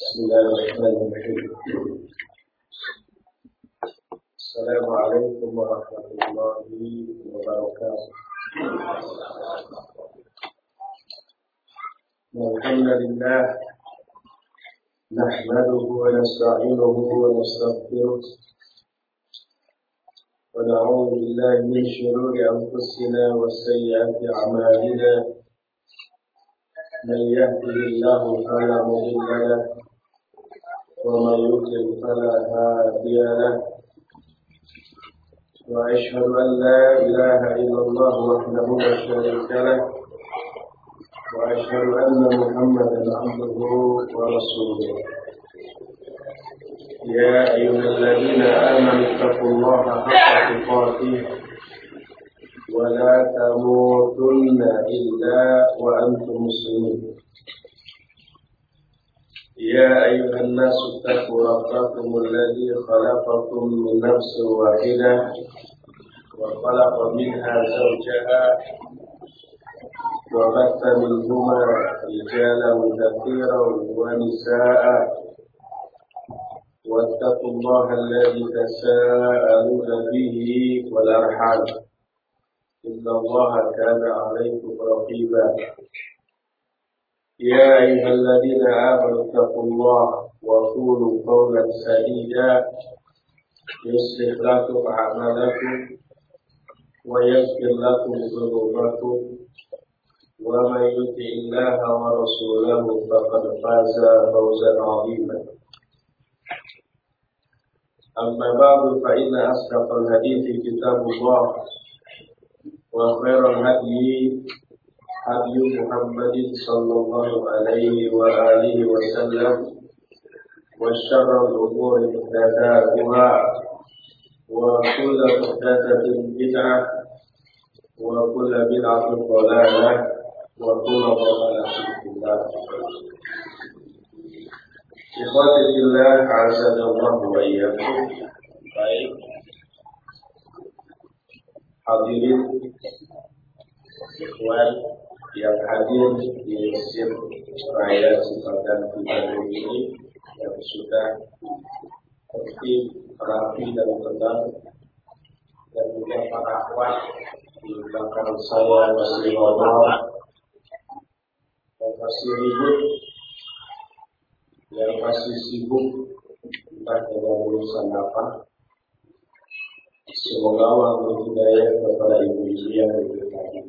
Bismillahirrahmanirrahim. Assalamualaikum warahmatullahi wabarakatuh. Alhamdulillah, nahmaduhu wa nasta'inuhu wa nastaghfiruh wa na'udzu billahi min shururi anfusina wa sayyiati a'malina. Man yahdihillahu fala mudilla lahu ومن يضلل فلا هادي له وأشهد أن لا إله إلا الله وحده لا شريك له وأشهد أن محمدا عبده ورسوله يا أيها الذين آمنوا اتقوا الله حق تقاته ولا تموتن إلا وأنتم مسلمون يا أيها الناس اتقوا ربكم الذي خلقكم من نفس واحدة وخلق منها زوجها وبث منهما رجالا كثيرا ونساء واتقوا الله الذي تساءلون به والأرحام إن الله كان عليكم رقيبا يا أيها الذين آمنوا اتقوا الله وقولوا قولا سديدا يصلح لكم أعمالكم ويغفر لكم ذنوبكم ومن يطع الله ورسوله فقد فاز فوزا عظيما أما بعد فإن أصدق الحديث كتاب الله وخير الهدي هدي محمد صلى الله عليه وآله وسلم وشر الأمور محدثاتها وكل محدثة بدعة وكل بدعة ضلالة وكل ضلالة في النار. Ikhwati fillah, a'azzanallahu wa iyyakum. Baik, hadirin ikhwan yang hadir di Masjid Raya Cipadan Cipadan ini yang sudah tertib, rapi dan tenang, dan juga para akhwat di belakang saya masih ngobrol dan masih ribut, yang masih sibuk entah dengan urusan apa. Semoga Allah berhidayah kepada ibu-ibu yang berbahagia.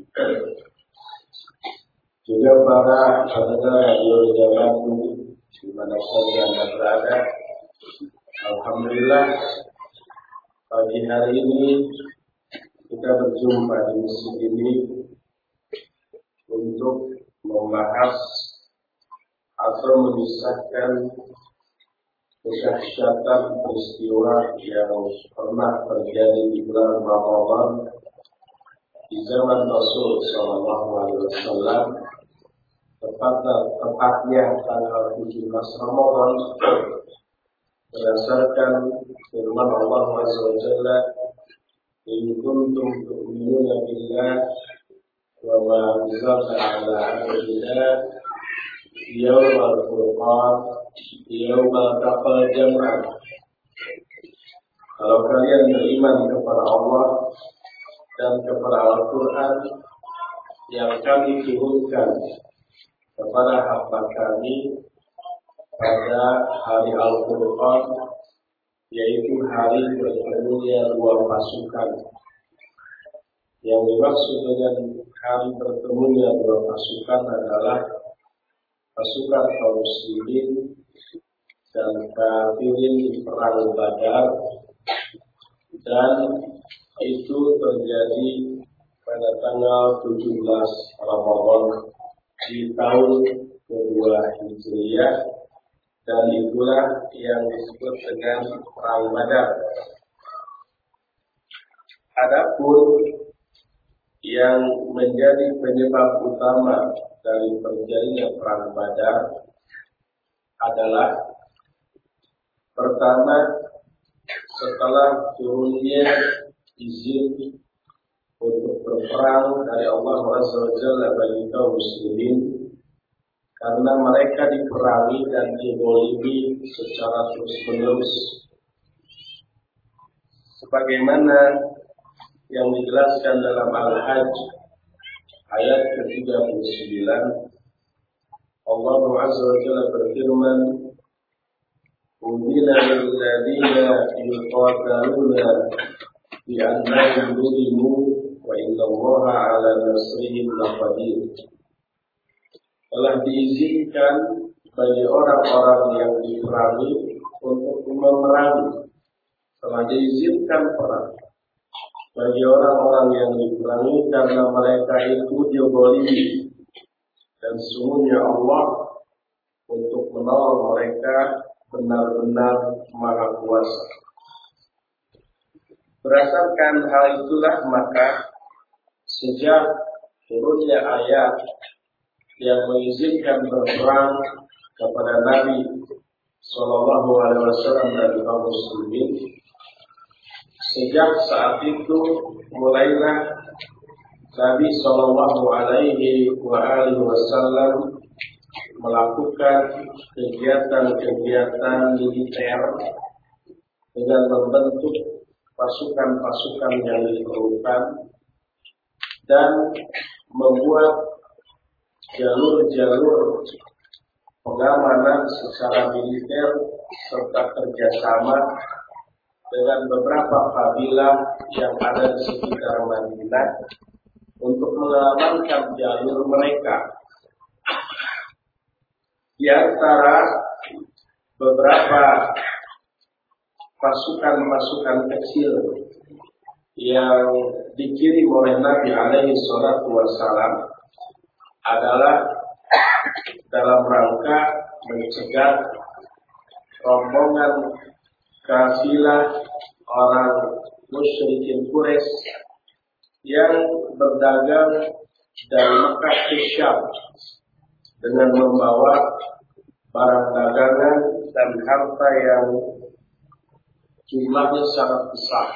Juga para pendengar radio Jama'atu di mana saja Anda berada. Alhamdulillah, pagi hari ini kita berjumpa di masjid ini untuk membahas atau memisahkan kedahsyatan peristiwa yang pernah terjadi di bulan Ramadan di zaman Rasul Sallallahu Alaihi Wasallam, tepatnya tanggal 17 Ramadan, berdasarkan firman Allah Azza wa Jalla, "In kuntum tu'minuna billah wa ma anzalna 'ala 'abdina yawmal furqan yawmal taqal jam'an." Kalau kalian beriman kepada Allah dan kepada Al-Quran yang kami turunkan kepada hamba kami pada hari Al-Furqan, yaitu hari bertemunya dua pasukan. Yang dimaksud dengan hari bertemunya dua pasukan adalah pasukan kaum muslimin dan kafirin di perang Badar, dan itu terjadi pada tanggal 17 Ramadan di tahun kedua Hijriah, dan itulah yang disebut dengan perang Badar. Adapun yang menjadi penyebab utama dari terjadinya perang Badar adalah pertama, setelah turunnya izin untuk berperang dari Allah Azza wa Jalla bagi kaum muslimin, karena mereka diperangi dan dizalimi secara terus-menerus. Sebagaimana yang dijelaskan dalam Al-Hajj ayat ke-39, Allah Azza wa Jalla berfirman, "Udina lilladzina yuqataluna bi annahum zulimu wa innallaha 'ala nasrihim laqadir." Telah diizinkan bagi orang-orang yang diperangi untuk memerangi. Telah diizinkan perang bagi orang-orang yang diperangi karena mereka itu dizalimi, dan sesungguhnya Allah untuk menolong mereka benar-benar Maha Kuasa. Berdasarkan hal itulah maka sejak turunnya ayat yang mengizinkan berperang kepada Nabi Sallallahu Alaihi Wasallam dan kaum muslimin, sejak saat itu mulailah Nabi Sallallahu Alaihi Wasallam melakukan kegiatan-kegiatan militer dengan membentuk pasukan-pasukan yang diperlukan dan membuat jalur-jalur pengamanan secara militer serta kerjasama dengan beberapa kabilah yang ada di sekitar Madinah untuk mengamankan jalur mereka. Di antara beberapa pasukan-pasukan kecil yang dikirim oleh Nabi alaihi salatu wassalam adalah dalam rangka mencegah rombongan kafilah orang musyrikin Quraisy yang berdagang dari Mekah ke Syam dengan membawa barang dagangan dan harta yang jumlahnya sangat besar.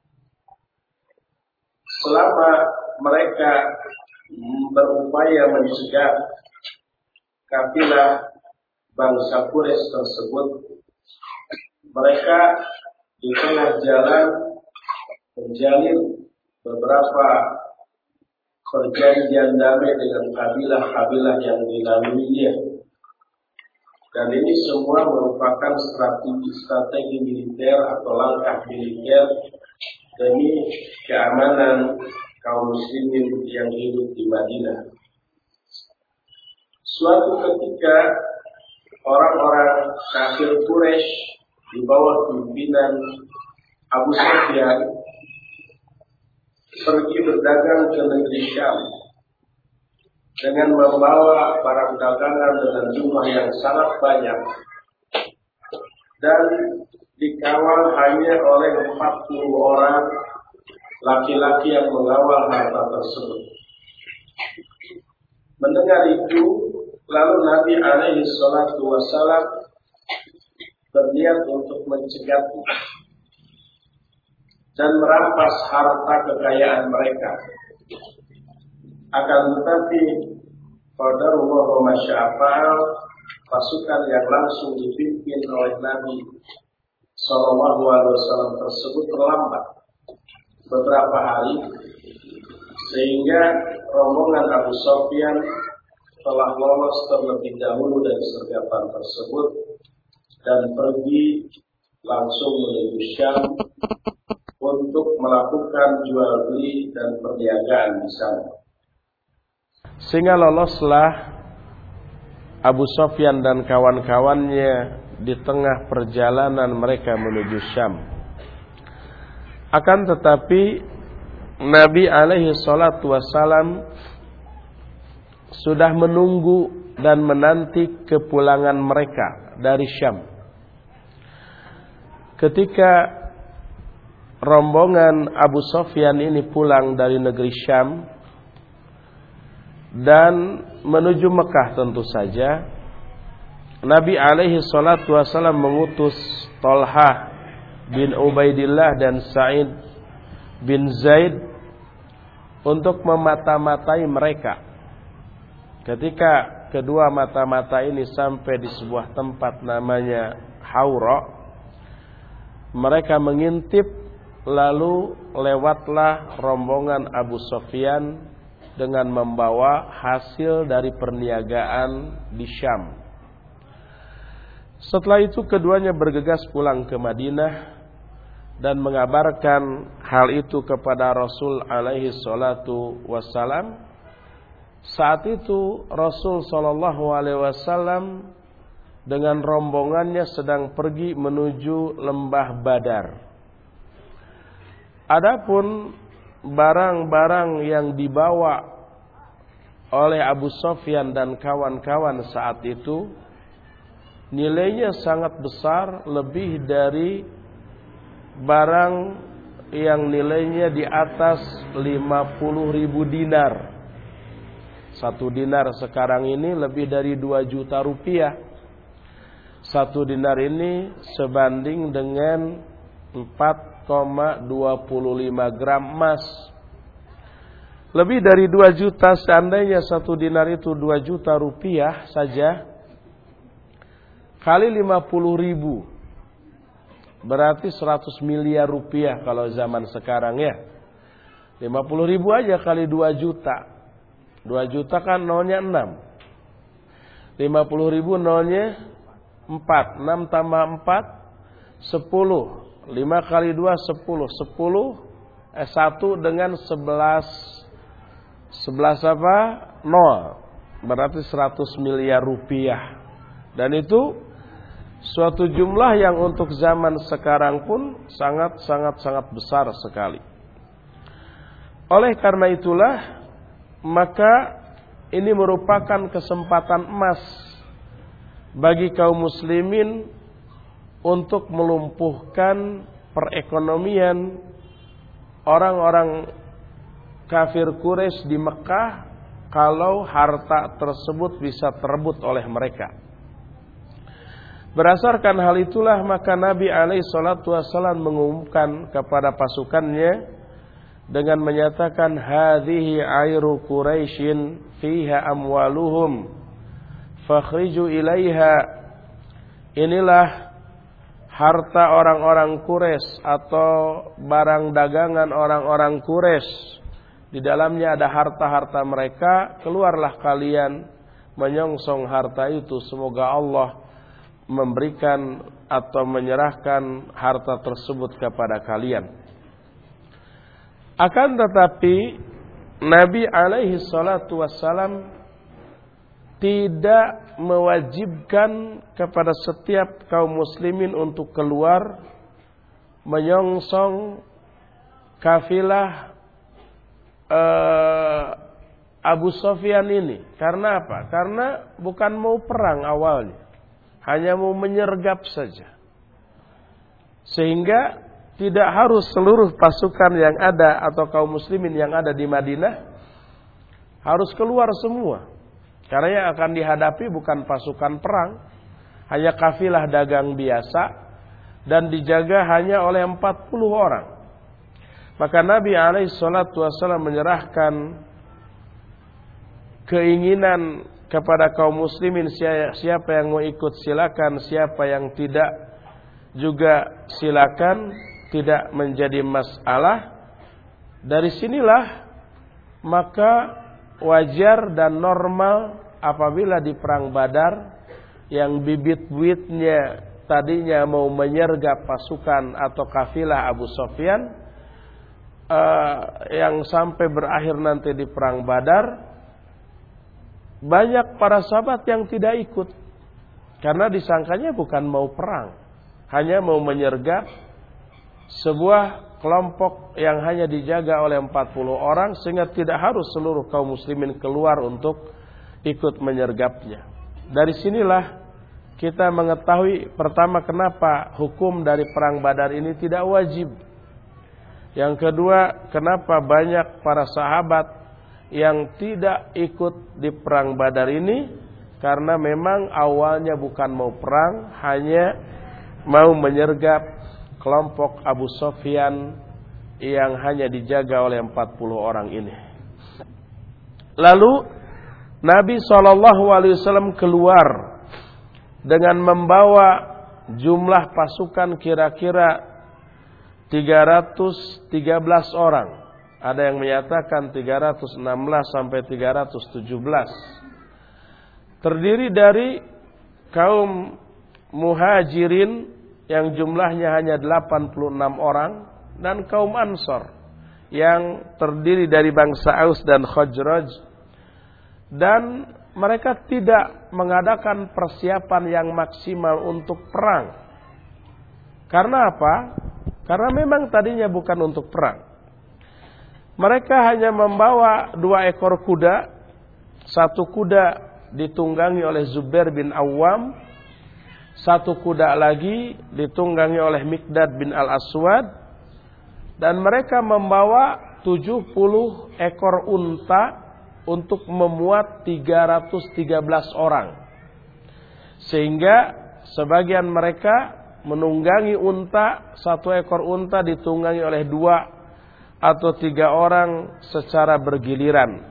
Selama mereka berupaya mencegah kafilah bangsa Quraisy tersebut, mereka di tengah jalan menjalin beberapa perjanjian damai dengan kabilah-kabilah yang dilaluinya. Dan ini semua merupakan strategi militer atau langkah militer demi keamanan kaum muslimin yang hidup di Madinah. Suatu ketika orang-orang kafir Quraisy di bawah pimpinan Abu Sufyan pergi berdagang ke negeri Syam dengan membawa barang dagangan dengan jumlah yang sangat banyak dan dikawal hanya oleh 40 orang laki-laki yang mengawal harta tersebut. Mendengar itu, lalu Nabi alaihi salatu wassalam berniat untuk mencegatnya dan merampas harta kekayaan mereka. Akan tetapi qadarullah wa masya'afa'al, pasukan yang langsung dipimpin oleh Nabi Sallallahu Alaihi Wasallam tersebut terlambat beberapa hari, sehingga rombongan Abu Sufyan telah lolos terlebih dahulu dari sergapan tersebut dan pergi langsung menuju Syam untuk melakukan jual beli dan perniagaan di sana. Sehingga loloslah Abu Sufyan dan kawan-kawannya di tengah perjalanan mereka menuju Syam. Akan tetapi Nabi alaihi salatu wassalam sudah menunggu dan menanti kepulangan mereka dari Syam. Ketika rombongan Abu Sufyan ini pulang dari negeri Syam dan menuju Mekah, tentu saja Nabi alaihi salatu wassalam mengutus Talhah bin Ubaidillah dan Sa'id bin Zaid untuk memata-matai mereka. Ketika kedua mata-mata ini sampai di sebuah tempat namanya Haura, mereka mengintip, lalu lewatlah rombongan Abu Sufyan dengan membawa hasil dari perniagaan di Syam. Setelah itu keduanya bergegas pulang ke Madinah dan mengabarkan hal itu kepada Rasul alaihi salatu wassalam. Saat itu Rasul sallallahu alaihi wasallam dengan rombongannya sedang pergi menuju lembah Badar. Adapun barang-barang yang dibawa oleh Abu Sufyan dan kawan-kawan saat itu nilainya sangat besar, lebih dari barang yang nilainya di atas 50.000 dinar. 1 dinar sekarang ini lebih dari 2 juta rupiah. 1 dinar ini sebanding dengan 4,25 gram emas. Lebih dari 2 juta, seandainya 1 dinar itu 2 juta rupiah saja, kali 50.000 berarti 100 miliar rupiah kalau zaman sekarang ya. 50.000 aja kali 2 juta. 2 juta kan nolnya 6. 50.000 nolnya 4. 6 tambah 4 10. 5 kali 2 10. 1 dengan 11 apa? 0. Berarti 100 miliar rupiah. Dan itu suatu jumlah yang untuk zaman sekarang pun sangat besar sekali. Oleh karena itulah, maka ini merupakan kesempatan emas bagi kaum muslimin untuk melumpuhkan perekonomian orang-orang kafir Quraisy di Mekah kalau harta tersebut bisa terebut oleh mereka. Berdasarkan hal itulah maka Nabi alaihi salatu wasallam mengumumkan kepada pasukannya dengan menyatakan, hadhihi airu Quraisyin fiha amwaluhum fakhriju ilaiha. Inilah harta orang-orang Quraisy atau barang dagangan orang-orang Quraisy. Di dalamnya ada harta-harta mereka, keluarlah kalian menyongsong harta itu. Semoga Allah memberikan atau menyerahkan harta tersebut kepada kalian. Akan tetapi Nabi alaihi salatu wassalam tidak mewajibkan kepada setiap kaum muslimin untuk keluar menyongsong kafilah Abu Sufyan ini. Karena apa? Karena bukan mau perang awalnya, hanya mau menyergap saja. Sehingga tidak harus seluruh pasukan yang ada atau kaum muslimin yang ada di Madinah harus keluar semua. Karena yang akan dihadapi bukan pasukan perang, hanya kafilah dagang biasa dan dijaga hanya oleh 40 orang. Maka Nabi alaihi salatu wasallam menyerahkan keinginan kepada kaum muslimin, siapa yang mau ikut silakan, siapa yang tidak juga silakan, tidak menjadi masalah. Dari sinilah maka wajar dan normal apabila di perang Badar yang bibit-bibitnya tadinya mau menyergap pasukan atau kafilah Abu Sufyan, yang sampai berakhir nanti di perang Badar, banyak para sahabat yang tidak ikut karena disangkanya bukan mau perang, hanya mau menyergap sebuah kelompok yang hanya dijaga oleh 40 orang, sehingga tidak harus seluruh kaum muslimin keluar untuk ikut menyergapnya. Dari sinilah kita mengetahui pertama kenapa hukum dari perang Badar ini tidak wajib. Yang kedua, kenapa banyak para sahabat yang tidak ikut di perang Badar ini, karena memang awalnya bukan mau perang, hanya mau menyergap kelompok Abu Sufyan yang hanya dijaga oleh 40 orang ini. Lalu Nabi SAW keluar dengan membawa jumlah pasukan kira-kira 313 orang. Ada yang menyatakan 316 sampai 317. Terdiri dari kaum Muhajirin yang jumlahnya hanya 86 orang dan kaum Ansor yang terdiri dari bangsa Aus dan Khazraj, dan mereka tidak mengadakan persiapan yang maksimal untuk perang. Karena apa? Karena memang tadinya bukan untuk perang. Mereka hanya membawa 2 ekor kuda. Satu kuda ditunggangi oleh Zubair bin Awam, satu kuda lagi ditunggangi oleh Miqdad bin Al-Aswad, dan mereka membawa 70 ekor unta untuk memuat 313 orang. Sehingga sebagian mereka menunggangi unta, 1 ekor unta ditunggangi oleh 2 atau 3 orang secara bergiliran.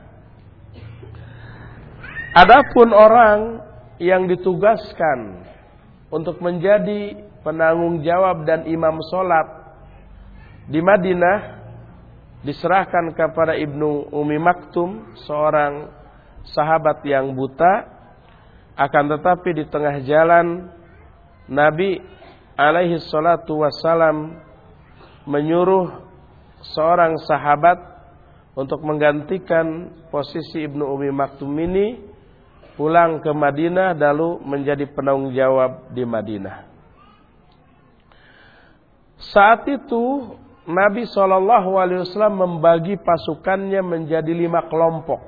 Adapun orang yang ditugaskan untuk menjadi penanggung jawab dan imam sholat di Madinah diserahkan kepada Ibnu Ummi Maktum, seorang sahabat yang buta. Akan tetapi di tengah jalan Nabi alaihi salatu wassalam menyuruh seorang sahabat untuk menggantikan posisi Ibnu Ummi Maktum ini, pulang ke Madinah lalu menjadi penanggung jawab di Madinah. Saat itu Nabi SAW membagi pasukannya menjadi 5 kelompok.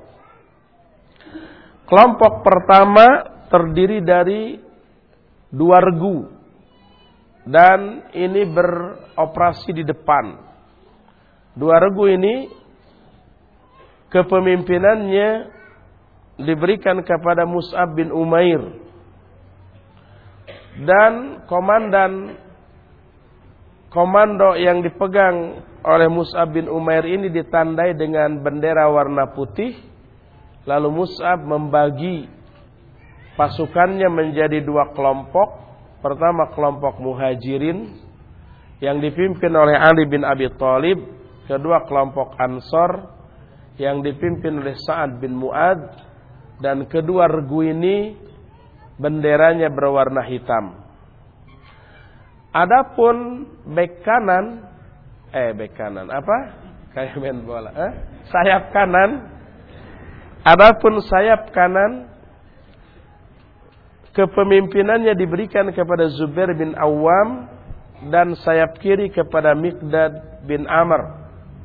Kelompok pertama terdiri dari 2 regu, dan ini beroperasi di depan. 2 regu ini kepemimpinannya diberikan kepada Mus'ab bin Umair, dan komando yang dipegang oleh Mus'ab bin Umair ini ditandai dengan bendera warna putih. Lalu Mus'ab membagi pasukannya menjadi 2 kelompok. Pertama kelompok Muhajirin yang dipimpin oleh Ali bin Abi Thalib, kedua kelompok Ansor yang dipimpin oleh Sa'ad bin Mu'adz, dan kedua regu ini benderanya berwarna hitam. Adapun bek kanan apa? Kayak main bola. Sayap kanan. Adapun sayap kanan kepemimpinannya diberikan kepada Zubair bin Awam, dan sayap kiri kepada Miqdad bin Amr.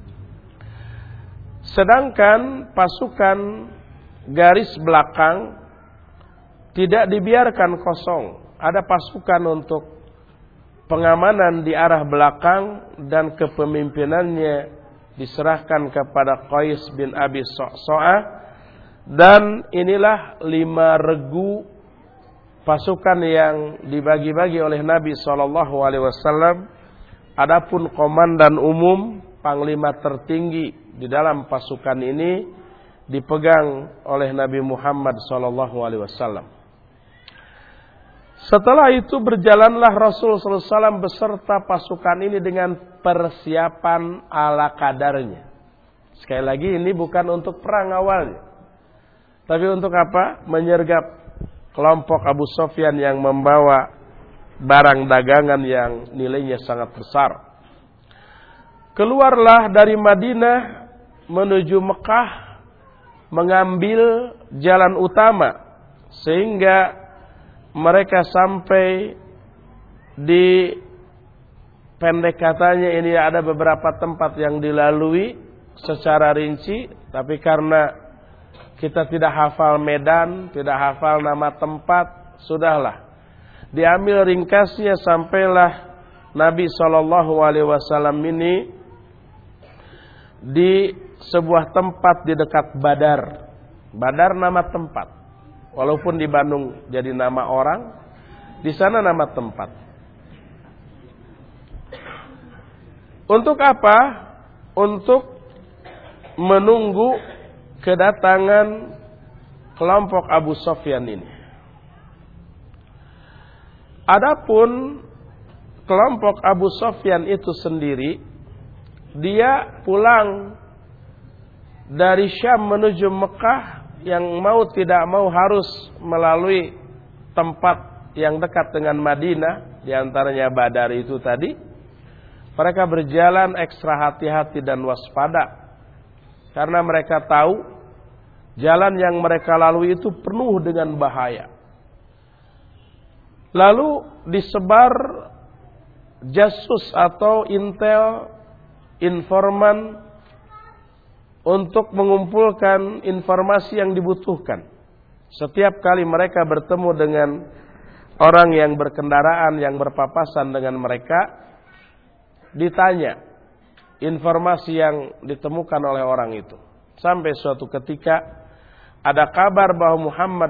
Sedangkan pasukan garis belakang tidak dibiarkan kosong. Ada pasukan untuk pengamanan di arah belakang, dan kepemimpinannya diserahkan kepada Qais bin Abi Sa'sa'ah. Dan inilah 5 regu pasukan yang dibagi-bagi oleh Nabi SAW. Adapun komandan umum, panglima tertinggi di dalam pasukan ini dipegang oleh Nabi Muhammad SAW. Setelah itu berjalanlah Rasul SAW beserta pasukan ini dengan persiapan ala kadarnya. Sekali lagi ini bukan untuk perang awalnya, tapi untuk apa? Menyergap kelompok Abu Sufyan yang membawa barang dagangan yang nilainya sangat besar. Keluarlah dari Madinah menuju Mekah, mengambil jalan utama, sehingga mereka sampai di pendekatannya ini ada beberapa tempat yang dilalui secara rinci, tapi karena kita tidak hafal medan, tidak hafal nama tempat, sudahlah diambil ringkasnya. Sampailah Nabi SAW ini di sebuah tempat di dekat Badar. Badar nama tempat, walaupun di Bandung jadi nama orang, di sana nama tempat. Untuk apa? Untuk menunggu kedatangan kelompok Abu Sufyan ini. Adapun kelompok Abu Sufyan itu sendiri, dia pulang dari Syam menuju Mekah, yang mau tidak mau harus melalui tempat yang dekat dengan Madinah, diantaranya Badar itu tadi. Mereka berjalan ekstra hati-hati dan waspada, karena mereka tahu jalan yang mereka lalui itu penuh dengan bahaya. Lalu disebar jasus atau intel, informan, untuk mengumpulkan informasi yang dibutuhkan. Setiap kali mereka bertemu dengan orang yang berkendaraan yang berpapasan dengan mereka, ditanya informasi yang ditemukan oleh orang itu. Sampai suatu ketika ada kabar bahwa Muhammad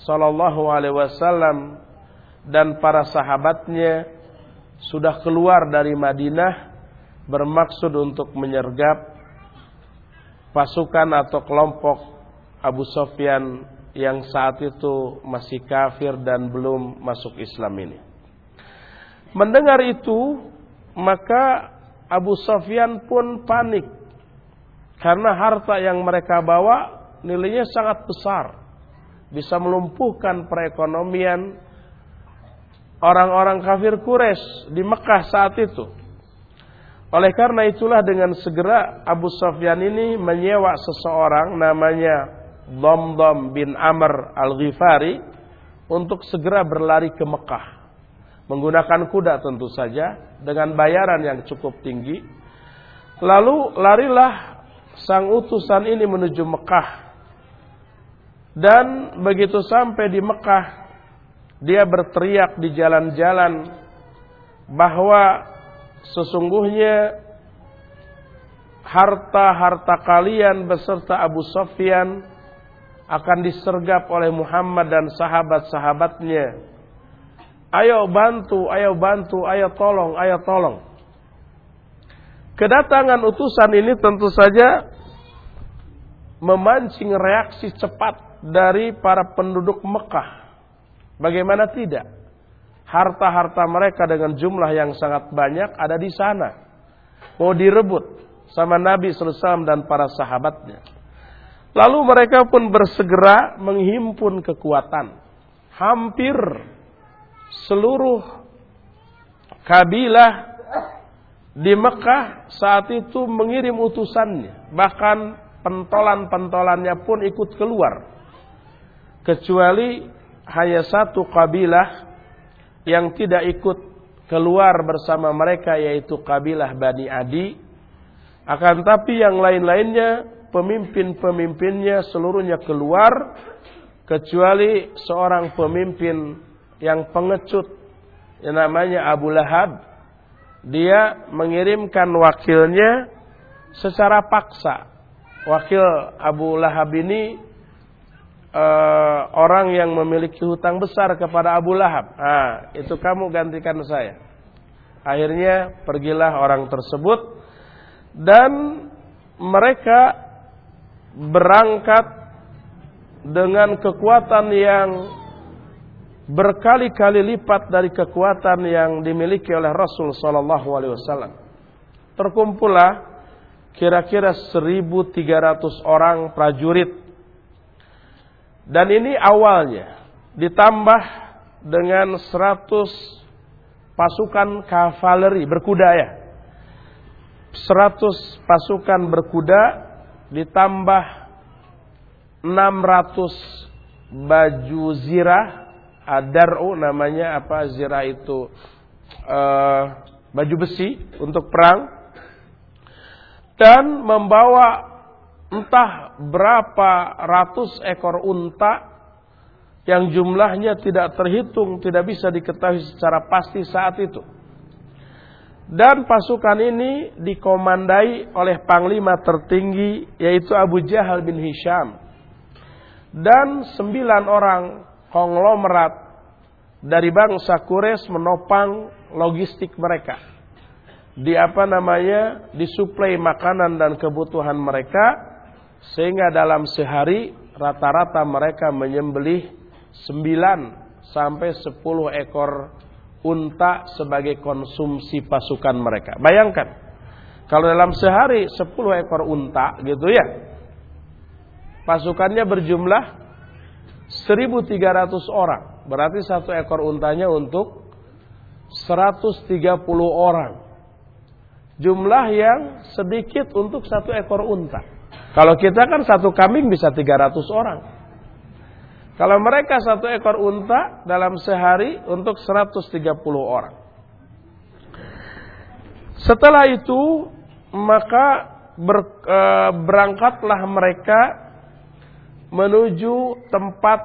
SAW dan para sahabatnya sudah keluar dari Madinah bermaksud untuk menyergap pasukan atau kelompok Abu Sufyan yang saat itu masih kafir dan belum masuk Islam ini. Mendengar itu, maka Abu Sufyan pun panik, karena harta yang mereka bawa nilainya sangat besar, bisa melumpuhkan perekonomian orang-orang kafir Quraisy di Mekah saat itu. Oleh karena itulah dengan segera Abu Sufyan ini menyewa seseorang namanya Dhamdham bin Amr al-Ghifari untuk segera berlari ke Mekah. Menggunakan kuda tentu saja, dengan bayaran yang cukup tinggi. Lalu larilah sang utusan ini menuju Mekah. Dan begitu sampai di Mekah, dia berteriak di jalan-jalan bahwa sesungguhnya harta-harta kalian beserta Abu Sufyan akan disergap oleh Muhammad dan sahabat-sahabatnya. Ayo bantu, ayo bantu, ayo tolong, ayo tolong. Kedatangan utusan ini tentu saja memancing reaksi cepat dari para penduduk Mekah. Bagaimana tidak? Harta-harta mereka dengan jumlah yang sangat banyak ada di sana, mau direbut sama Nabi SAW dan para sahabatnya. Lalu mereka pun bersegera menghimpun kekuatan. Hampir seluruh kabilah di Mekah saat itu mengirim utusannya. Bahkan pentolan-pentolannya pun ikut keluar. Kecuali hanya satu kabilah yang tidak ikut keluar bersama mereka, yaitu kabilah Bani Adi. Akan tapi yang lain-lainnya, pemimpin-pemimpinnya seluruhnya keluar, kecuali seorang pemimpin yang pengecut yang namanya Abu Lahab. Dia mengirimkan wakilnya secara paksa. Wakil Abu Lahab ini orang yang memiliki hutang besar kepada Abu Lahab. Itu kamu gantikan saya. Akhirnya pergilah orang tersebut, dan mereka berangkat dengan kekuatan yang berkali-kali lipat dari kekuatan yang dimiliki oleh Rasul SAW. Terkumpullah kira-kira 1.300 orang prajurit. Dan ini awalnya ditambah dengan 100 pasukan kavaleri berkuda ya. 100 pasukan berkuda ditambah 600 baju zirah, dar'u namanya apa, zirah itu baju besi untuk perang, dan membawa entah berapa ratus ekor unta yang jumlahnya tidak terhitung, tidak bisa diketahui secara pasti saat itu. Dan pasukan ini dikomandai oleh panglima tertinggi, yaitu Abu Jahal bin Hisham, dan 9 orang konglomerat dari bangsa Quraisy menopang logistik mereka. Disuplai makanan dan kebutuhan mereka, sehingga dalam sehari rata-rata mereka menyembelih 9 sampai 10 ekor unta sebagai konsumsi pasukan mereka. Bayangkan, kalau dalam sehari 10 ekor unta gitu ya, pasukannya berjumlah 1.300 orang. Berarti satu ekor untanya untuk 130 orang. Jumlah yang sedikit untuk satu ekor unta. Kalau kita kan satu kambing bisa 300 orang. Kalau mereka satu ekor unta dalam sehari untuk 130 orang. Setelah itu maka berangkatlah mereka menuju tempat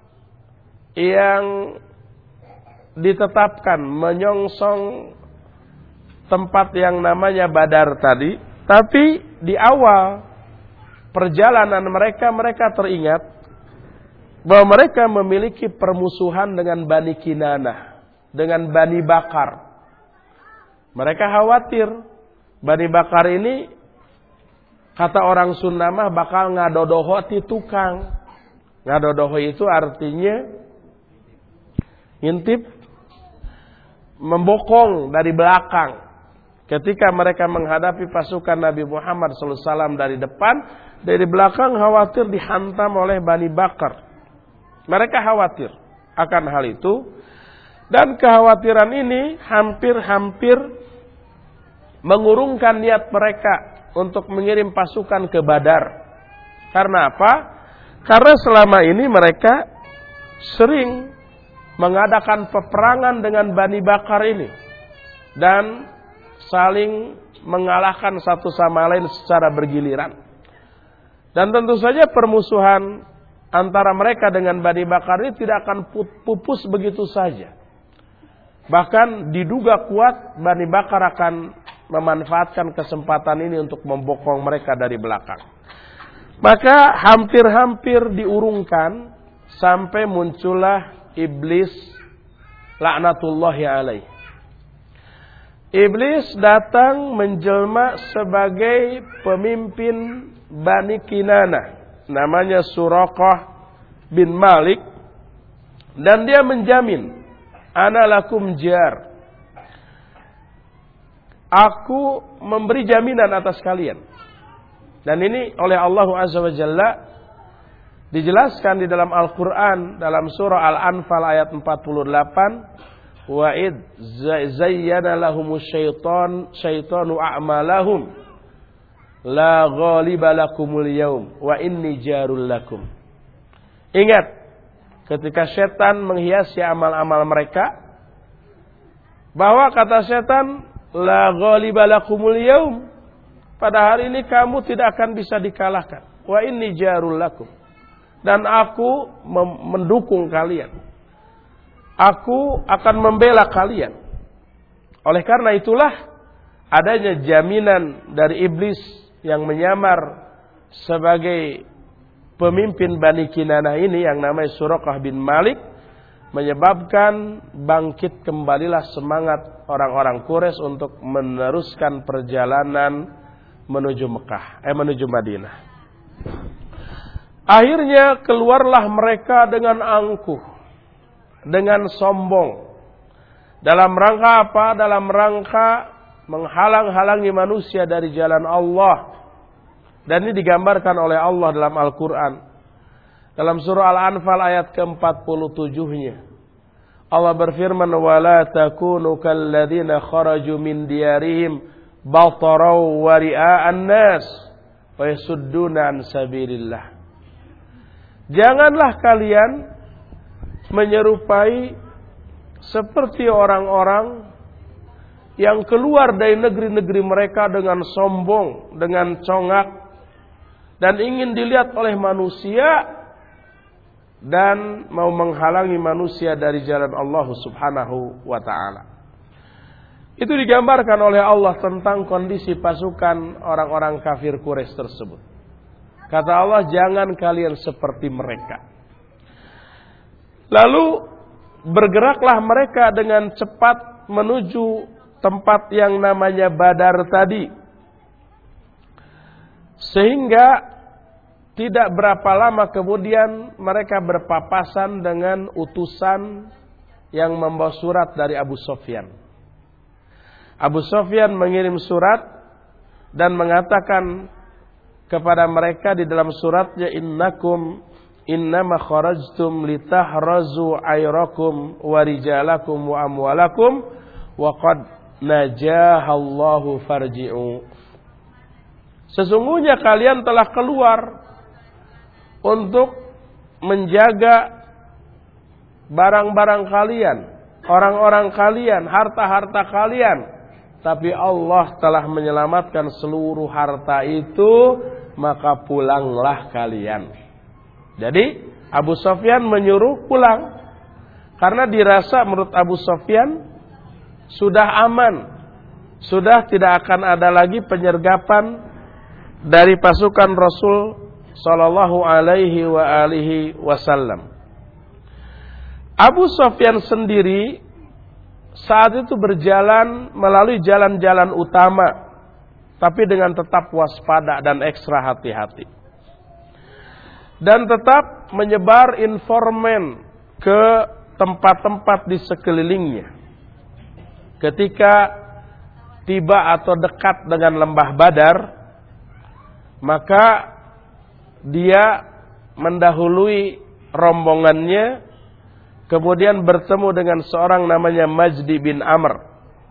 yang ditetapkan, menyongsong tempat yang namanya Badar tadi. Tapi di awal perjalanan mereka teringat bahwa mereka memiliki permusuhan dengan Bani Kinanah, dengan Bani Bakar. Mereka khawatir Bani Bakar ini, kata orang Sunda mah, bakal ngadodoho ti tukang. Ngadodoho itu artinya ngintip, membokong dari belakang. Ketika mereka menghadapi pasukan Nabi Muhammad SAW dari depan, dari belakang khawatir dihantam oleh Bani Bakar. Mereka khawatir akan hal itu, dan kekhawatiran ini hampir-hampir mengurungkan niat mereka untuk mengirim pasukan ke Badar. Karena apa? Karena selama ini mereka sering mengadakan peperangan dengan Bani Bakar ini dan saling mengalahkan satu sama lain secara bergiliran. Dan tentu saja permusuhan antara mereka dengan Bani Bakar ini tidak akan pupus begitu saja. Bahkan diduga kuat Bani Bakar akan memanfaatkan kesempatan ini untuk membokong mereka dari belakang. Maka hampir-hampir diurungkan sampai muncullah iblis laknatullahi alaih. Iblis datang menjelma sebagai pemimpin Bani Kinanah. Namanya Suraqah bin Malik. Dan dia menjamin, ana lakum jar, aku memberi jaminan atas kalian. Dan ini oleh Allah Azza wa Jalla dijelaskan di dalam Al-Quran, dalam surah Al-Anfal ayat 48. Wa id zayyana lahumus syaitanu a'malahum la ghaliba lakumul yaum wa inni jarul lakum. Ingat ketika setan menghiasi amal-amal mereka, bahwa kata setan, la ghaliba lakumul yaum, pada hari ini kamu tidak akan bisa dikalahkan. Wa inni jarul lakum, dan aku mendukung kalian. Aku akan membela kalian. Oleh karena itulah adanya jaminan dari iblis yang menyamar sebagai pemimpin Bani Kinanah ini yang namanya Suraqah bin Malik, menyebabkan bangkit kembalilah semangat orang-orang Quraisy untuk meneruskan perjalanan menuju menuju Madinah. Akhirnya keluarlah mereka dengan angkuh, dengan sombong. Dalam rangka apa? Dalam rangka menghalang-halangi manusia dari jalan Allah. Dan ini digambarkan oleh Allah dalam Al-Quran. Dalam surah Al-Anfal ayat ke-47-nya. Allah berfirman, وَلَا تَكُونُوا كَالَّذِينَ خَرَجُوا مِنْ دِيَارِهِمْ بَطَرًا وَرِئَاءَ النَّاسِ وَيَصُدُّونَ عَنْ سَبِيلِ اللَّهِ. Janganlah kalian menyerupai seperti orang-orang yang keluar dari negeri-negeri mereka dengan sombong, dengan congak, dan ingin dilihat oleh manusia, dan mau menghalangi manusia dari jalan Allah Subhanahu wa ta'ala. Itu digambarkan oleh Allah tentang kondisi pasukan orang-orang kafir Quraisy tersebut. Kata Allah, jangan kalian seperti mereka. Lalu bergeraklah mereka dengan cepat menuju tempat yang namanya Badar tadi. Sehingga tidak berapa lama kemudian mereka berpapasan dengan utusan yang membawa surat dari Abu Sufyan. Abu Sufyan mengirim surat dan mengatakan kepada mereka di dalam suratnya, innakum innama kharajtum litahrazu ayrakum wa rijalakum wa amwalakum wa qad najahallahu farji'u. Sesungguhnya kalian telah keluar untuk menjaga barang-barang kalian, orang-orang kalian, harta-harta kalian. Tapi Allah telah menyelamatkan seluruh harta itu, maka pulanglah kalian. Jadi Abu Sufyan menyuruh pulang. Karena dirasa menurut Abu Sufyan sudah aman. Sudah tidak akan ada lagi penyergapan dari pasukan Rasul sallallahu alaihi wa alihi wasallam. Abu Sufyan sendiri saat itu berjalan melalui jalan-jalan utama, tapi dengan tetap waspada dan ekstra hati-hati. Dan tetap menyebar informan ke tempat-tempat di sekelilingnya. Ketika tiba atau dekat dengan lembah Badar, maka dia mendahului rombongannya, kemudian bertemu dengan seorang namanya Majdi bin Amr.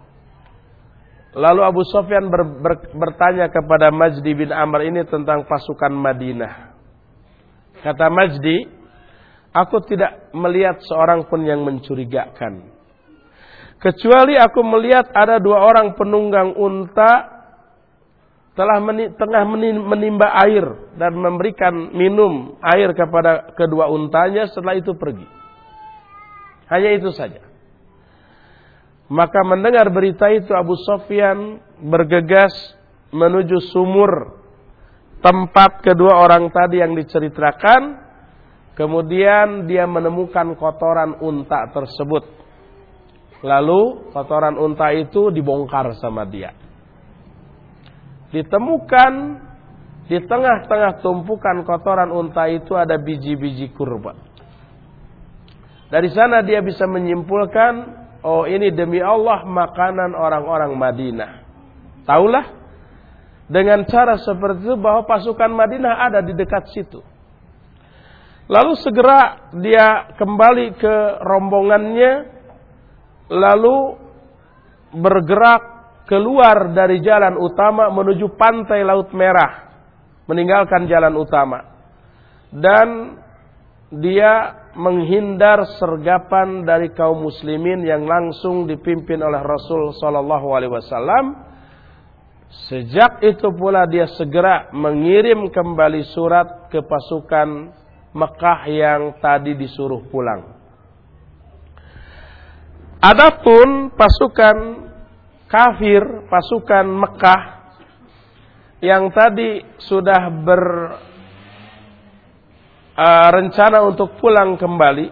Lalu Abu Sufyan bertanya kepada Majdi bin Amr ini tentang pasukan Madinah. Kata Majdi, aku tidak melihat seorang pun yang mencurigakan. Kecuali aku melihat ada 2 orang penunggang unta tengah menimba air dan memberikan minum air kepada kedua untanya, setelah itu pergi. Hanya itu saja. Maka mendengar berita itu Abu Sufyan bergegas menuju sumur tempat kedua orang tadi yang diceritakan. Kemudian dia menemukan kotoran unta tersebut. Lalu kotoran unta itu dibongkar sama dia. Ditemukan di tengah-tengah tumpukan kotoran unta itu ada biji-biji kurma. Dari sana dia bisa menyimpulkan, oh ini demi Allah makanan orang-orang Madinah. Taulah dengan cara seperti itu bahwa pasukan Madinah ada di dekat situ. Lalu segera dia kembali ke rombongannya, lalu bergerak keluar dari jalan utama menuju pantai Laut Merah, meninggalkan jalan utama. Dan dia menghindar sergapan dari kaum muslimin yang langsung dipimpin oleh Rasul sallallahu alaihi wasallam. Sejak itu pula dia segera mengirim kembali surat ke pasukan Mekah yang tadi disuruh pulang. Adapun pasukan kafir, pasukan Mekah yang tadi sudah rencana untuk pulang kembali,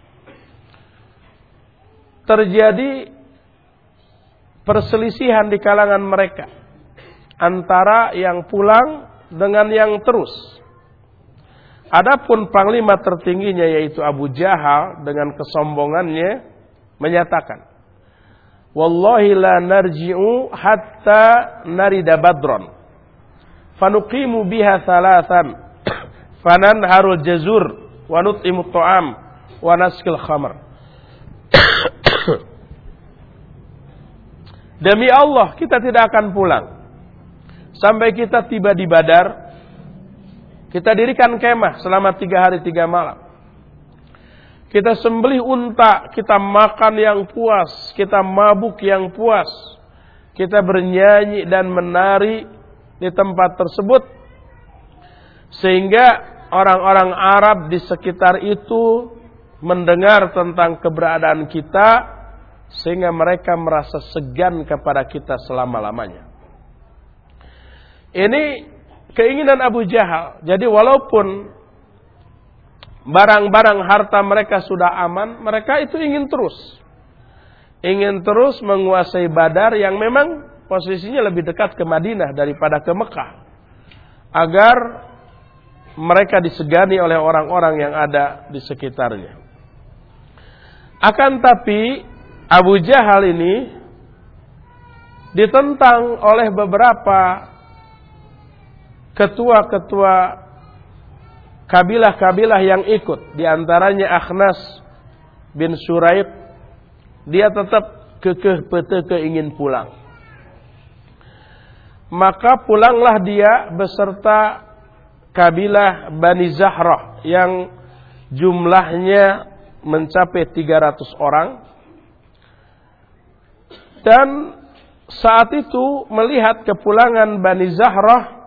terjadi perselisihan di kalangan mereka antara yang pulang dengan yang terus. Adapun panglima tertingginya yaitu Abu Jahal dengan kesombongannya menyatakan, wallahi la narji'u hatta narida Badron fanuqimu biha thalathan fananharul jazur wa nut'imut ta'am wa naskil khamr. Demi Allah kita tidak akan pulang sampai kita tiba di Badar. Kita dirikan kemah selama 3 hari 3 malam. Kita sembelih unta, kita makan yang puas, kita mabuk yang puas. Kita bernyanyi dan menari di tempat tersebut. Sehingga orang-orang Arab di sekitar itu mendengar tentang keberadaan kita, sehingga mereka merasa segan kepada kita selama-lamanya. Ini keinginan Abu Jahal. Jadi walaupun barang-barang harta mereka sudah aman, mereka itu ingin terus menguasai Badar yang memang posisinya lebih dekat ke Madinah daripada ke Mekah, agar mereka disegani oleh orang-orang yang ada di sekitarnya. Akan tapi Abu Jahal ini ditentang oleh beberapa ketua-ketua kabilah-kabilah yang ikut, di antaranya Akhnas bin Suraib. Dia tetap kekeh peteke ingin pulang. Maka pulanglah dia beserta kabilah Bani Zahrah yang jumlahnya mencapai 300 orang. Dan saat itu melihat kepulangan Bani Zahrah,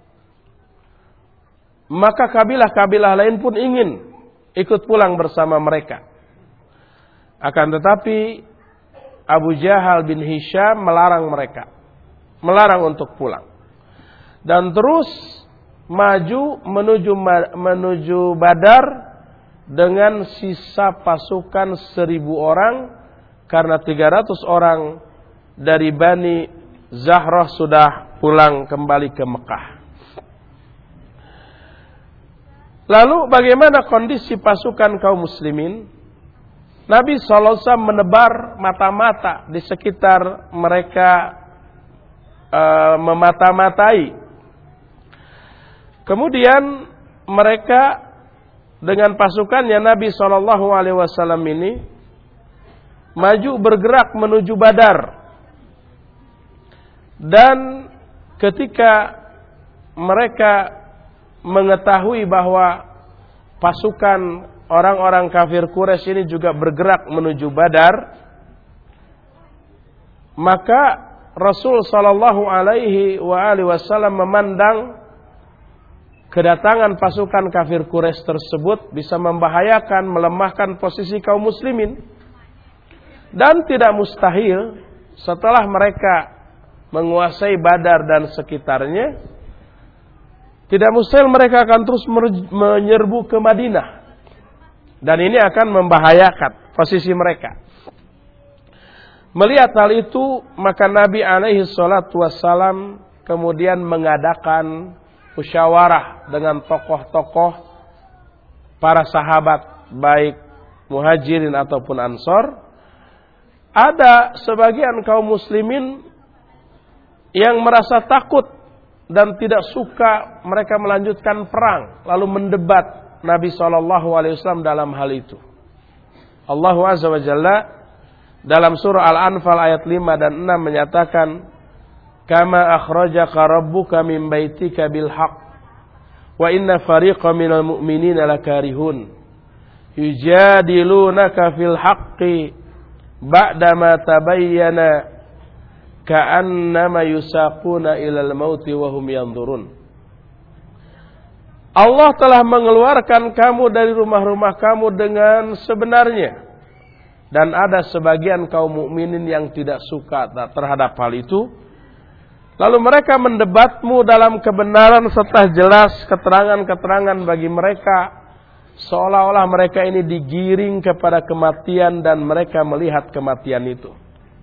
maka kabilah-kabilah lain pun ingin ikut pulang bersama mereka. Akan tetapi Abu Jahal bin Hisham melarang mereka, melarang untuk pulang. Dan terus maju menuju Badar dengan sisa pasukan 1000 orang, karena 300 orang dari Bani Zahrah sudah pulang kembali ke Mekah. Lalu bagaimana kondisi pasukan kaum muslimin? Nabi SAW menebar mata-mata di sekitar mereka, memata-matai. Kemudian mereka dengan pasukannya Nabi SAW ini maju bergerak menuju Badar. Dan ketika mereka mengetahui bahwa pasukan orang-orang kafir Quraisy ini juga bergerak menuju Badar, maka Rasul sallallahu alaihi wasallam memandang kedatangan pasukan kafir Quraisy tersebut bisa membahayakan, melemahkan posisi kaum muslimin. Dan tidak mustahil setelah mereka menguasai Badar dan sekitarnya, tidak mustahil mereka akan terus menyerbu ke Madinah. Dan ini akan membahayakan posisi mereka. Melihat hal itu, maka Nabi alaihi salatu wassalam kemudian mengadakan musyawarah dengan tokoh-tokoh para sahabat, baik muhajirin ataupun ansor. Ada sebagian kaum muslimin yang merasa takut dan tidak suka mereka melanjutkan perang, lalu mendebat Nabi SAW dalam hal itu. Allah Azza wa Jalla dalam surah Al-Anfal ayat 5 dan 6 menyatakan, Kama akhrajaka rabbuka min baitika bil haqq wa inna fariqan minal mu'minina lakarihun yujadilunaka fil haqqi ba'dama tabayyana ka'annama yusaquna ilal mauti wa hum yanzurun. Allah telah mengeluarkan kamu dari rumah-rumah kamu dengan sebenarnya. Dan ada sebagian kaum mukminin yang tidak suka terhadap hal itu. Lalu mereka mendebatmu dalam kebenaran serta jelas keterangan-keterangan bagi mereka. Seolah-olah mereka ini digiring kepada kematian dan mereka melihat kematian itu.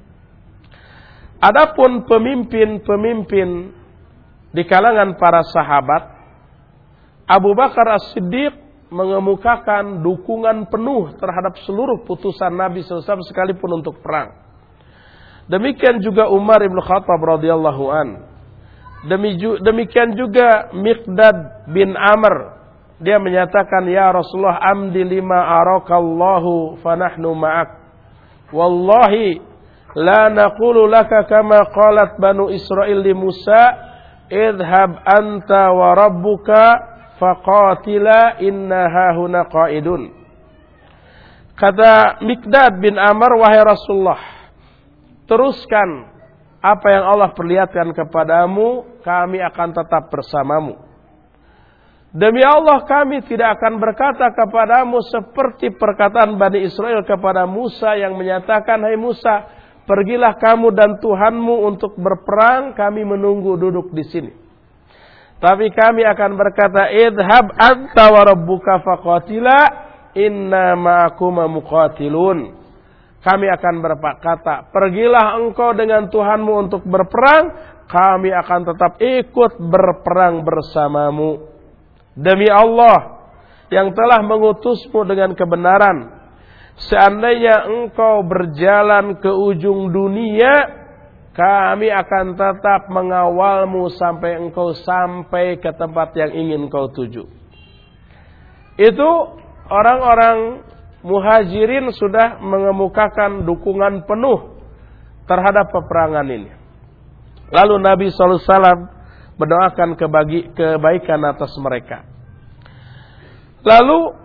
Adapun pemimpin-pemimpin di kalangan para sahabat, Abu Bakar As-Siddiq mengemukakan dukungan penuh terhadap seluruh putusan Nabi SAW sekalipun untuk perang. Demikian juga Umar ibn Khattab radhiyallahu an. Demikian juga Miqdad bin Amr. Dia menyatakan, Ya Rasulullah, amdi lima arakallahu fanahnu ma'ak. Wallahi la naqulu laka kama qalat Banu Israel li Musa, idhab anta wa rabbuka faqatila inna hahuna qaidun. Kata Miqdad bin Amr, wahai Rasulullah, teruskan apa yang Allah perlihatkan kepadamu, kami akan tetap bersamamu. Demi Allah, kami tidak akan berkata kepadamu seperti perkataan Bani Israel kepada Musa yang menyatakan, hai Musa, pergilah kamu dan Tuhanmu untuk berperang, kami menunggu duduk di sini. Tapi kami akan berkata, idhab anta wa rabbuka faqatila inna ma'akuma muqatilun. Kami akan berkata, pergilah engkau dengan Tuhanmu untuk berperang, kami akan tetap ikut berperang bersamamu. demi Allah yang telah mengutusmu dengan kebenaran, seandainya engkau berjalan ke ujung dunia, kami akan tetap mengawalmu sampai engkau sampai ke tempat yang ingin kau tuju. Itu orang-orang muhajirin sudah mengemukakan dukungan penuh terhadap peperangan ini. Lalu Nabi SAW mendoakan kebaikan atas mereka. Lalu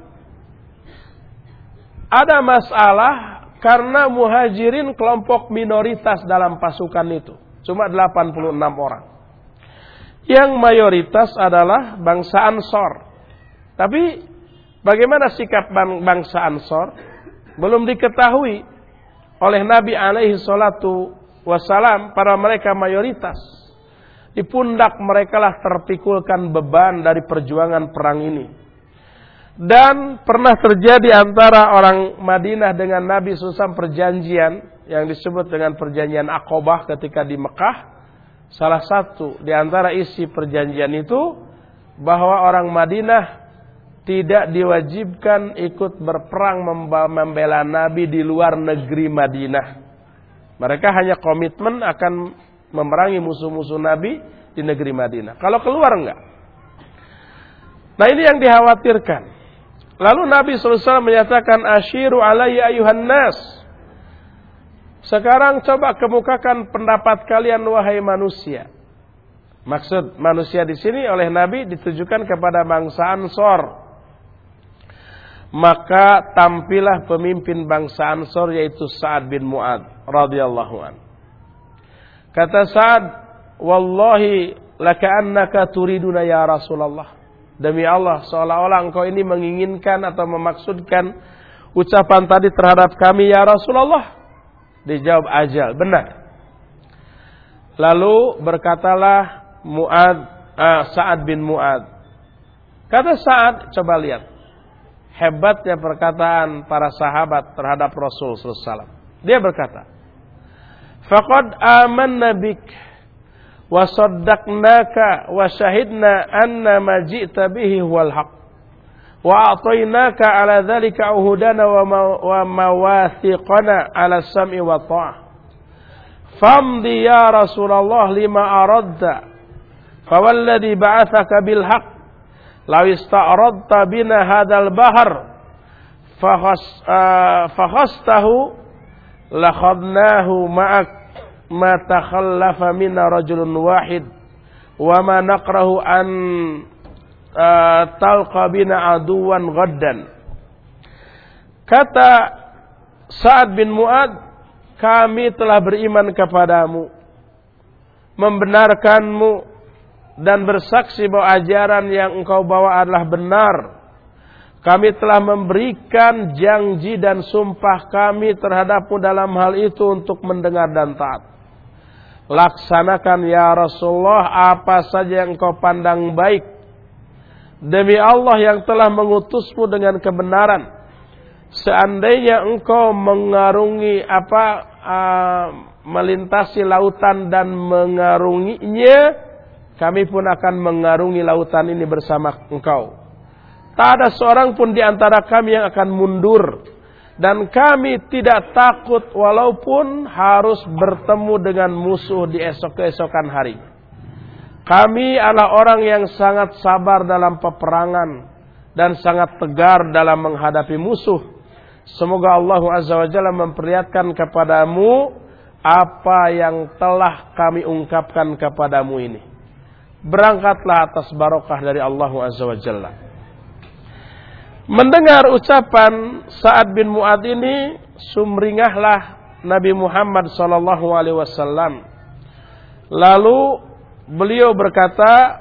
ada masalah karena muhajirin kelompok minoritas dalam pasukan itu. Cuma 86 orang. Yang mayoritas adalah bangsa Ansor. Tapi bagaimana sikap bangsa Ansor? Belum diketahui oleh Nabi alaihi salatu wassalam para mereka mayoritas. Di pundak mereka lah terpikulkan beban dari perjuangan perang ini. Dan pernah terjadi antara orang Madinah dengan Nabi SAW perjanjian yang disebut dengan perjanjian Aqobah ketika di Mekah. Salah satu di antara isi perjanjian itu bahwa orang Madinah tidak diwajibkan ikut berperang membela Nabi di luar negeri Madinah. Mereka hanya komitmen akan memerangi musuh-musuh Nabi di negeri Madinah. Kalau keluar enggak. Nah ini yang dikhawatirkan. Lalu Nabi SAW menyatakan, asyiru alayya ayuhan nas. Sekarang coba kemukakan pendapat kalian wahai manusia. Maksud manusia di sini oleh Nabi ditujukan kepada bangsa Ansor. Maka tampillah pemimpin bangsa Ansor yaitu Sa'ad bin Mu'adz radhiyallahu an. Kata Sa'ad, wallahi laka'annaka turiduna ya Rasulullah. Demi Allah, seolah-olah engkau ini menginginkan atau memaksudkan ucapan tadi terhadap kami ya Rasulullah. Dijawab ajal, benar. Lalu berkatalah Sa'ad bin Mu'adz. Kata Sa'ad, coba lihat hebatnya perkataan para sahabat terhadap Rasul SAW. Dia berkata, faqad amanna bik wa saddaqnaka wa syahidna anna ma ji'ta bihi huwal haq wa a'tainaka ala dhalika uhudana wa mawathiqana ala sam'i wa ta'ah famdi ya Rasulullah lima aradta fawalladhi ba'athaka bil haq law ista'radta bina hadzal bahr fakhastahu lakhadnahu ma'ak ma takhallafa minna rajulun wahid wa ma naqrahu an talqa bina aduwan ghaddan. Kata Sa'ad bin Mu'adz, kami telah beriman kepadamu, membenarkanmu dan bersaksi bahwa ajaran yang engkau bawa adalah benar. Kami telah memberikan janji dan sumpah kami terhadapmu dalam hal itu untuk mendengar dan taat. Laksanakan ya Rasulullah apa saja yang engkau pandang baik. Demi Allah yang telah mengutusmu dengan kebenaran. Seandainya engkau mengarungi melintasi lautan dan mengarunginya, kami pun akan mengarungi lautan ini bersama engkau. Tak ada seorang pun di antara kami yang akan mundur. Dan kami tidak takut walaupun harus bertemu dengan musuh di keesokan hari. Kami adalah orang yang sangat sabar dalam peperangan dan sangat tegar dalam menghadapi musuh. Semoga Allah Azza wa Jalla memperlihatkan kepadamu apa yang telah kami ungkapkan kepadamu ini. Berangkatlah atas barokah dari Allah Azza wa Jalla. Mendengar ucapan Sa'ad bin Mu'adz ini, sumringahlah Nabi Muhammad SAW. Lalu beliau berkata,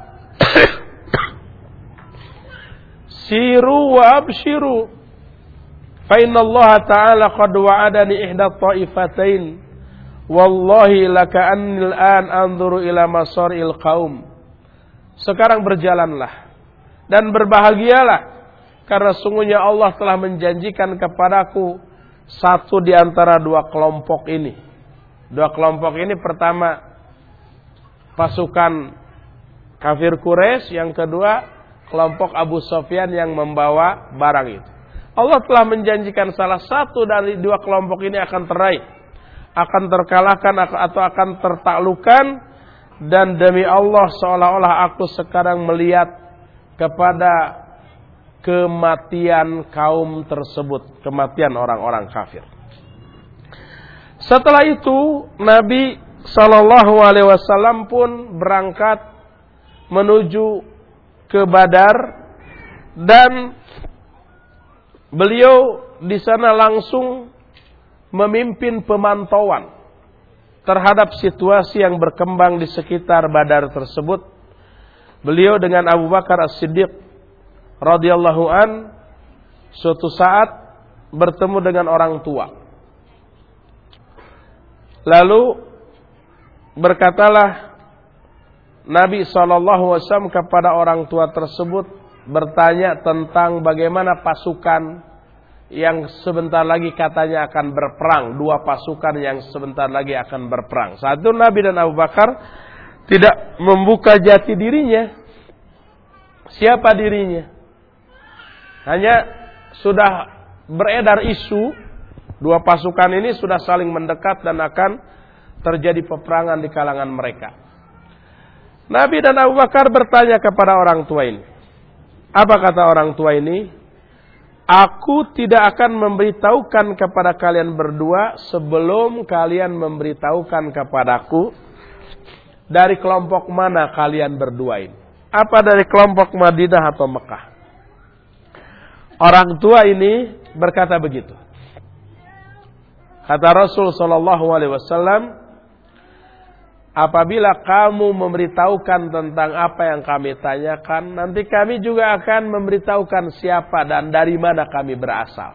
siru wa abshiru, fa inna Allah Ta'ala qad wa'adani ihda ta'ifatain, wallahi laka'annil an anzuru ila masaril qaum. Sekarang berjalanlah dan berbahagialah, karena sungguhnya Allah telah menjanjikan kepadaku satu di antara dua kelompok ini. Dua kelompok ini, pertama pasukan kafir Quraisy, yang kedua kelompok Abu Sufyan yang membawa barang itu. Allah telah menjanjikan salah satu dari dua kelompok ini akan teraih, akan terkalahkan atau akan tertaklukkan. Dan demi Allah, seolah-olah aku sekarang melihat kepada kematian kaum tersebut, kematian orang-orang kafir. Setelah itu Nabi SAW pun berangkat menuju ke Badar, dan beliau di sana langsung memimpin pemantauan terhadap situasi yang berkembang di sekitar Badar tersebut. Beliau dengan Abu Bakar As-Siddiq radhiyallahu an suatu saat bertemu dengan orang tua. Lalu berkatalah Nabi SAW kepada orang tua tersebut, bertanya tentang bagaimana pasukan yang sebentar lagi katanya akan berperang. Dua pasukan yang sebentar lagi akan berperang. Saat itu Nabi dan Abu Bakar tidak membuka jati dirinya. Siapa dirinya? Hanya sudah beredar isu, dua pasukan ini sudah saling mendekat dan akan terjadi peperangan di kalangan mereka. Nabi dan Abu Bakar bertanya kepada orang tua ini. Apa kata orang tua ini? Aku tidak akan memberitahukan kepada kalian berdua sebelum kalian memberitahukan kepadaku dari kelompok mana kalian berdua ini. Apa dari kelompok Madinah atau Mekah? Orang tua ini berkata begitu. Kata Rasul SAW, apabila kamu memberitahukan tentang apa yang kami tanyakan, nanti kami juga akan memberitahukan siapa dan dari mana kami berasal.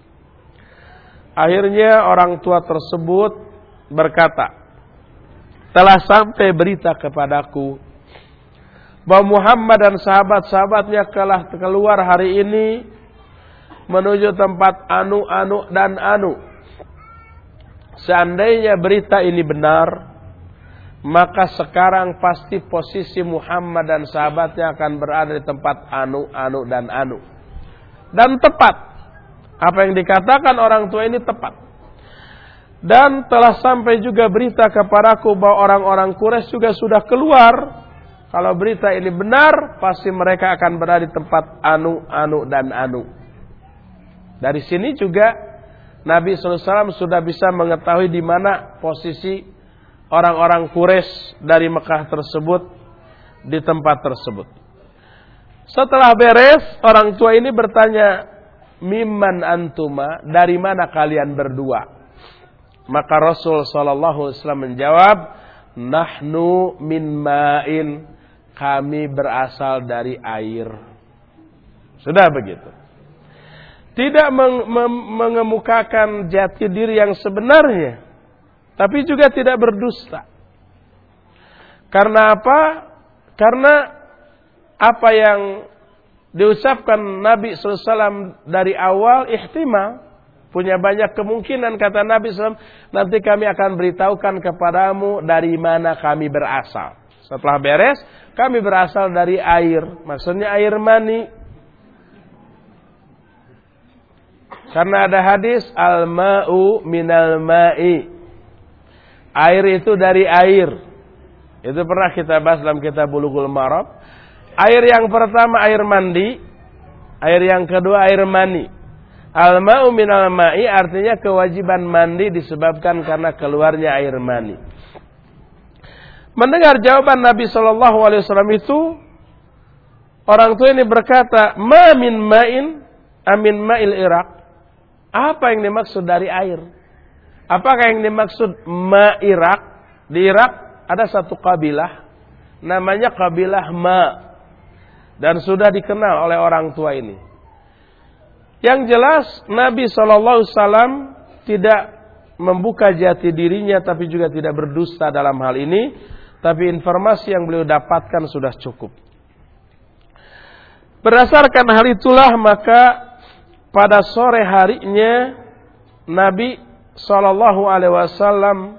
Akhirnya orang tua tersebut berkata, telah sampai berita kepadaku bahwa Muhammad dan sahabat-sahabatnya telah keluar hari ini menuju tempat anu dan anu. Seandainya berita ini benar, maka sekarang pasti posisi Muhammad dan sahabatnya akan berada di tempat anu dan anu. Dan tepat. Apa yang dikatakan orang tua ini tepat. Dan telah sampai juga berita kepadaku bahwa orang-orang Quraisy juga sudah keluar. Kalau berita ini benar, pasti mereka akan berada di tempat anu dan anu. Dari sini juga Nabi SAW sudah bisa mengetahui di mana posisi orang-orang Quraisy dari Mekah tersebut di tempat tersebut. Setelah beres, orang tua ini bertanya, "Mimman antuma?" Dari mana kalian berdua? Maka Rasul SAW menjawab, "Nahnu min ma'in." Kami berasal dari air. Sudah begitu. Tidak mengemukakan jati diri yang sebenarnya, tapi juga tidak berdusta. Karena apa? Karena apa yang diucapkan Nabi SAW dari awal ihtimal, punya banyak kemungkinan, kata Nabi SAW, nanti kami akan beritahukan kepadamu dari mana kami berasal. Setelah beres, kami berasal dari air, maksudnya air mani. Karena ada hadis al-ma'u minal ma'i. Air itu dari air. Itu pernah kita bahas dalam kitab Bulughul Maram. Air yang pertama air mandi, air yang kedua air mani. Al-ma'u minal ma'i artinya kewajiban mandi disebabkan karena keluarnya air mani. Mendengar jawaban Nabi SAW itu, orang tua ini berkata, "Ma min ma'in amin ma'il Irak." Apa yang dimaksud dari air? Apakah yang dimaksud Ma Irak? Di Irak ada satu kabilah, namanya kabilah Ma, dan sudah dikenal oleh orang tua ini. Yang jelas Nabi SAW tidak membuka jati dirinya, tapi juga tidak berdusta dalam hal ini. Tapi informasi yang beliau dapatkan sudah cukup. Berdasarkan hal itulah, maka pada sore harinya Nabi SAW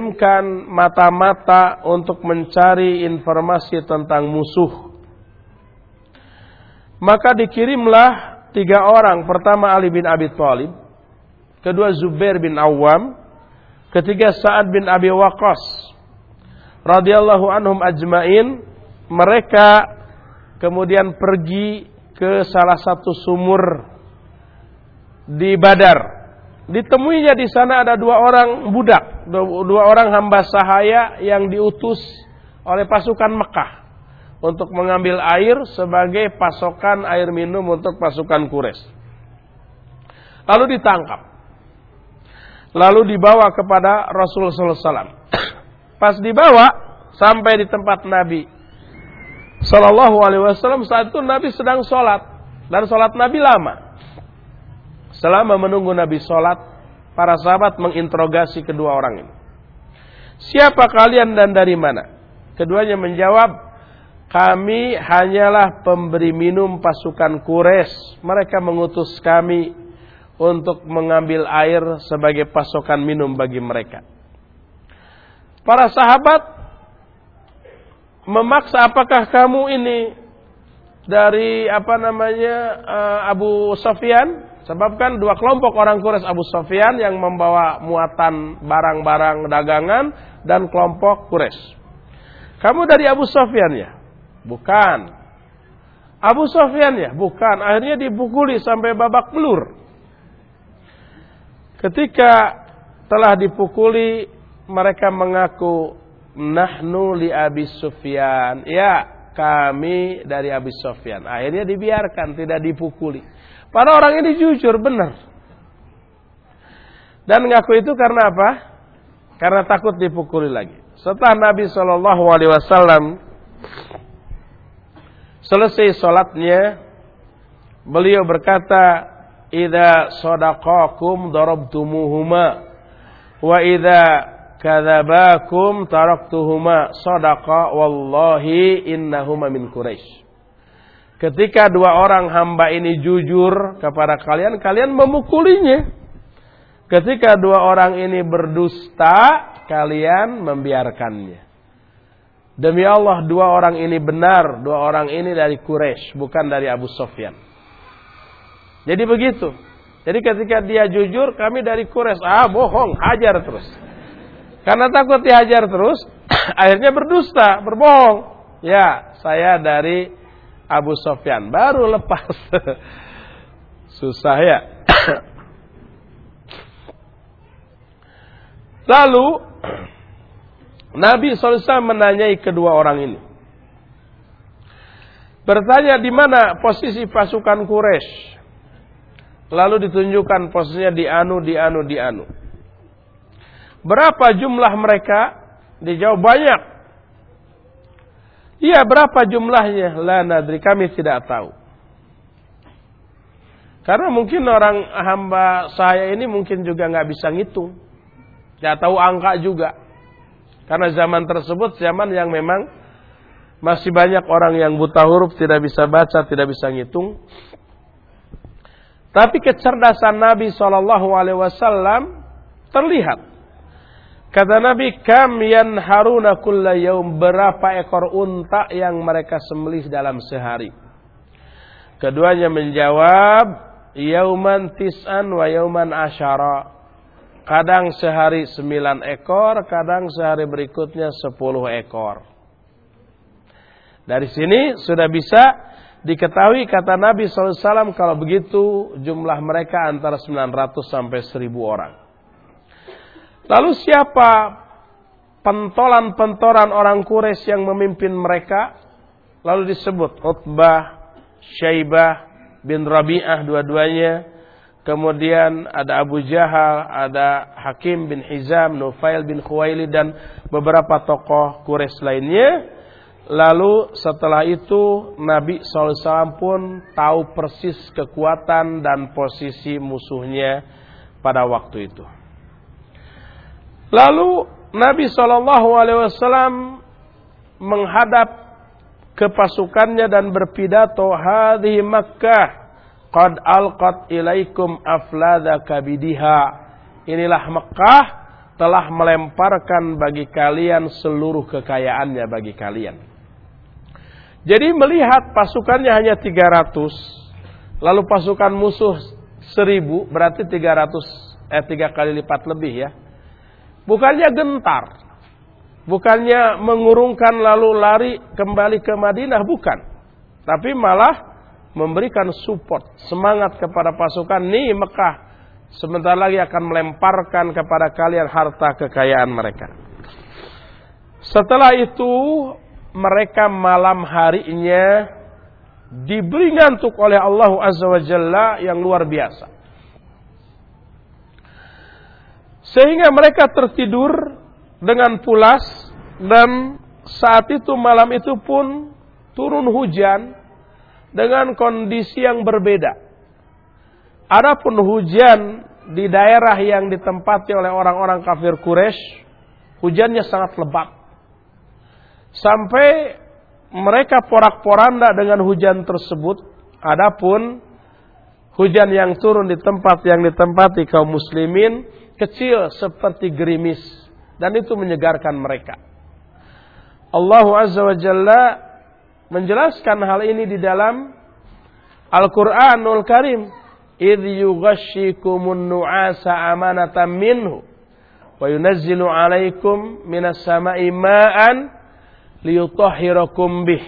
mengirimkan mata-mata untuk mencari informasi tentang musuh Maka dikirimlah 3 orang. Pertama Ali bin Abi Thalib, kedua Zubair bin Awam, ketiga Sa'ad bin Abi Waqqas radhiyallahu anhum ajmain. Mereka kemudian pergi ke salah satu sumur di Badar. Ditemuinya di sana ada 2 orang budak, 2 orang hamba sahaya yang diutus oleh pasukan Mekah untuk mengambil air sebagai pasokan air minum untuk pasukan Quraisy. Lalu ditangkap. Lalu dibawa kepada Rasulullah SAW. Pas dibawa sampai di tempat Nabi Sallallahu Alaihi Wasallam, saat itu Nabi sedang sholat, dan sholat Nabi lama. Selama menunggu Nabi sholat, para sahabat menginterogasi kedua orang ini. Siapa kalian dan dari mana? Keduanya menjawab, kami hanyalah pemberi minum pasukan Quraisy. Mereka mengutus kami untuk mengambil air sebagai pasokan minum bagi mereka. Para sahabat memaksa, apakah kamu ini dari Abu Sufyan? Sebab kan 2 kelompok orang Quraisy, Abu Sufyan yang membawa muatan barang-barang dagangan dan kelompok Quraisy. Kamu dari Abu Sufyan ya? Bukan. Abu Sufyan ya? Bukan. Akhirnya dipukuli sampai babak belur. Ketika telah dipukuli, mereka mengaku, nahnu li Abi Sufyan. Ya, kami dari Abi Sufyan. Akhirnya dibiarkan, tidak dipukuli. Para orang ini jujur, benar. Dan ngaku itu karena apa? Karena takut dipukuli lagi. Setelah Nabi SAW selesai sholatnya, beliau berkata, idza sadaqakum darabtumuhuma wa idza kadzabakum taraktuhuma sadaqa wallahi innahuma min Quraisy. Ketika 2 orang hamba ini jujur kepada kalian, kalian memukulinya. Ketika 2 orang ini berdusta, kalian membiarkannya. Demi Allah, 2 orang ini benar, 2 orang ini dari Quraisy, bukan dari Abu Sufyan. Jadi begitu. Jadi ketika dia jujur, kami dari Quraisy, bohong, hajar terus. Karena takut dihajar terus, akhirnya berdusta, berbohong. Ya, saya dari Abu Sufyan, baru lepas. Susah ya. Lalu Nabi SAW menanyai kedua orang ini. Bertanya di mana posisi pasukan Quraisy. Lalu ditunjukkan posisinya di anu. Berapa jumlah mereka? Dijawab banyak. Iya, berapa jumlahnya? La nadri, kami tidak tahu. Karena mungkin orang hamba saya ini mungkin juga nggak bisa ngitung. Nggak tahu angka juga. Karena zaman tersebut zaman yang memang masih banyak orang yang buta huruf, tidak bisa baca, tidak bisa ngitung. Tapi kecerdasan Nabi SAW terlihat. Kata Nabi, kam yanharuna kulla yaum, berapa ekor unta yang mereka sembelih dalam sehari. Keduanya menjawab, yauman tis'an wa yauman asyara. Kadang sehari 9 ekor, kadang sehari berikutnya 10 ekor. Dari sini sudah bisa diketahui, kata Nabi SAW, kalau begitu jumlah mereka antara 900 sampai 1000 orang. Lalu siapa pentolan-pentolan orang Quraisy yang memimpin mereka? Lalu disebut Utbah, Syaibah bin Rabi'ah, dua-duanya. Kemudian ada Abu Jahal, ada Hakim bin Hizam, Nufail bin Khuwailid, dan beberapa tokoh Quraisy lainnya. Lalu setelah itu Nabi SAW pun tahu persis kekuatan dan posisi musuhnya pada waktu itu. Lalu Nabi SAW menghadap ke pasukannya dan berpidato, hadhihi Makkah qad alqat ilaikum afladha kabidiha. Inilah Mekah telah melemparkan bagi kalian seluruh kekayaannya bagi kalian. Jadi melihat pasukannya hanya 300, lalu pasukan musuh 1000, berarti 3 kali lipat lebih ya. Bukannya gentar, bukannya mengurungkan lalu lari kembali ke Madinah, bukan. Tapi malah memberikan support, semangat kepada pasukan, nih Mekah sebentar lagi akan melemparkan kepada kalian harta kekayaan mereka. Setelah itu mereka malam harinya diberi ngantuk oleh Allah Azza wa Jalla yang luar biasa. Sehingga mereka tertidur dengan pulas, dan saat itu malam itu pun turun hujan dengan kondisi yang berbeda. Adapun hujan di daerah yang ditempati oleh orang-orang kafir Quraisy, hujannya sangat lebat. Sampai mereka porak-poranda dengan hujan tersebut. Adapun hujan yang turun di tempat yang ditempati kaum muslimin kecil seperti gerimis, dan itu menyegarkan mereka. Allah Azza wa Jalla menjelaskan hal ini di dalam Al-Qur'anul Karim. Idh yughashshikumun nu'asa amanatan minhu wa yunazzilu 'alaikum minas sama'i ma'an liyutahhirakum bih.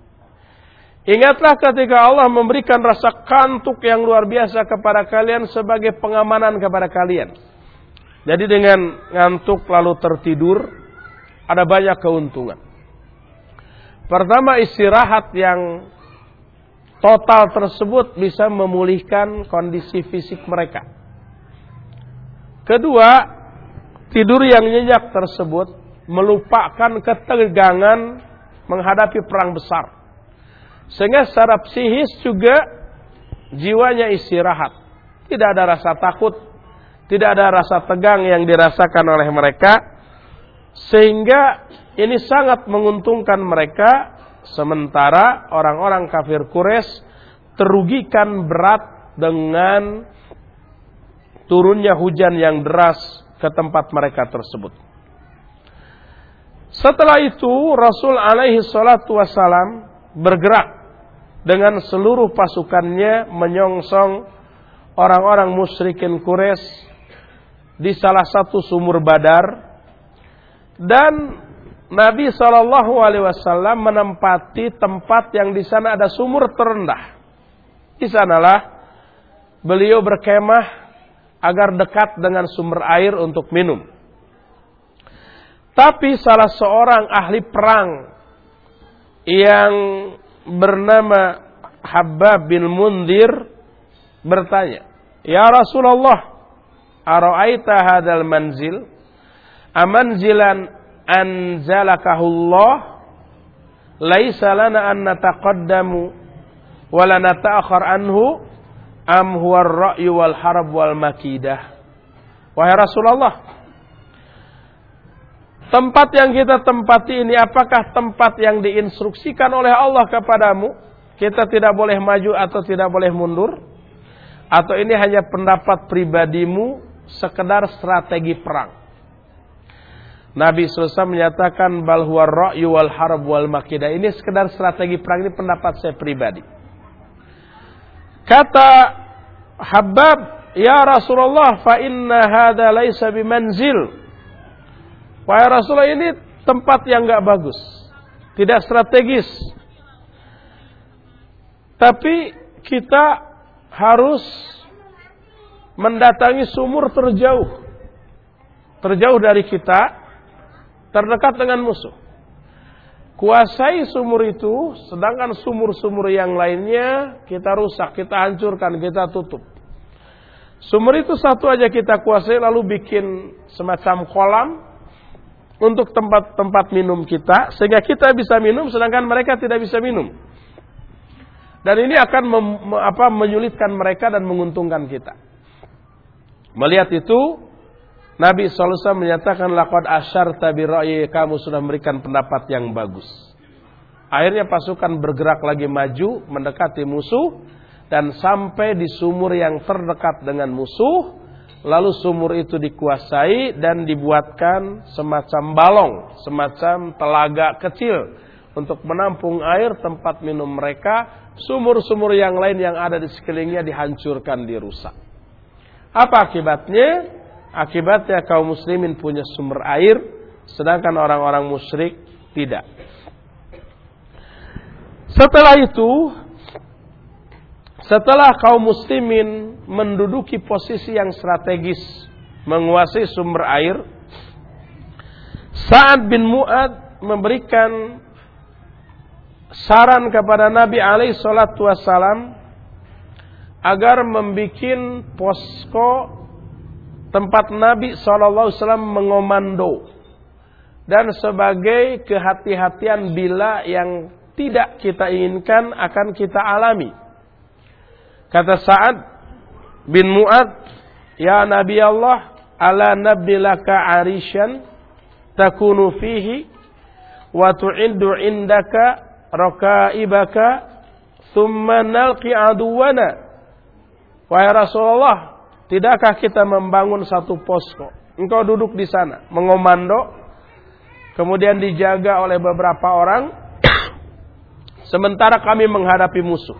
Ingatlah ketika Allah memberikan rasa kantuk yang luar biasa kepada kalian sebagai pengamanan kepada kalian. Jadi dengan ngantuk lalu tertidur ada banyak keuntungan. Pertama, istirahat yang total tersebut bisa memulihkan kondisi fisik mereka. Kedua, tidur yang nyenyak tersebut melupakan ketegangan menghadapi perang besar. Sehingga secara psikis juga jiwanya istirahat. Tidak ada rasa takut, tidak ada rasa tegang yang dirasakan oleh mereka. Sehingga ini sangat menguntungkan mereka. Sementara orang-orang kafir Quraisy terugikan berat dengan turunnya hujan yang deras ke tempat mereka tersebut. Setelah itu Rasul alaihi salatu wassalam bergerak dengan seluruh pasukannya menyongsong orang-orang musyrikin Quraisy di salah satu sumur Badar, dan Nabi SAW menempati tempat yang di sana ada sumur terendah. Di sanalah beliau berkemah agar dekat dengan sumber air untuk minum. Tapi salah seorang ahli perang yang bernama Habbab bin Mundhir bertanya, "Ya Rasulullah, ara'aita hadzal manzil? Amanzilan anzalakahullah? Laisa lana an nataqaddamu wa la nata'akhkhar anhu am huwa ar-ra'yu wal harb wal makidah?" Wahai Rasulullah, tempat yang kita tempati ini apakah tempat yang diinstruksikan oleh Allah kepadamu? Kita tidak boleh maju atau tidak boleh mundur? Atau ini hanya pendapat pribadimu, sekedar strategi perang? Nabi SAW menyatakan bal huwa ar-ra'yu wal harb wal makidah. Ini sekedar strategi perang, ini pendapat saya pribadi. Kata Habbab, "Ya Rasulullah, fa inna hadza laisa bimanzil." Wahai Rasulullah, ini tempat yang enggak bagus, tidak strategis. Tapi kita harus mendatangi sumur terjauh dari kita, terdekat dengan musuh. Kuasai sumur itu, sedangkan sumur-sumur yang lainnya kita rusak, kita hancurkan, kita tutup. Sumur itu satu aja kita kuasai, lalu bikin semacam kolam untuk tempat-tempat minum kita, sehingga kita bisa minum sedangkan mereka tidak bisa minum. Dan ini akan menyulitkan mereka dan menguntungkan kita. Melihat itu, Nabi SAW menyatakan laqad asyarta bi ra'yi, kamu sudah memberikan pendapat yang bagus. Akhirnya pasukan bergerak lagi maju mendekati musuh dan sampai di sumur yang terdekat dengan musuh. Lalu sumur itu dikuasai dan dibuatkan semacam balong, semacam telaga kecil untuk menampung air tempat minum mereka. Sumur-sumur yang lain yang ada di sekelilingnya dihancurkan, dirusak. Apa akibatnya? Akibatnya kaum muslimin punya sumber air, sedangkan orang-orang musyrik tidak. Setelah itu, setelah kaum muslimin menduduki posisi yang strategis, menguasai sumber air, Sa'ad bin Mu'ad memberikan saran kepada Nabi alaihi salatu wassalam agar membikin posko tempat Nabi sallallahu alaihi wasallam mengomando dan sebagai kehati-hatian bila yang tidak kita inginkan akan kita alami. Kata Sa'ad bin Mu'ad, "Ya Nabi Allah, ala nabni laka arishan takunu fihi wa tu'iddu indaka rakaibaka thumma nalqi aduwana." Wahai Rasulullah, tidakkah kita membangun satu posko? Engkau duduk di sana, mengomando, kemudian dijaga oleh beberapa orang, sementara kami menghadapi musuh.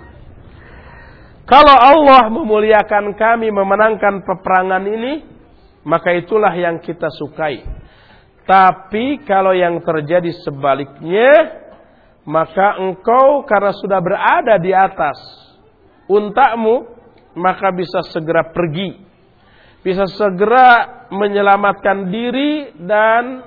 Kalau Allah memuliakan kami memenangkan peperangan ini, maka itulah yang kita sukai. Tapi kalau yang terjadi sebaliknya, maka engkau karena sudah berada di atas untamu, maka bisa segera pergi, bisa segera menyelamatkan diri dan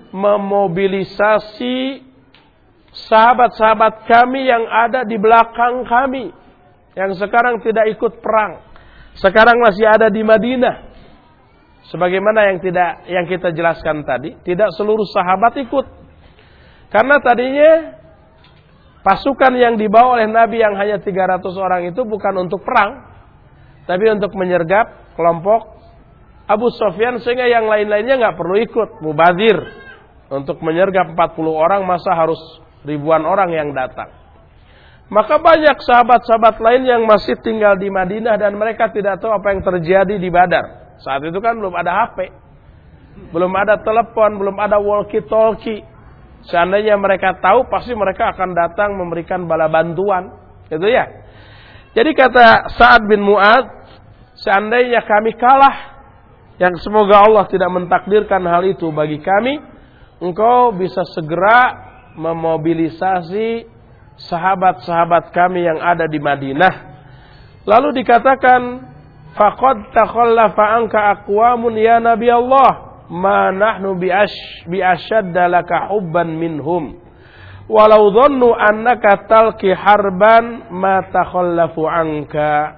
memobilisasi sahabat-sahabat kami yang ada di belakang kami, yang sekarang tidak ikut perang, sekarang masih ada di Madinah. Sebagaimana yang kita jelaskan tadi, tidak seluruh sahabat ikut. Karena tadinya pasukan yang dibawa oleh Nabi yang hanya 300 orang itu bukan untuk perang, tapi untuk menyergap kelompok Abu Sufyan, sehingga yang lain-lainnya nggak perlu ikut, mubazir. Untuk menyergap 40 orang, masa harus ribuan orang yang datang. Maka banyak sahabat-sahabat lain yang masih tinggal di Madinah dan mereka tidak tahu apa yang terjadi di Badar. Saat itu kan belum ada HP, belum ada telepon, belum ada walkie-talkie. Seandainya mereka tahu, pasti mereka akan datang memberikan bala bantuan, gitu ya. Jadi kata Sa'ad bin Mu'ad, seandainya kami kalah, yang semoga Allah tidak mentakdirkan hal itu bagi kami, engkau bisa segera memobilisasi sahabat-sahabat kami yang ada di Madinah. Lalu dikatakan, faqad takhallafa anka aqwamun ya Nabi Allah, ma nahnu bi ashadda laka hubban minhum, walau dhannu annaka talqi harban ma takhallafu anka.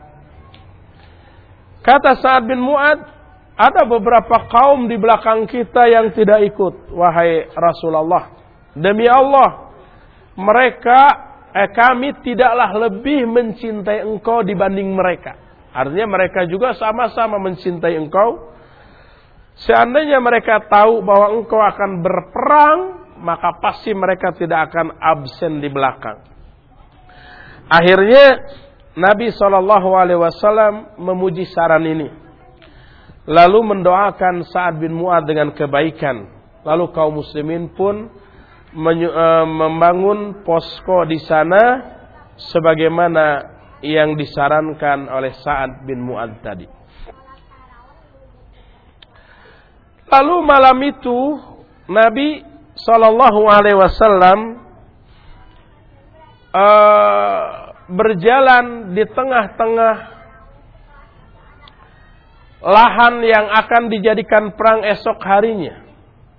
Kata Sa'ad bin Mu'ad, ada beberapa kaum di belakang kita yang tidak ikut, wahai Rasulullah. Demi Allah, kami tidaklah lebih mencintai engkau dibanding mereka. Artinya mereka juga sama-sama mencintai engkau. Seandainya mereka tahu bahwa engkau akan berperang, maka pasti mereka tidak akan absen di belakang. Akhirnya Nabi SAW memuji saran ini, lalu mendoakan Sa'ad bin Mu'ad dengan kebaikan. Lalu kaum muslimin pun membangun posko di sana sebagaimana yang disarankan oleh Sa'ad bin Mu'ad tadi. Lalu malam itu Nabi SAW berjalan di tengah-tengah lahan yang akan dijadikan perang esok harinya,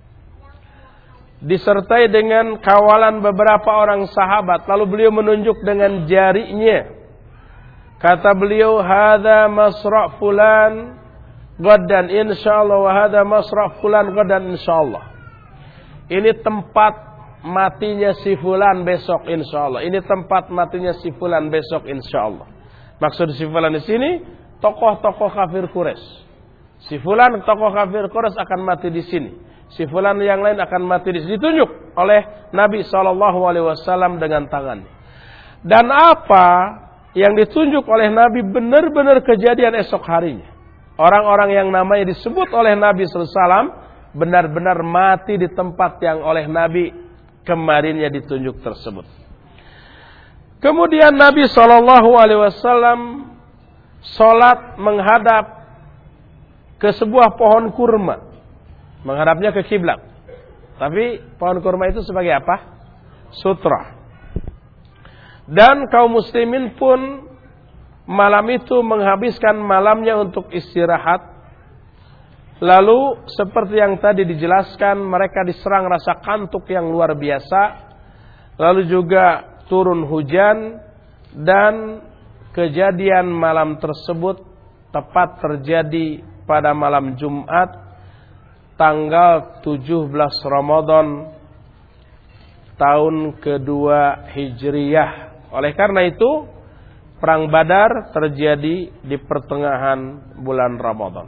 disertai dengan kawalan beberapa orang sahabat. Lalu beliau menunjuk dengan jarinya. Kata beliau, hadza masra' fulan gadan insyaallah wa hadza masra' fulan gadan insyaallah. Ini tempat matinya si fulan besok insyaallah. Ini tempat matinya si fulan besok insyaallah. Maksud si fulan di sini tokoh-tokoh kafir Quraisy. Si fulan tokoh kafir Quraisy akan mati di sini. Si fulan yang lain akan mati di sini. Ditunjuk oleh Nabi SAW dengan tangannya. Dan apa yang ditunjuk oleh Nabi benar-benar kejadian esok harinya. Orang-orang yang namanya disebut oleh Nabi SAW benar-benar mati di tempat yang oleh Nabi kemarinnya ditunjuk tersebut. Kemudian Nabi SAW sholat menghadap ke sebuah pohon kurma, menghadapnya ke kiblat. Tapi pohon kurma itu sebagai apa? Sutra. Dan kaum muslimin pun malam itu menghabiskan malamnya untuk istirahat. Lalu seperti yang tadi dijelaskan, mereka diserang rasa kantuk yang luar biasa. Lalu juga turun hujan, dan kejadian malam tersebut tepat terjadi pada malam Jumat tanggal 17 Ramadan tahun kedua Hijriyah. Oleh karena itu Perang Badar terjadi di pertengahan bulan Ramadan.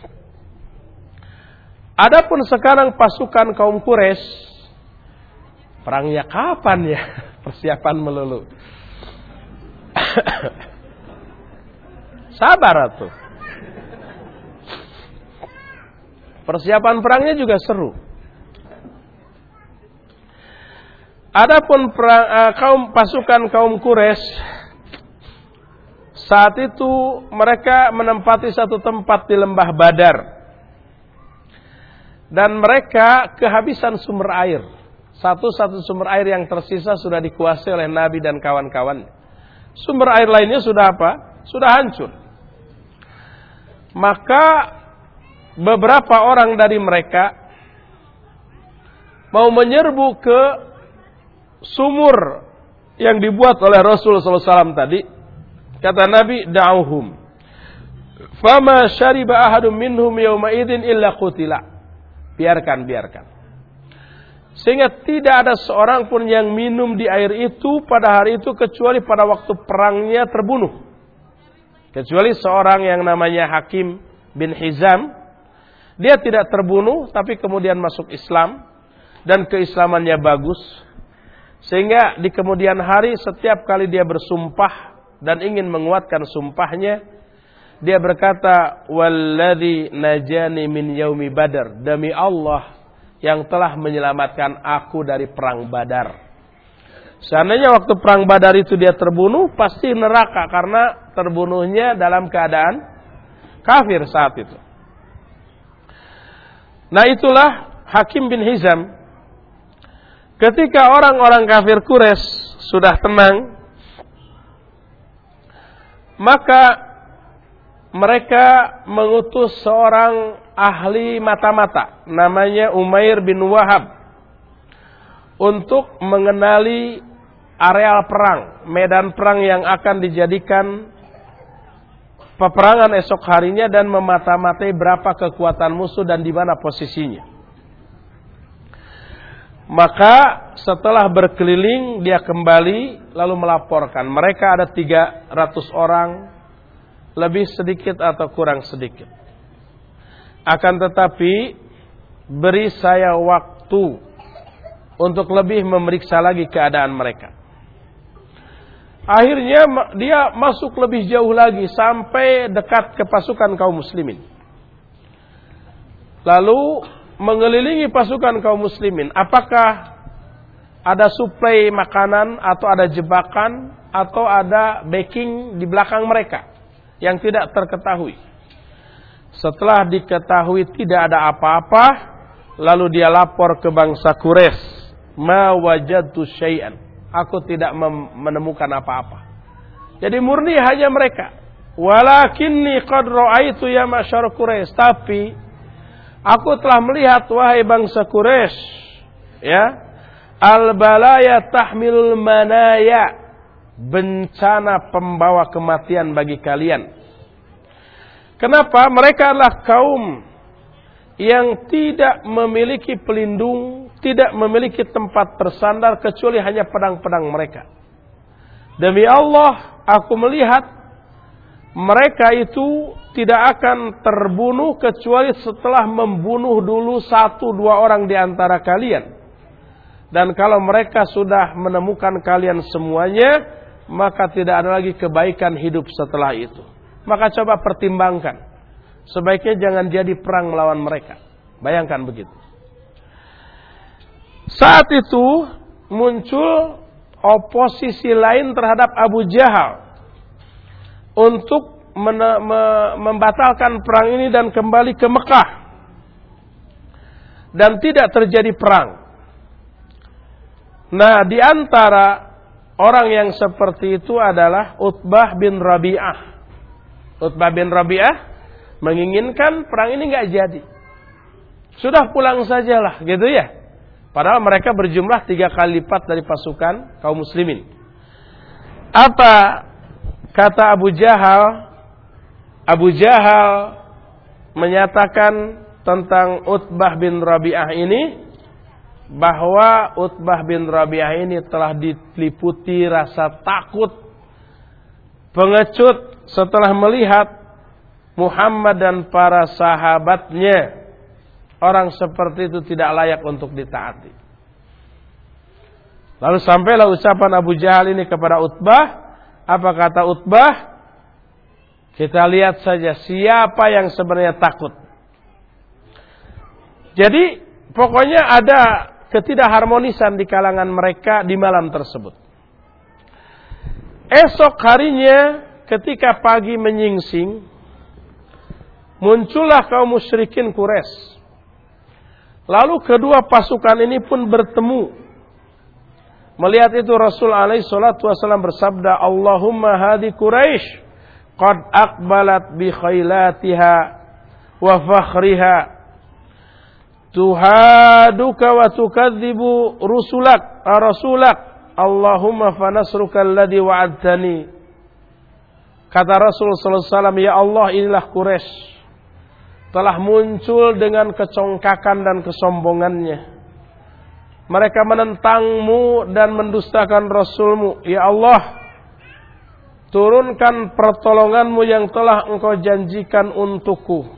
Adapun sekarang pasukan kaum Quraisy, perangnya kapan ya? Persiapan melulu. Sabar atuh. Persiapan perangnya juga seru. Adapun pasukan kaum Quraisy, saat itu mereka menempati satu tempat di lembah Badar. Dan mereka kehabisan sumber air. Satu-satu sumber air yang tersisa sudah dikuasai oleh Nabi dan kawan-kawan. Sumber air lainnya sudah apa? Sudah hancur. Maka beberapa orang dari mereka mau menyerbu ke sumur yang dibuat oleh Rasul SAW tadi. Kata Nabi, da'uhum. Fama syariba ahadum minhum yawma idin illa qutila. Biarkan. Sehingga tidak ada seorang pun yang minum di air itu pada hari itu kecuali pada waktu perangnya terbunuh. Kecuali seorang yang namanya Hakim bin Hizam. Dia tidak terbunuh tapi kemudian masuk Islam dan keislamannya bagus. Sehingga di kemudian hari setiap kali dia bersumpah dan ingin menguatkan sumpahnya, dia berkata, walladzi najani min yaumi Badar, demi Allah yang telah menyelamatkan aku dari perang Badar. Seandainya waktu perang Badar itu dia terbunuh, pasti neraka karena terbunuhnya dalam keadaan kafir saat itu. Nah, itulah Hakim bin Hizam. Ketika orang-orang kafir Quraisy sudah tenang, maka mereka mengutus seorang ahli mata-mata namanya Umair bin Wahab untuk mengenali areal perang, medan perang yang akan dijadikan peperangan esok harinya dan memata-matai berapa kekuatan musuh dan di mana posisinya. Maka setelah berkeliling dia kembali lalu melaporkan, mereka ada 300 orang, lebih sedikit atau kurang sedikit. Akan tetapi beri saya waktu untuk lebih memeriksa lagi keadaan mereka. Akhirnya dia masuk lebih jauh lagi sampai dekat ke pasukan kaum muslimin. Lalu mengelilingi pasukan kaum muslimin. Apakah ada suplai makanan atau ada jebakan atau ada backing di belakang mereka yang tidak terketahui. Setelah diketahui tidak ada apa-apa, lalu dia lapor ke bangsa Quraisy, ma wajadtu syai'an. Aku tidak menemukan apa-apa. Jadi murni hanya mereka. Walakinni qad ra'aitu ya masyar Quraisy. Tapi aku telah melihat wahai bangsa Quraisy, ya, al-balaya tahmilul manaya, bencana pembawa kematian bagi kalian. Kenapa? Mereka adalah kaum yang tidak memiliki pelindung, tidak memiliki tempat bersandar kecuali hanya pedang-pedang mereka. Demi Allah, aku melihat mereka itu tidak akan terbunuh kecuali setelah membunuh dulu 1-2 orang di antara kalian. Dan kalau mereka sudah menemukan kalian semuanya, maka tidak ada lagi kebaikan hidup setelah itu. Maka coba pertimbangkan. Sebaiknya jangan jadi perang melawan mereka. Bayangkan begitu. Saat itu muncul oposisi lain terhadap Abu Jahal untuk membatalkan perang ini dan kembali ke Mekah. Dan tidak terjadi perang. Nah, di antara orang yang seperti itu adalah Utbah bin Rabi'ah. Utbah bin Rabi'ah menginginkan perang ini nggak jadi. Sudah pulang sajalah, gitu ya. Padahal mereka berjumlah 3 kali lipat dari pasukan kaum muslimin. Apa kata Abu Jahal? Abu Jahal menyatakan tentang Utbah bin Rabi'ah ini, bahwa Utbah bin Rabi'ah ini telah diliputi rasa takut, pengecut setelah melihat Muhammad dan para sahabatnya. Orang seperti itu tidak layak untuk ditaati. Lalu sampailah ucapan Abu Jahal ini kepada Utbah. Apa kata Utbah? Kita lihat saja siapa yang sebenarnya takut. Jadi pokoknya ada ketidakharmonisan di kalangan mereka di malam tersebut. Esok harinya ketika pagi menyingsing, muncullah kaum musyrikin Quraisy. Lalu kedua pasukan ini pun bertemu. Melihat itu Rasul alaihi salatu wasallam bersabda, Allahumma hadi Quraisy qad aqbalat bi khailatiha wa fakhriha tuhaduka wa tukadzibu rasulak Allahumma fanasruka alladhi wa'adtani. Kata Rasul sallallahu alaihi wasallam, ya Allah, inilah Quraisy telah muncul dengan kecongkakan dan kesombongannya. Mereka menentangmu dan mendustakan Rasulmu. Ya Allah, turunkan pertolonganmu yang telah engkau janjikan untukku.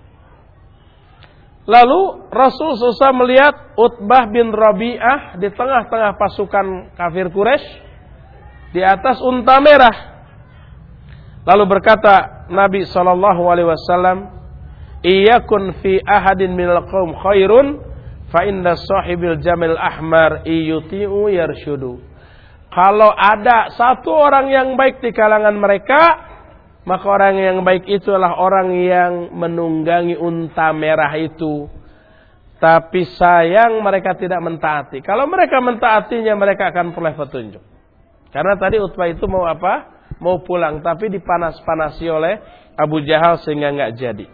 Lalu Rasul SAW melihat Utbah bin Rabi'ah di tengah-tengah pasukan kafir Quraisy di atas unta merah. Lalu berkata Nabi SAW, Iyakun fi ahadin minal qaum khairun fa inda sahibil jamil ahmar iyuti'u yarshudu. Kalau ada satu orang yang baik di kalangan mereka, maka orang yang baik itu adalah orang yang menunggangi unta merah itu. Tapi sayang mereka tidak mentaati. Kalau mereka mentaatinya, mereka akan peroleh petunjuk. Karena tadi Utbah itu mau apa? Mau pulang, tapi dipanas-panasi oleh Abu Jahal sehingga nggak jadi.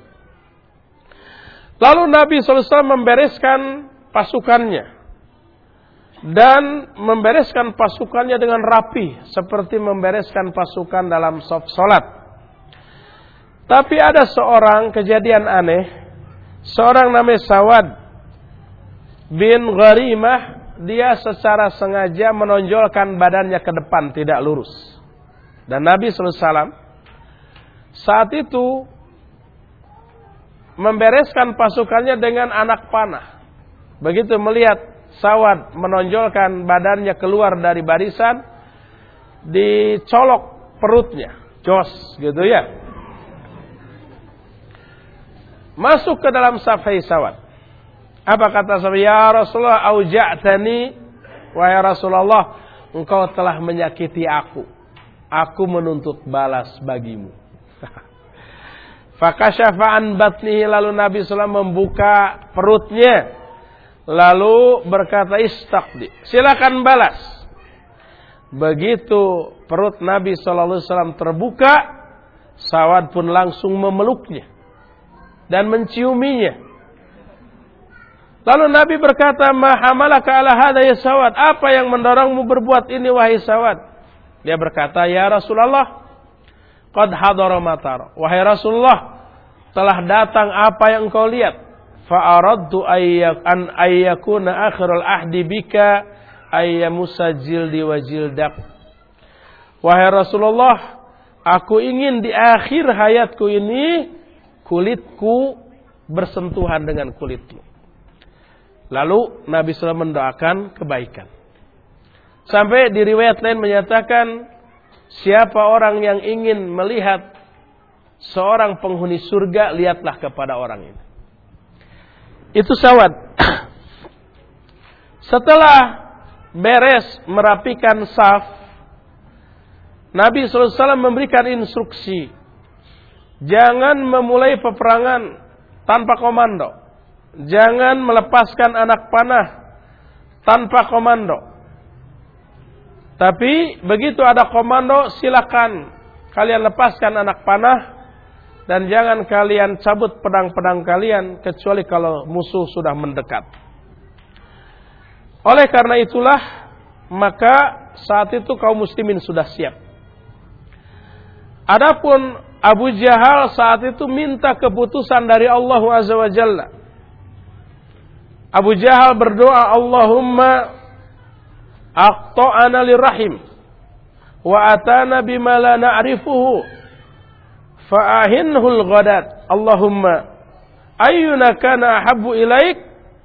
Lalu Nabi SAW membereskan pasukannya. Dan membereskan pasukannya dengan rapi. Seperti membereskan pasukan dalam shaf salat. Tapi ada seorang kejadian aneh. Seorang namanya Sawad bin Gharimah. Dia secara sengaja menonjolkan badannya ke depan, tidak lurus. Dan Nabi SAW saat itu membereskan pasukannya dengan anak panah. Begitu melihat Sawad menonjolkan badannya keluar dari barisan, dicolok perutnya, jos gitu ya. Masuk ke dalam safai Sawad. Apa kata Sawad? Ya Rasulullah, auja'tani, wahai Rasulullah, engkau telah menyakiti aku. Aku menuntut balas bagimu. Fakasyafa an batnihi, lalu Nabi SAW membuka perutnya, lalu berkata istaqdi, silakan balas. Begitu perut Nabi SAW terbuka, Sawad pun langsung memeluknya dan menciuminya. Lalu Nabi berkata, ma hamalaka ala hadha ya Sawad, apa yang mendorongmu berbuat ini wahai Sawad? Dia berkata, ya Rasulullah, qad hadara matar, wahai Rasulullah, telah datang apa yang engkau lihat. Fa'aradtu an ayyakuna akhirul ahdi bika ayyamusa jildi wa jildak. Wahai Rasulullah, aku ingin di akhir hayatku ini kulitku bersentuhan dengan kulitmu. Lalu Nabi SAW mendoakan kebaikan. Sampai di riwayat lain menyatakan, siapa orang yang ingin melihat seorang penghuni surga, lihatlah kepada orang ini. Itu Sawad. Setelah beres merapikan saf, Nabi SAW memberikan instruksi, jangan memulai peperangan tanpa komando, jangan melepaskan anak panah tanpa komando. Tapi begitu ada komando, silakan kalian lepaskan anak panah dan jangan kalian cabut pedang-pedang kalian kecuali kalau musuh sudah mendekat. Oleh karena itulah, maka saat itu kaum muslimin sudah siap. Adapun Abu Jahal saat itu minta keputusan dari Allah Azza wa Jalla. Abu Jahal berdoa, Allahumma aqta'ana lirrahim wa atana bima la na'rifuhu fa'ahinhul ghadat. Allahumma ayyuna kana ahabbu ilaik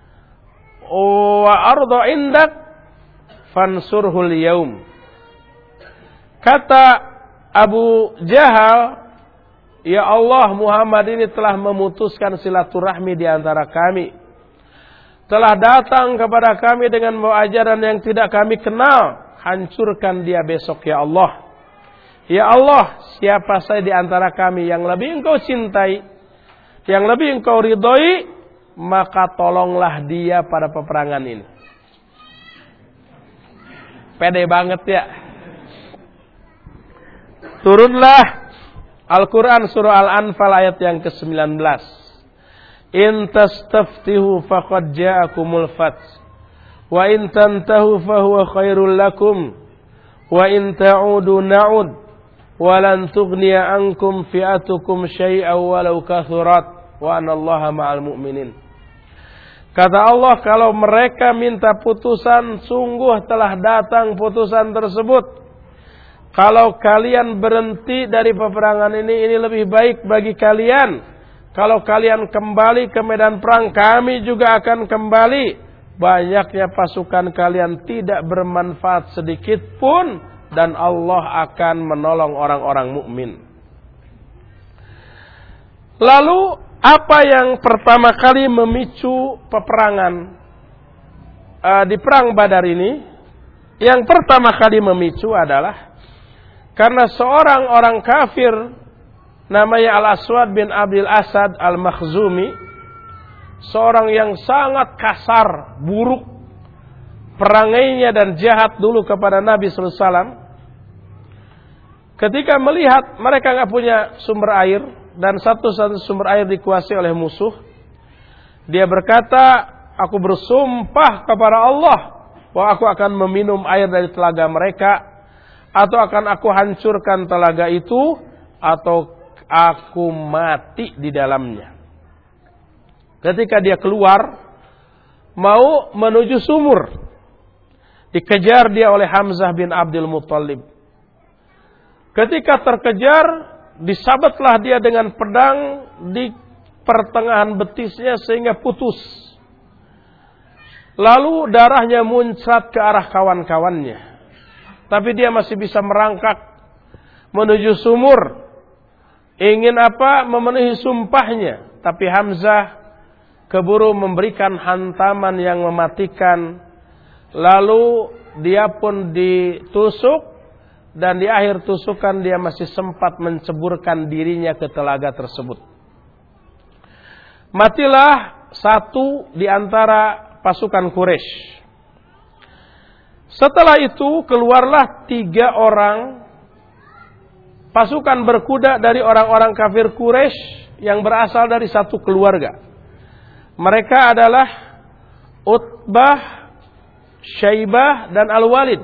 wa arda indak fansurhul yaum. Kata Abu Jahal, ya Allah, Muhammad ini telah memutuskan silaturahmi di antara kami, telah datang kepada kami dengan membawa ajaran yang tidak kami kenal. Hancurkan dia besok ya Allah. Ya Allah, siapa saja di antara kami yang lebih engkau cintai, yang lebih engkau ridhoi, maka tolonglah dia pada peperangan ini. Pede banget ya. Turunlah Al-Quran surah Al-Anfal ayat yang ke-19. In tastaftihu faqad ja'akumul fath wa in tantahu fahuwa khairul lakum wa in ta'udu na'ud wa lan tughniya ankum fi'atukum syai'an walau kathurat wa anallaha ma'al mu'minin. Kata Allah, kalau mereka minta putusan, sungguh telah datang putusan tersebut. Kalau kalian berhenti dari peperangan ini lebih baik bagi kalian. Kalau kalian kembali ke medan perang, kami juga akan kembali. Banyaknya pasukan kalian tidak bermanfaat sedikit pun, dan Allah akan menolong orang-orang mukmin. Lalu apa yang pertama kali memicu peperangan di perang Badar ini? Yang pertama kali memicu adalah karena seorang orang kafir namanya Al-Aswad bin Abdul Asad Al-Makhzumi, seorang yang sangat kasar, buruk perangainya dan jahat dulu kepada Nabi sallallahu alaihi wasallam. Ketika melihat mereka nggak punya sumber air dan satu-satu sumber air dikuasai oleh musuh, dia berkata, aku bersumpah kepada Allah bahwa aku akan meminum air dari telaga mereka, atau akan aku hancurkan telaga itu, atau aku mati di dalamnya. Ketika dia keluar mau menuju sumur, dikejar dia oleh Hamzah bin Abdul Muttalib. Ketika terkejar, disabetlah dia dengan pedang di pertengahan betisnya sehingga putus. Lalu darahnya muncrat ke arah kawan-kawannya. Tapi dia masih bisa merangkak menuju sumur. Ingin apa? Memenuhi sumpahnya. Tapi Hamzah keburu memberikan hantaman yang mematikan. Lalu dia pun ditusuk. Dan di akhir tusukan dia masih sempat menceburkan dirinya ke telaga tersebut. Matilah satu di antara pasukan Quraisy. Setelah itu keluarlah 3 orang pasukan berkuda dari orang-orang kafir Quraisy yang berasal dari satu keluarga. Mereka adalah Utbah, Syaibah, dan Al-Walid.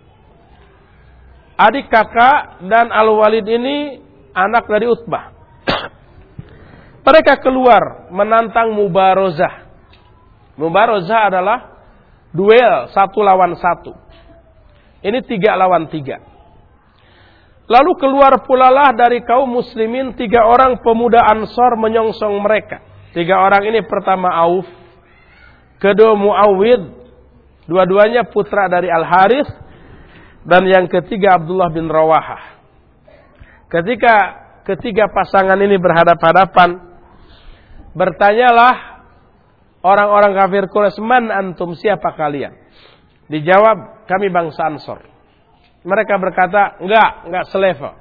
Adik kakak, dan Al-Walid ini anak dari Utbah. Mereka keluar menantang Mubarozah. Mubarozah adalah duel 1 lawan 1. Ini 3 lawan 3. Lalu keluar pula lah dari kaum muslimin 3 orang pemuda Ansor menyongsong mereka. 3 orang ini pertama Auf, kedua Muawwid, dua-duanya putra dari Al-Harith, dan yang ketiga Abdullah bin Rawahah. Ketika ketiga pasangan ini berhadap-hadapan, bertanyalah orang-orang kafir Quraisy, man antum, siapa kalian? Dijawab, kami bangsa Ansor. Mereka berkata, enggak selevel.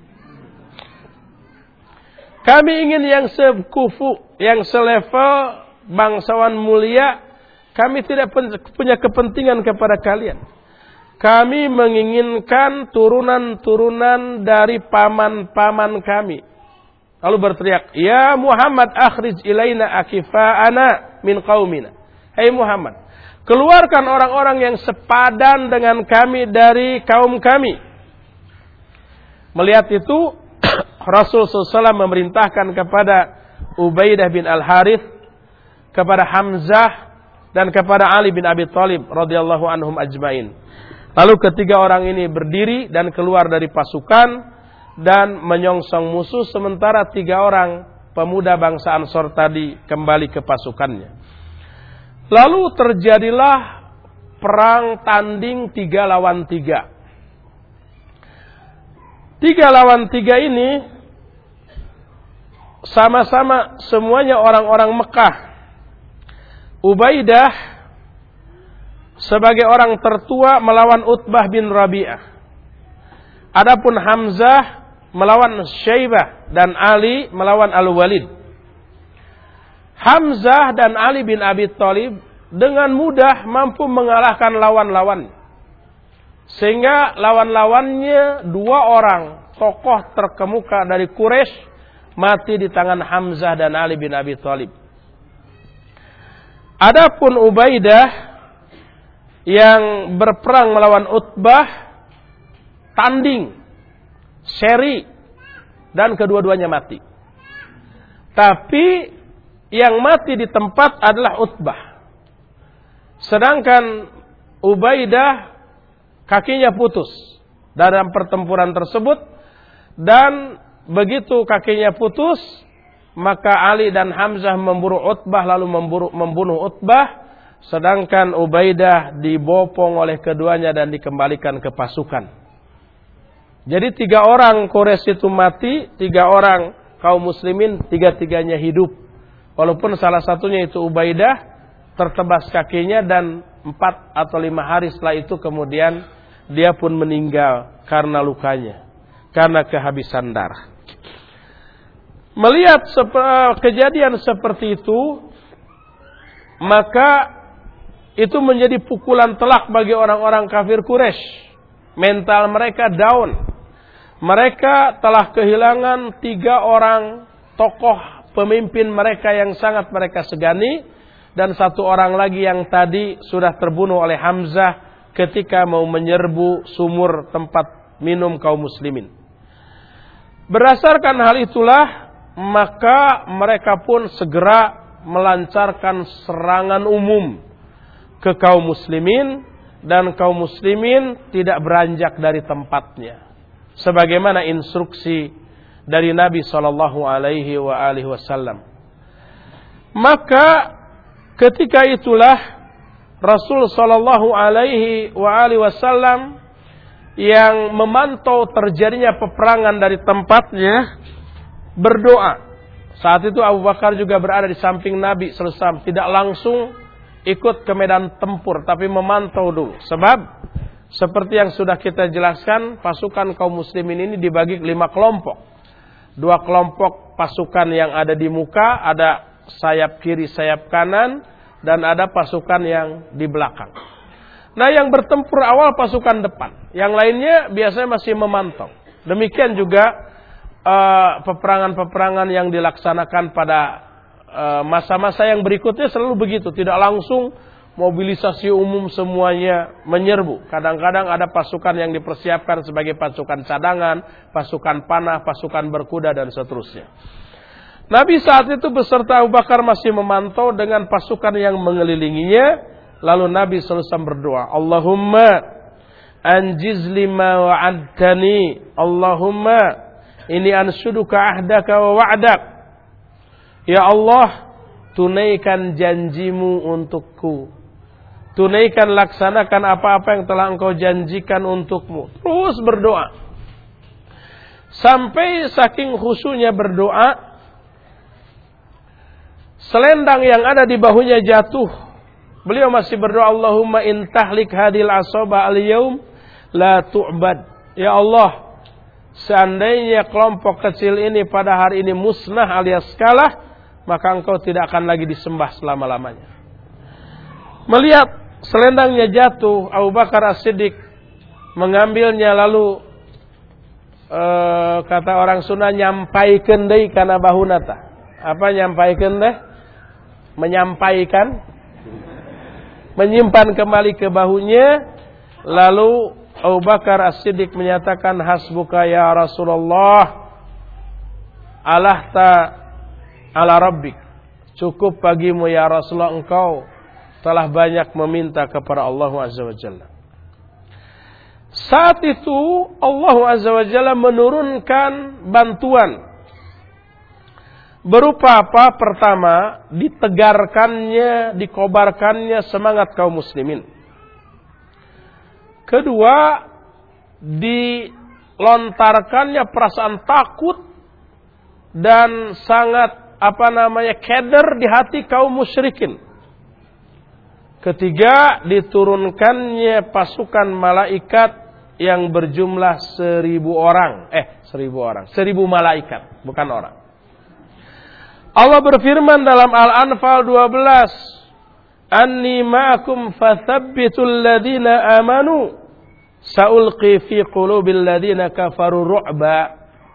Kami ingin yang sekufu, yang selevel, bangsawan mulia. Kami tidak punya kepentingan kepada kalian. Kami menginginkan turunan-turunan dari paman-paman kami. Lalu berteriak, ya Muhammad akhrij ilaina akifa'ana min qaumina. Hai Muhammad, keluarkan orang-orang yang sepadan dengan kami dari kaum kami. Melihat itu, Rasulullah SAW memerintahkan kepada Ubaidah bin Al-Harith, kepada Hamzah, dan kepada Ali bin Abi Thalib radhiyallahu anhum ajmain. Lalu ketiga orang ini berdiri dan keluar dari pasukan dan menyongsong musuh, sementara 3 orang pemuda bangsa Ansor tadi kembali ke pasukannya. Lalu terjadilah perang tanding 3 lawan 3. 3 lawan 3 ini sama-sama semuanya orang-orang Mekah. Ubaidah sebagai orang tertua melawan Utbah bin Rabi'ah. Adapun Hamzah melawan Syaibah dan Ali melawan Al-Walid. Hamzah dan Ali bin Abi Thalib dengan mudah mampu mengalahkan lawan-lawan. Sehingga lawan-lawannya 2 orang tokoh terkemuka dari Quraisy mati di tangan Hamzah dan Ali bin Abi Thalib. Adapun Ubaidah yang berperang melawan Utbah, tanding, seri, dan kedua-duanya mati. Tapi yang mati di tempat adalah Utbah. Sedangkan Ubaidah kakinya putus dalam pertempuran tersebut, dan begitu kakinya putus, maka Ali dan Hamzah memburu Utbah lalu membunuh Utbah. Sedangkan Ubaidah dibopong oleh keduanya dan dikembalikan ke pasukan. Jadi 3 orang Quraisy itu mati, 3 orang kaum muslimin, 3-3-nya hidup. Walaupun salah satunya itu Ubaidah tertebas kakinya dan 4 atau 5 hari setelah itu kemudian dia pun meninggal karena lukanya, karena kehabisan darah. Melihat kejadian seperti itu, maka itu menjadi pukulan telak bagi orang-orang kafir Quraisy. Mental mereka down. Mereka telah kehilangan 3 orang tokoh pemimpin mereka yang sangat mereka segani, dan 1 orang lagi yang tadi sudah terbunuh oleh Hamzah ketika mau menyerbu sumur tempat minum kaum muslimin. Berdasarkan hal itulah, maka mereka pun segera melancarkan serangan umum ke kaum muslimin, dan kaum muslimin tidak beranjak dari tempatnya sebagaimana instruksi dari Nabi sallallahu alaihi wasallam. Maka ketika itulah Rasul sallallahu alaihi wasallam yang memantau terjadinya peperangan dari tempatnya berdoa. Saat itu Abu Bakar juga berada di samping Nabi sallallahu alaihi wasallam, tidak langsung ikut ke medan tempur, tapi memantau dulu. Sebab seperti yang sudah kita jelaskan, pasukan kaum muslimin ini dibagi 5 kelompok. 2 kelompok pasukan yang ada di muka, ada sayap kiri, sayap kanan, dan ada pasukan yang di belakang. Nah, yang bertempur awal pasukan depan, yang lainnya biasanya masih memantau. Demikian juga peperangan-peperangan yang dilaksanakan pada masa-masa yang berikutnya selalu begitu, tidak langsung mobilisasi umum semuanya menyerbu. Kadang-kadang ada pasukan yang dipersiapkan sebagai pasukan cadangan, pasukan panah, pasukan berkuda, dan seterusnya. Nabi saat itu beserta Abu Bakar masih memantau dengan pasukan yang mengelilinginya. Lalu Nabi SAW berdoa, Allahumma anjiz lima wa'adtani, Allahumma ini anshuduka ahdaka wa wa'dak. Ya Allah, tunaikan janjimu untukku. Tunaikan, laksanakan apa-apa yang telah engkau janjikan untukmu. Terus berdoa. Sampai saking khusyuknya berdoa, selendang yang ada di bahunya jatuh beliau masih berdoa, Allahumma in tahlik hadil asaba al-yaum la tu'bad. Ya Allah, seandainya kelompok kecil ini pada hari ini musnah alias kalah, maka engkau tidak akan lagi disembah selama-lamanya. Melihat selendangnya jatuh, Abu Bakar As-Siddiq mengambilnya lalu kata orang Sunda nyampaikeun deui kana bahuna tah. Apa nyampaikeun teh? Menyampaikan, menyimpan kembali ke bahunya. Lalu Abu Bakar As-Siddiq menyatakan, hasbuka ya Rasulullah, alahta ala rabbik. Cukup bagimu ya Rasulullah, engkau telah banyak meminta kepada Allah Azza wa Jalla. Saat itu Allah Azza wa Jalla menurunkan bantuan. Berupa apa? Pertama, ditegarkannya, dikobarkannya semangat kaum muslimin. Kedua, dilontarkannya perasaan takut dan sangat keder di hati kaum musyrikin. Ketiga, diturunkannya pasukan malaikat yang berjumlah 1000 orang. 1000 malaikat, bukan orang. Allah berfirman dalam Al-Anfal 12, Anni ma'akum fathabbitul ladhina amanu sa'ulqi fi qulubil ladhina kafaru ru'ba.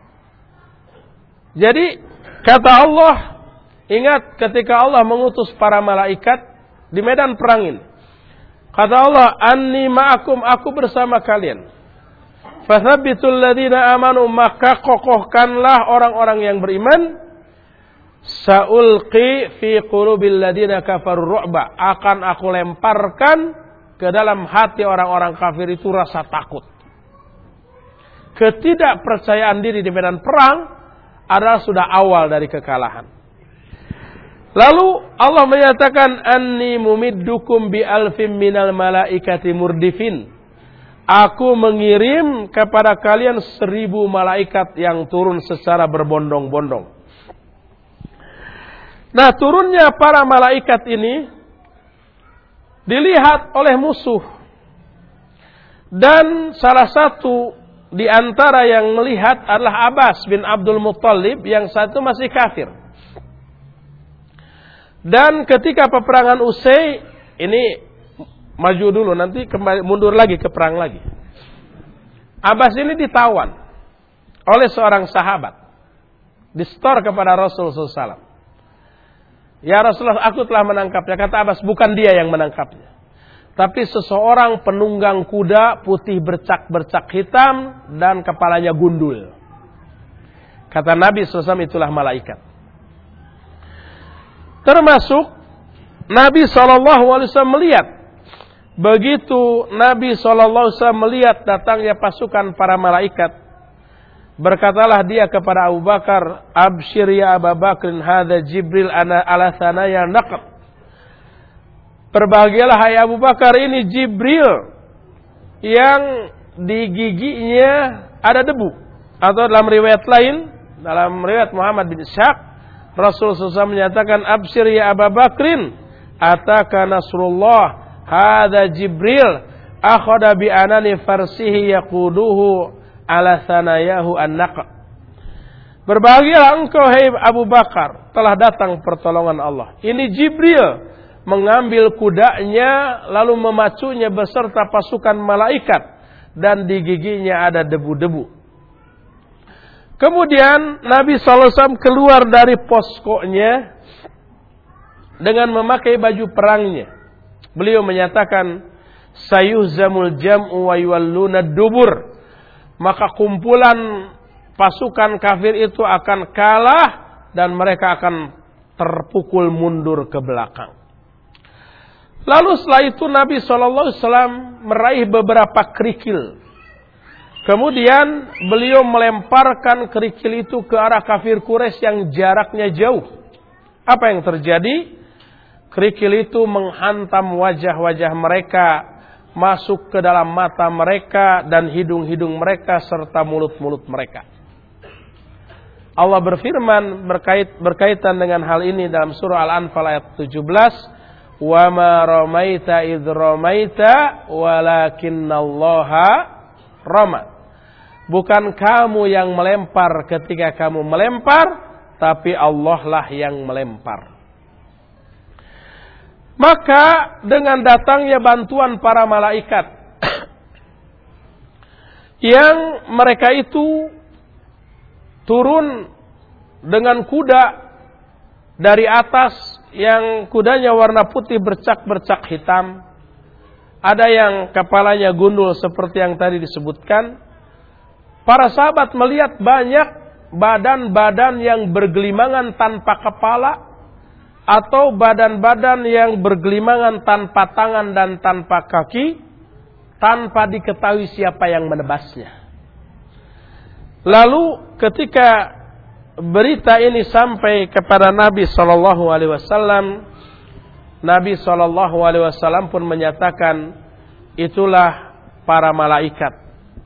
Jadi kata Allah, ingat ketika Allah mengutus para malaikat di medan perang ini. Kata Allah, Anni ma'akum, aku bersama kalian. Fathabbitul ladhina amanu, maka kokohkanlah orang-orang yang beriman. Sa'ulqi fi qulubil ladina kafaru ru'ba, akan aku lemparkan ke dalam hati orang-orang kafir itu rasa takut. Ketidakpercayaan diri di medan perang adalah sudah awal dari kekalahan. Lalu Allah menyatakan, Anni mumiddukum bi alfim minal malaikati murdifin. Aku mengirim kepada kalian 1000 malaikat yang turun secara berbondong-bondong. Nah, turunnya para malaikat ini dilihat oleh musuh. Dan salah satu di antara yang melihat adalah Abbas bin Abdul Muttalib yang saat itu masih kafir. Dan ketika peperangan usai, ini maju dulu, nanti kembali mundur lagi ke perang lagi. Abbas ini ditawan oleh seorang sahabat. Distor kepada Rasulullah SAW. Ya Rasulullah, aku telah menangkapnya. Kata Abbas, bukan dia yang menangkapnya, tapi seseorang penunggang kuda putih bercak-bercak hitam dan kepalanya gundul. Kata Nabi SAW, itulah malaikat. Termasuk Nabi SAW melihat. Begitu Nabi SAW melihat datangnya pasukan para malaikat, berkatalah dia kepada Abu Bakar, Abshir ya Abu Bakrin, hadza Jibril ana ala sanaya naqab. Berbahagialah hai Abu Bakar, ini Jibril yang di giginya ada debu. Atau dalam riwayat lain, dalam riwayat Muhammad bin Ishaq, Rasul SAW menyatakan, Abshir ya Abu Bakrin, ataka nasrullah, hadza Jibril akhada bi anani farsihi yaquduhu ala sanayahu an-naqa. Berbahagialah engkau hai Abu Bakar, telah datang pertolongan Allah. Ini Jibril mengambil kudanya lalu memacunya beserta pasukan malaikat dan di giginya ada debu-debu. Kemudian Nabi SAW keluar dari poskonya dengan memakai baju perangnya. Beliau menyatakan, sayuhzamul jam'u wa yuwalluna dubur. Maka kumpulan pasukan kafir itu akan kalah dan mereka akan terpukul mundur ke belakang. Lalu setelah itu Nabi SAW meraih beberapa kerikil. Kemudian beliau melemparkan kerikil itu ke arah kafir Quraisy yang jaraknya jauh. Apa yang terjadi? Kerikil itu menghantam wajah-wajah mereka, masuk ke dalam mata mereka dan hidung-hidung mereka serta mulut-mulut mereka. Allah berfirman berkaitan dengan hal ini dalam surah Al-Anfal ayat 17, wa ma ramaita idh ramaita walakinallaha rama. Bukan kamu yang melempar ketika kamu melempar, tapi Allah lah yang melempar. Maka dengan datangnya bantuan para malaikat yang mereka itu turun dengan kuda dari atas, yang kudanya warna putih bercak-bercak hitam. Ada yang kepalanya gundul seperti yang tadi disebutkan. Para sahabat melihat banyak badan-badan yang bergelimangan tanpa kepala, atau badan-badan yang bergelimangan tanpa tangan dan tanpa kaki, tanpa diketahui siapa yang menebasnya. Lalu ketika berita ini sampai kepada Nabi SAW, Nabi SAW pun menyatakan, itulah para malaikat.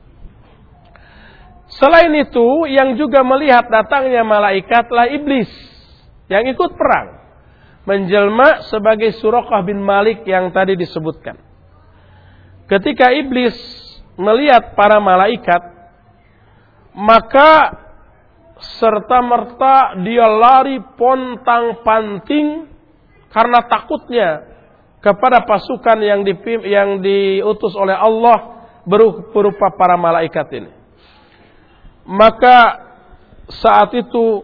Selain itu, yang juga melihat datangnya malaikatlah iblis yang ikut perang, menjelma sebagai Suraqah bin Malik yang tadi disebutkan. Ketika iblis melihat para malaikat, maka serta-merta dia lari pontang-panting karena takutnya kepada pasukan yang diutus oleh Allah berupa para malaikat ini. Maka saat itu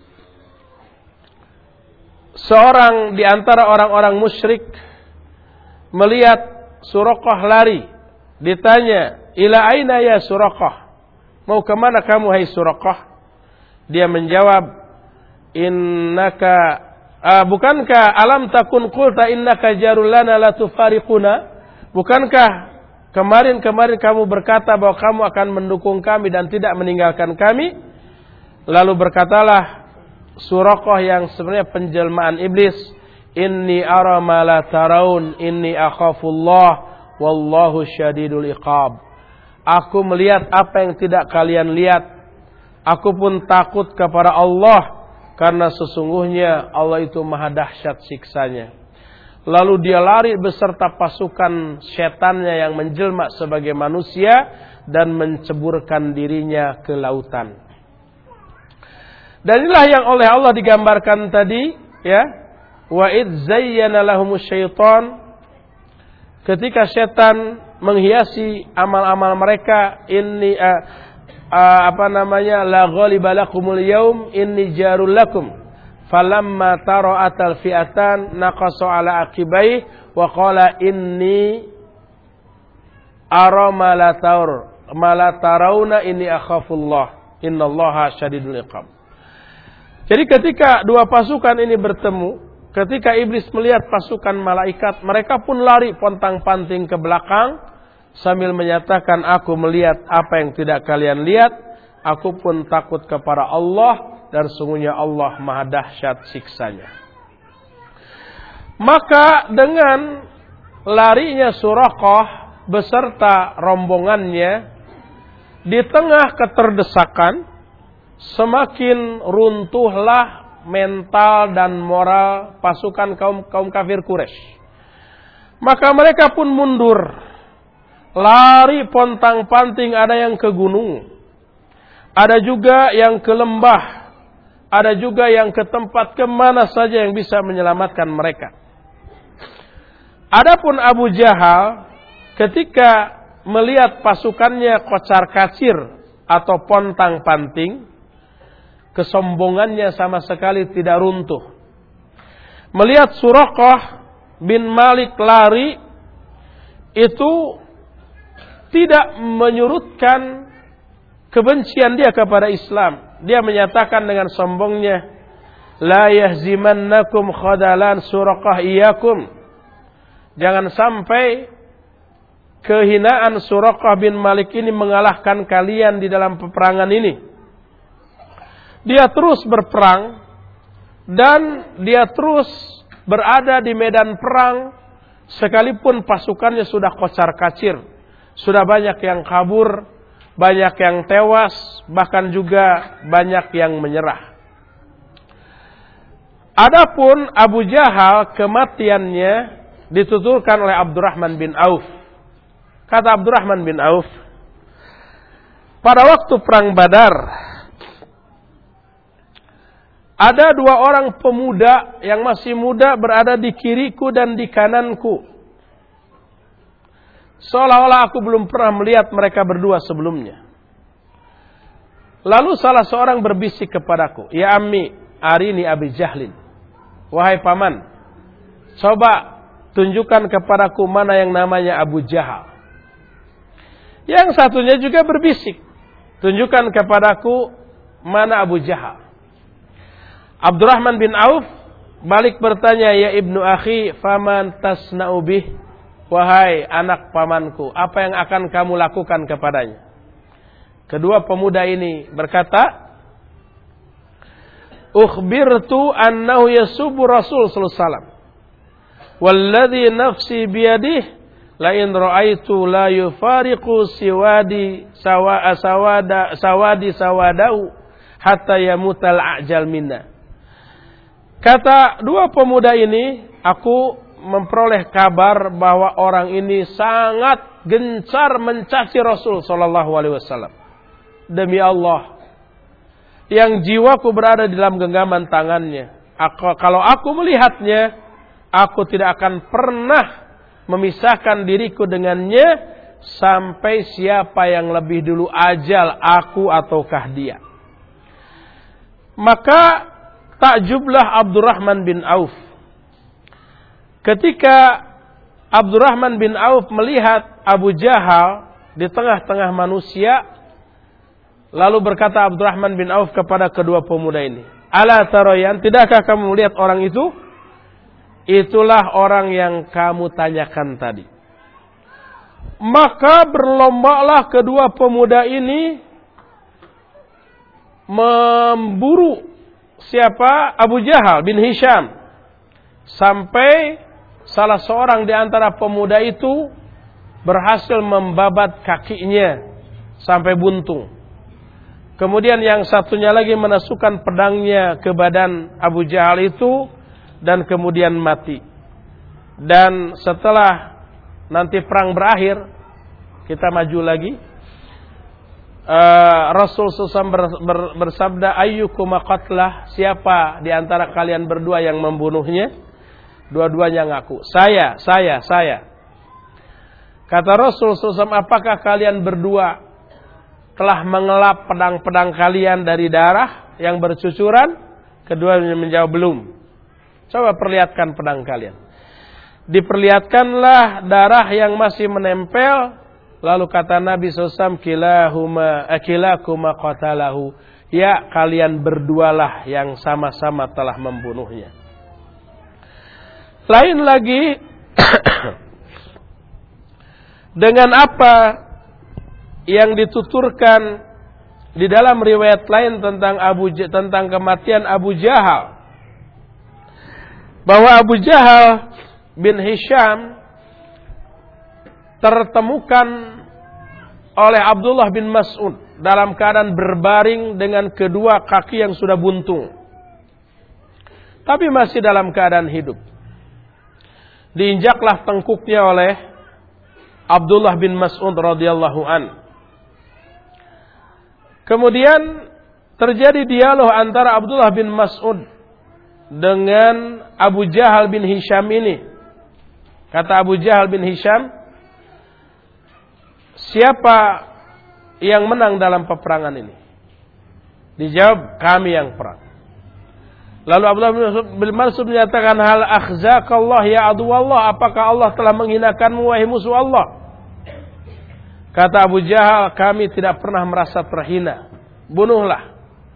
seorang di antara orang-orang musyrik melihat Suraqah lari, ditanya, "Ila aina ya Suraqah?" Mau kemana kamu hai Suraqah? Dia menjawab, "Innaka bukankah alam takun qulta innaka jarul lana la tufariquna?" Bukankah kemarin kamu berkata bahwa kamu akan mendukung kami dan tidak meninggalkan kami? Lalu berkatalah Suraqah yang sebenarnya penjelmaan iblis, "Inni ara ma la taraun, inni akhafullah, wallahu syadidul iqab." Aku melihat apa yang tidak kalian lihat. Aku pun takut kepada Allah, karena sesungguhnya Allah itu maha dahsyat siksanya. Lalu dia lari beserta pasukan setannya yang menjelma sebagai manusia dan menceburkan dirinya ke lautan. Dan inilah yang oleh Allah digambarkan tadi, ya. Wa idz zayyana lahumus syaitan, ketika setan menghiasi amal-amal mereka, inni la ghaliba lakumul yaum inni jarul lakum. Falamma tara'atal fi'atan naqasa ala aqibai wa qala inni ara ma la tarawna inni akhafullah innallaha syadidul iqab. Jadi ketika dua pasukan ini bertemu, ketika iblis melihat pasukan malaikat, mereka pun lari pontang-panting ke belakang sambil menyatakan, "Aku melihat apa yang tidak kalian lihat, aku pun takut kepada Allah, dan sungguhnya Allah maha dahsyat siksanya." Maka dengan larinya Suraqah beserta rombongannya di tengah keterdesakan, semakin runtuhlah mental dan moral pasukan kaum kafir Quraisy. Maka mereka pun mundur, lari pontang-panting, ada yang ke gunung, ada juga yang ke lembah, ada juga yang ke tempat kemana saja yang bisa menyelamatkan mereka. Adapun Abu Jahal ketika melihat pasukannya kocar-kacir atau pontang-panting, kesombongannya sama sekali tidak runtuh. Melihat Suraqah bin Malik lari, itu tidak menyurutkan kebencian dia kepada Islam. Dia menyatakan dengan sombongnya, "La yahzimannakum khadalan Suraqah iyyakum." Jangan sampai kehinaan Suraqah bin Malik ini mengalahkan kalian di dalam peperangan ini. Dia terus berperang dan dia terus berada di medan perang sekalipun pasukannya sudah kocar-kacir, sudah banyak yang kabur, banyak yang tewas, bahkan juga banyak yang menyerah. Adapun Abu Jahal kematiannya dituturkan oleh Abdurrahman bin Auf. Kata Abdurrahman bin Auf, pada waktu perang Badar ada 2 orang pemuda yang masih muda berada di kiriku dan di kananku. Seolah-olah aku belum pernah melihat mereka berdua sebelumnya. Lalu salah seorang berbisik kepadaku, "Ya ammi, arini Abi Jahlin." Wahai paman, coba tunjukkan kepadaku mana yang namanya Abu Jahal. Yang satunya juga berbisik, tunjukkan kepadaku mana Abu Jahal. Abdurrahman bin Auf balik bertanya, "Ya ibnu akhi, faman tasna'u bih?" Wahai anak pamanku, apa yang akan kamu lakukan kepadanya? Kedua pemuda ini berkata, "Ukhbirtu annahu yasubu Rasul sallallahu alaihi wasallam. Walladhi nafsi biyadihi la in ra'aitu la yufariqu sawadi sawadau hatta yamutal a'jal minna." Kata dua pemuda ini, aku memperoleh kabar bahwa orang ini sangat gencar mencaci Rasul sallallahu alaihi wasallam. Demi Allah, yang jiwaku berada di dalam genggaman tangannya. Kalau aku melihatnya, aku tidak akan pernah memisahkan diriku dengannya sampai siapa yang lebih dulu ajal, aku ataukah dia. Maka takjublah Abdurrahman bin Auf ketika Abdurrahman bin Auf melihat Abu Jahal di tengah-tengah manusia. Lalu berkata Abdurrahman bin Auf kepada kedua pemuda ini, "Ala tarayan, tidakkah kamu melihat orang itu? Itulah orang yang kamu tanyakan tadi." Maka berlombalah kedua pemuda ini memburu siapa? Abu Jahal bin Hisham, sampai salah seorang di antara pemuda itu berhasil membabat kakinya sampai buntung. Kemudian yang satunya lagi menusukkan pedangnya ke badan Abu Jahal itu dan kemudian mati. Dan setelah nanti perang berakhir, kita maju lagi. Rasul SAW bersabda, "Ayyukuma qatlah?" Siapa di antara kalian berdua yang membunuhnya? Dua-duanya ngaku, saya. Kata Rasul SAW, "Apakah kalian berdua telah mengelap pedang-pedang kalian dari darah yang bercucuran?" Keduanya menjawab, "Belum." "Coba perlihatkan pedang kalian." Diperlihatkanlah darah yang masih menempel. Lalu kata Nabi SAW, kilakuma qatalahu." Ya, kalian berdualah yang sama-sama telah membunuhnya. Lain lagi dengan apa yang dituturkan di dalam riwayat lain tentang kematian Abu Jahal, bahwa Abu Jahal bin Hisham tertemukan oleh Abdullah bin Mas'ud dalam keadaan berbaring dengan kedua kaki yang sudah buntung, tapi masih dalam keadaan hidup. Diinjaklah tengkuknya oleh Abdullah bin Mas'ud radhiyallahu an. Kemudian terjadi dialog antara Abdullah bin Mas'ud dengan Abu Jahal bin Hisham ini. Kata Abu Jahal bin Hisham, "Siapa yang menang dalam peperangan ini?" Dijawab, "Kami yang perang." Lalu Abdullah bin Mas'ud menyatakan, "Hal akhzakallah ya aduwallah, apakah Allah telah menghinakanmu wahai musuh Allah?" Kata Abu Jahal, "Kami tidak pernah merasa terhina. Bunuhlah."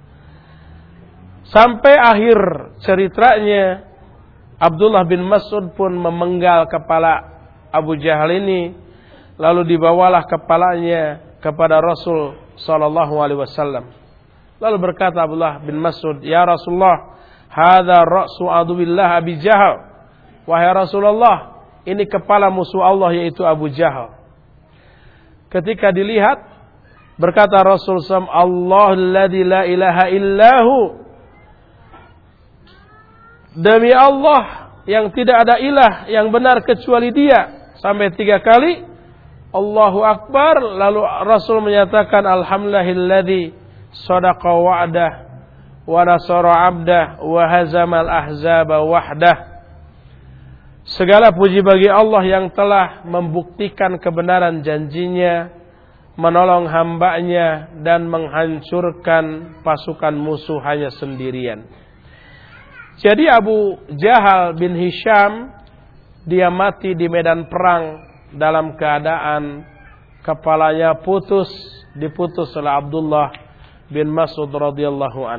Sampai akhir ceritanya, Abdullah bin Mas'ud pun memenggal kepala Abu Jahal ini, lalu dibawalah kepalanya kepada Rasul sallallahu alaihi wasallam. Lalu berkata Abdullah bin Mas'ud, "Ya Rasulullah, hadza ra'su aduwillah Abi Jahal." Wahai Rasulullah, ini kepala musuh Allah yaitu Abu Jahal. Ketika dilihat, berkata Rasul SAW, "Allahul ladzi la ilaha illahu demi Allah yang tidak ada ilah yang benar kecuali Dia, sampai 3 kali. Allahu Akbar. Lalu Rasul menyatakan, alhamdulillahilladzi shadaqa wa'dah wa nasara 'abdah wa hazamal ahzaba wahdah. Segala puji bagi Allah yang telah membuktikan kebenaran janjinya, menolong hambanya, dan menghancurkan pasukan musuh hanya sendirian. Jadi Abu Jahal bin Hisham, dia mati di medan perang dalam keadaan kepalanya diputus oleh Abdullah bin Mas'ud radhiyallahu an.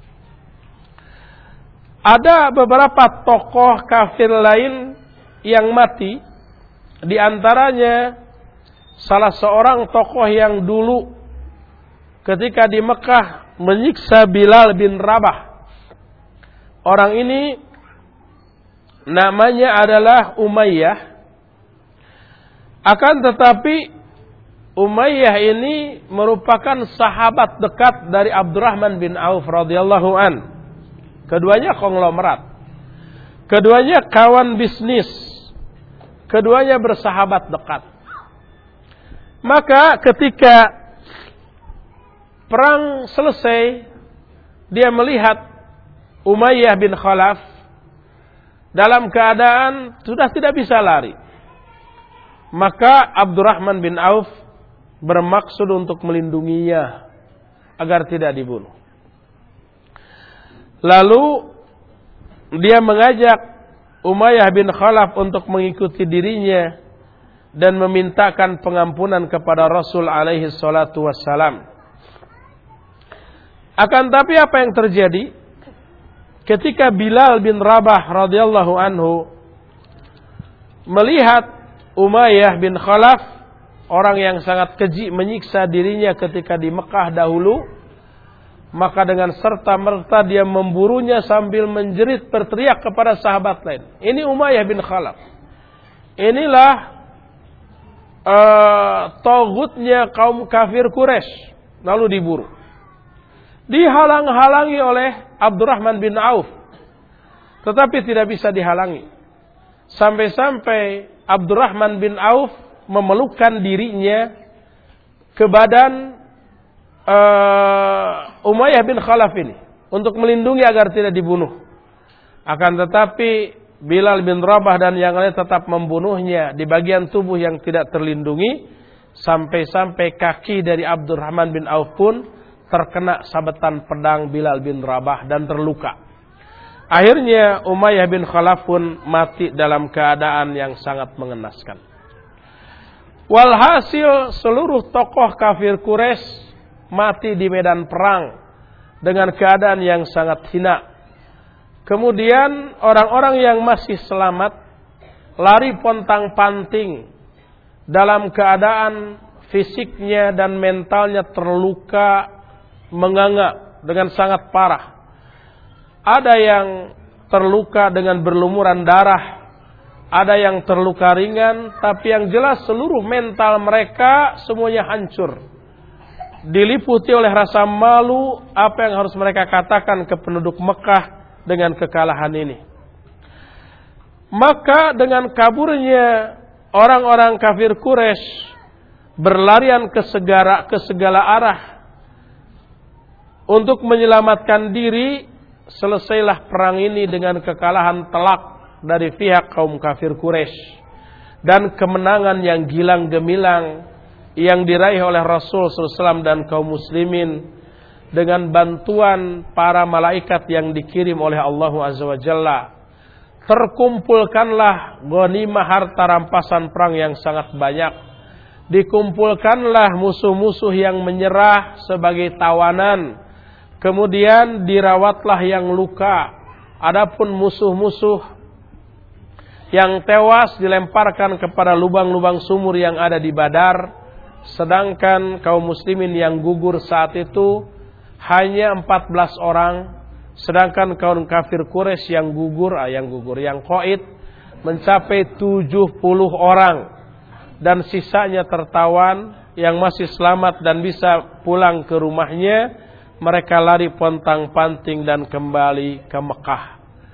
Ada beberapa tokoh kafir lain yang mati, di antaranya salah seorang tokoh yang dulu ketika di Mekah menyiksa Bilal bin Rabah. Orang ini namanya adalah Umayyah. Akan tetapi Umayyah ini merupakan sahabat dekat dari Abdurrahman bin Auf radhiyallahu an. Keduanya konglomerat. Keduanya kawan bisnis. Keduanya bersahabat dekat. Maka ketika perang selesai, dia melihat Umayyah bin Khalaf dalam keadaan sudah tidak bisa lari. Maka Abdurrahman bin Auf bermaksud untuk melindunginya agar tidak dibunuh. Lalu dia mengajak Umayyah bin Khalaf untuk mengikuti dirinya dan memintakan pengampunan kepada Rasul alaihi salatu wassalam. Akan tapi apa yang terjadi? Ketika Bilal bin Rabah radhiyallahu anhu melihat Umayyah bin Khalaf, orang yang sangat keji menyiksa dirinya ketika di Mekah dahulu, maka dengan serta-merta dia memburunya sambil menjerit berteriak kepada sahabat lain. Ini Umayyah bin Khalaf. Inilah tauhidnya kaum kafir Quraisy, lalu diburu. Dihalang-halangi oleh Abdurrahman bin Auf, tetapi tidak bisa dihalangi. Sampai-sampai Abdurrahman bin Auf memelukkan dirinya ke badan Umayyah bin Khalaf ini untuk melindungi agar tidak dibunuh. Akan tetapi Bilal bin Rabah dan yang lain tetap membunuhnya di bagian tubuh yang tidak terlindungi, sampai-sampai kaki dari Abdurrahman bin Auf pun terkena sabetan pedang Bilal bin Rabah dan terluka. Akhirnya Umayyah bin Khalaf pun mati dalam keadaan yang sangat mengenaskan. Walhasil seluruh tokoh kafir Quraisy mati di medan perang dengan keadaan yang sangat hina. Kemudian orang-orang yang masih selamat lari pontang-panting dalam keadaan fisiknya dan mentalnya terluka menganga dengan sangat parah. Ada yang terluka dengan berlumuran darah, ada yang terluka ringan, tapi yang jelas seluruh mental mereka semuanya hancur. Diliputi oleh rasa malu apa yang harus mereka katakan ke penduduk Mekah dengan kekalahan ini. Maka dengan kaburnya orang-orang kafir Quraisy berlarian ke segala arah untuk menyelamatkan diri. Selesailah perang ini dengan kekalahan telak dari pihak kaum kafir Quraisy dan kemenangan yang gilang gemilang yang diraih oleh Rasul SAW dan kaum muslimin dengan bantuan para malaikat yang dikirim oleh Allah Azza wa Jalla. Terkumpulkanlah ghanimah harta rampasan perang yang sangat banyak. Dikumpulkanlah musuh-musuh yang menyerah sebagai tawanan. Kemudian dirawatlah yang luka. Adapun musuh-musuh yang tewas dilemparkan kepada lubang-lubang sumur yang ada di Badar. Sedangkan kaum muslimin yang gugur saat itu hanya 14 orang. Sedangkan kaum kafir Quraisy yang qaid mencapai 70 orang. Dan sisanya tertawan yang masih selamat dan bisa pulang ke rumahnya. Mereka lari pontang-panting dan kembali ke Mekah.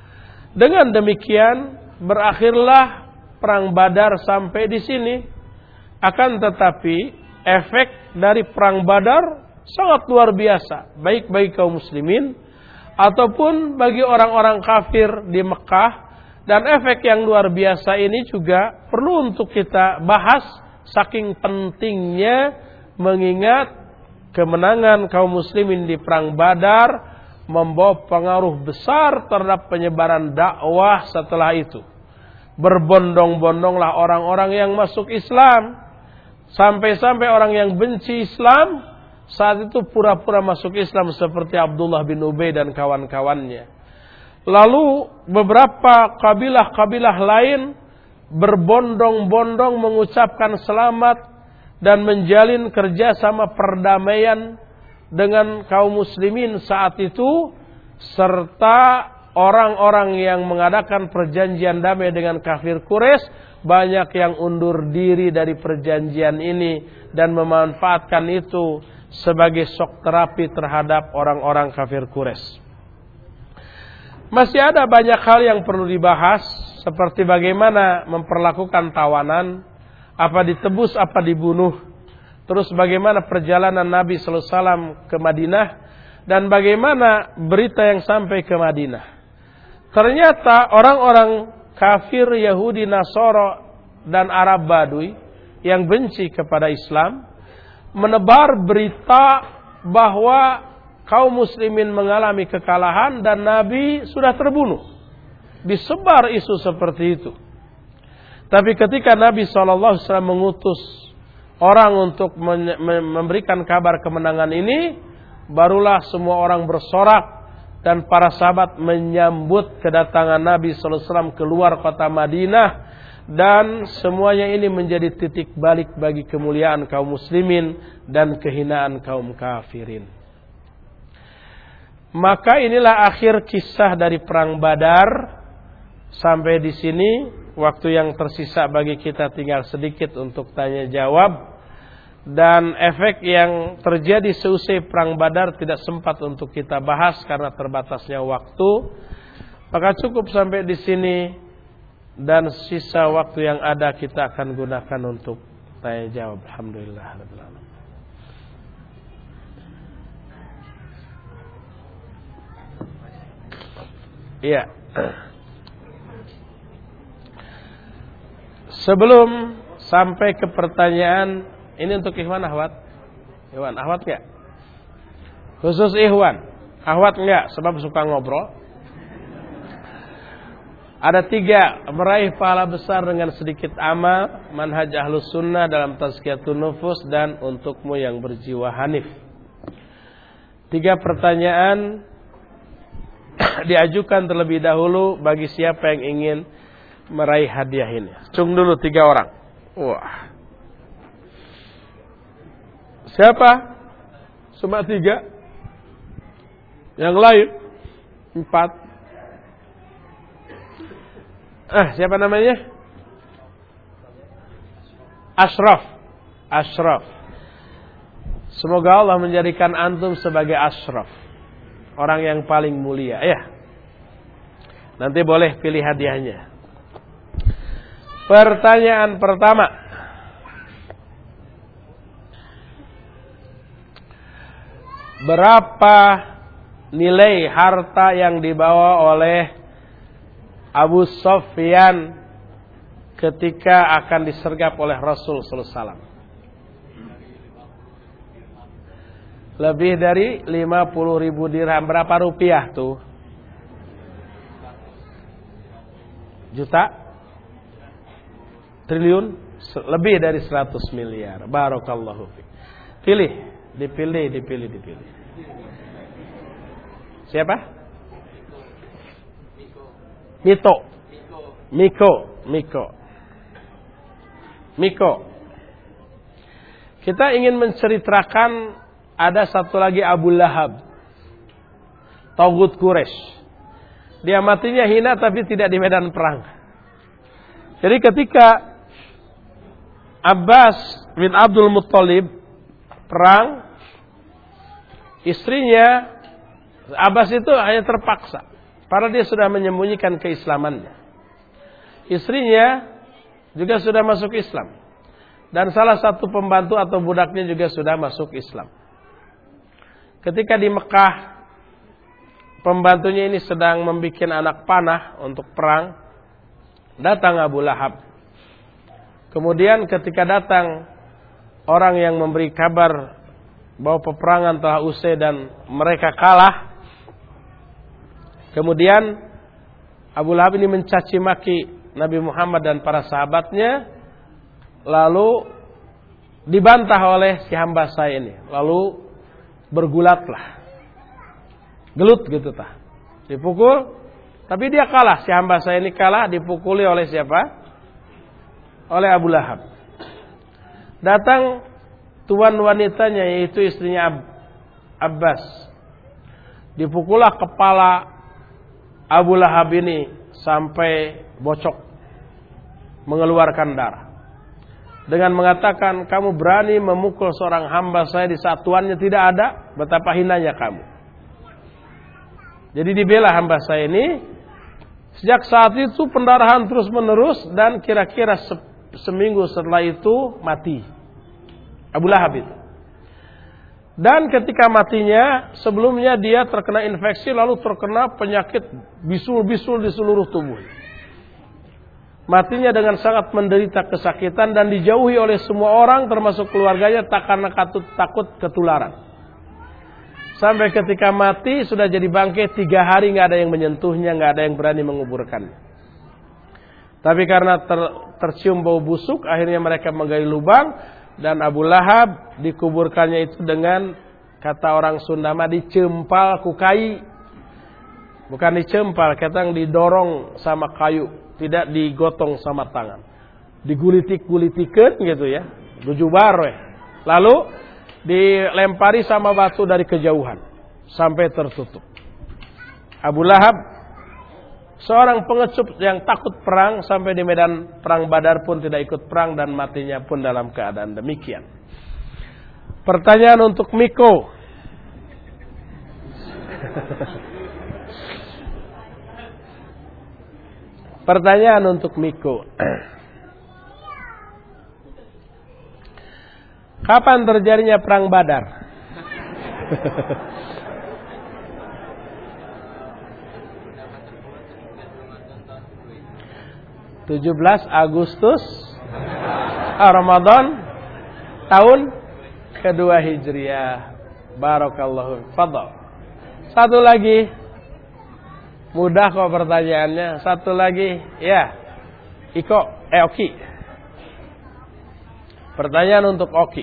Dengan demikian berakhirlah perang Badar sampai di sini. Akan tetapi efek dari perang Badar sangat luar biasa, baik bagi kaum muslimin ataupun bagi orang-orang kafir di Mekah. Dan efek yang luar biasa ini juga perlu untuk kita bahas, saking pentingnya mengingat kemenangan kaum muslimin di perang Badar membawa pengaruh besar terhadap penyebaran dakwah setelah itu. Berbondong-bondonglah orang-orang yang masuk Islam. Sampai-sampai orang yang benci Islam saat itu pura-pura masuk Islam seperti Abdullah bin Ubay dan kawan-kawannya. Lalu beberapa kabilah-kabilah lain berbondong-bondong mengucapkan selamat dan menjalin kerjasama perdamaian dengan kaum muslimin saat itu, serta orang-orang yang mengadakan perjanjian damai dengan kafir Quraisy banyak yang undur diri dari perjanjian ini dan memanfaatkan itu sebagai shock terapi terhadap orang-orang kafir Quraisy. Masih ada banyak hal yang perlu dibahas, seperti bagaimana memperlakukan tawanan, apa ditebus, apa dibunuh, terus bagaimana perjalanan Nabi sallallahu alaihi wasallam ke Madinah, dan bagaimana berita yang sampai ke Madinah. Ternyata orang-orang kafir Yahudi, Nasara, dan Arab Badui yang benci kepada Islam menebar berita bahwa kaum muslimin mengalami kekalahan dan Nabi sudah terbunuh. Disebar isu seperti itu. Tapi ketika Nabi SAW mengutus orang untuk memberikan kabar kemenangan ini, barulah semua orang bersorak dan para sahabat menyambut kedatangan Nabi SAW keluar kota Madinah. Dan semuanya ini menjadi titik balik bagi kemuliaan kaum muslimin dan kehinaan kaum kafirin. Maka inilah akhir kisah dari perang Badar. Sampai di sini, waktu yang tersisa bagi kita tinggal sedikit untuk tanya jawab. Dan efek yang terjadi seusai perang Badar tidak sempat untuk kita bahas karena terbatasnya waktu. Maka cukup sampai di sini, dan sisa waktu yang ada kita akan gunakan untuk tanya jawab. Alhamdulillah. Iya. Sebelum sampai ke pertanyaan, ini untuk Ikhwan Ahwat. Ikhwan Ahwat enggak? Khusus Ikhwan. Ahwat enggak, sebab suka ngobrol. Ada 3, meraih pahala besar dengan sedikit amal, manhaj Ahlus Sunnah dalam tazkiyatun nufus, dan untukmu yang berjiwa hanif. 3 pertanyaan diajukan terlebih dahulu bagi siapa yang ingin meraih hadiah ini. Cung dulu 3 orang. Wah. Siapa? Cuma 3. Yang lain 4. Siapa namanya? Ashraf. Semoga Allah menjadikan antum sebagai Ashraf, orang yang paling mulia. Ya. Nanti boleh pilih hadiahnya. Pertanyaan pertama. Berapa nilai harta yang dibawa oleh Abu Sufyan ketika akan disergap oleh Rasul sallallahu alaihi wasallam? Lebih dari 50.000 dirham. Berapa rupiah tuh? Juta? Triliun? Lebih dari 100 miliar. Barakallahu fiik. Dipilih. Siapa? Miko. Kita ingin menceritakan ada satu lagi Abu Lahab, Taghut Quraisy. Dia matinya hina tapi tidak di medan perang. Jadi ketika Abbas bin Abdul Muttalib perang, istrinya Abbas itu hanya terpaksa padahal dia sudah menyembunyikan keislamannya. Istrinya juga sudah masuk Islam. Dan salah satu pembantu atau budaknya juga sudah masuk Islam. Ketika di Mekah, pembantunya ini sedang membuat anak panah untuk perang. Datang Abu Lahab. Kemudian ketika datang orang yang memberi kabar bahwa peperangan telah usai dan mereka kalah. Kemudian Abu Lahab ini mencaci maki Nabi Muhammad dan para sahabatnya. Lalu dibantah oleh si hamba saya ini. Lalu bergulatlah. Gelut gitu tah. Dipukul. Tapi dia kalah. Si hamba saya ini kalah. Dipukuli oleh siapa? Oleh Abu Lahab. Datang tuan wanitanya yaitu istrinya Abbas. Dipukullah kepala Abu Lahab ini sampai bocok, mengeluarkan darah. Dengan mengatakan, kamu berani memukul seorang hamba saya di saat tuannya tidak ada, betapa hinanya kamu. Jadi dibela hamba saya ini. Sejak saat itu pendarahan terus menerus dan kira-kira seminggu setelah itu mati Abu Lahab itu. Dan ketika matinya, sebelumnya dia terkena infeksi lalu terkena penyakit bisul-bisul di seluruh tubuh. Matinya dengan sangat menderita kesakitan dan dijauhi oleh semua orang termasuk keluarganya karena takut ketularan. Sampai ketika mati sudah jadi bangkai 3 hari nggak ada yang menyentuhnya, nggak ada yang berani menguburkannya. Tapi karena tercium bau busuk, akhirnya mereka menggali lubang dan Abu Lahab dikuburkannya itu dengan kata orang Sunda mah dicempal ku kai. Bukan dicempal, kadang didorong sama kayu, tidak digotong sama tangan. Digulitik-gulitikeun gitu ya, dujubar we. Lalu dilempari sama batu dari kejauhan sampai tertutup. Abu Lahab seorang pengecut yang takut perang sampai di medan perang Badar pun tidak ikut perang dan matinya pun dalam keadaan demikian. Pertanyaan untuk Miko. Pertanyaan untuk Miko. Kapan terjadinya perang Badar? 17 Agustus Ramadan tahun kedua Hijriah. Barakallahu. Fadhal. Satu lagi. Mudah kok pertanyaannya. Satu lagi. Ya. Oki. Pertanyaan untuk Oki.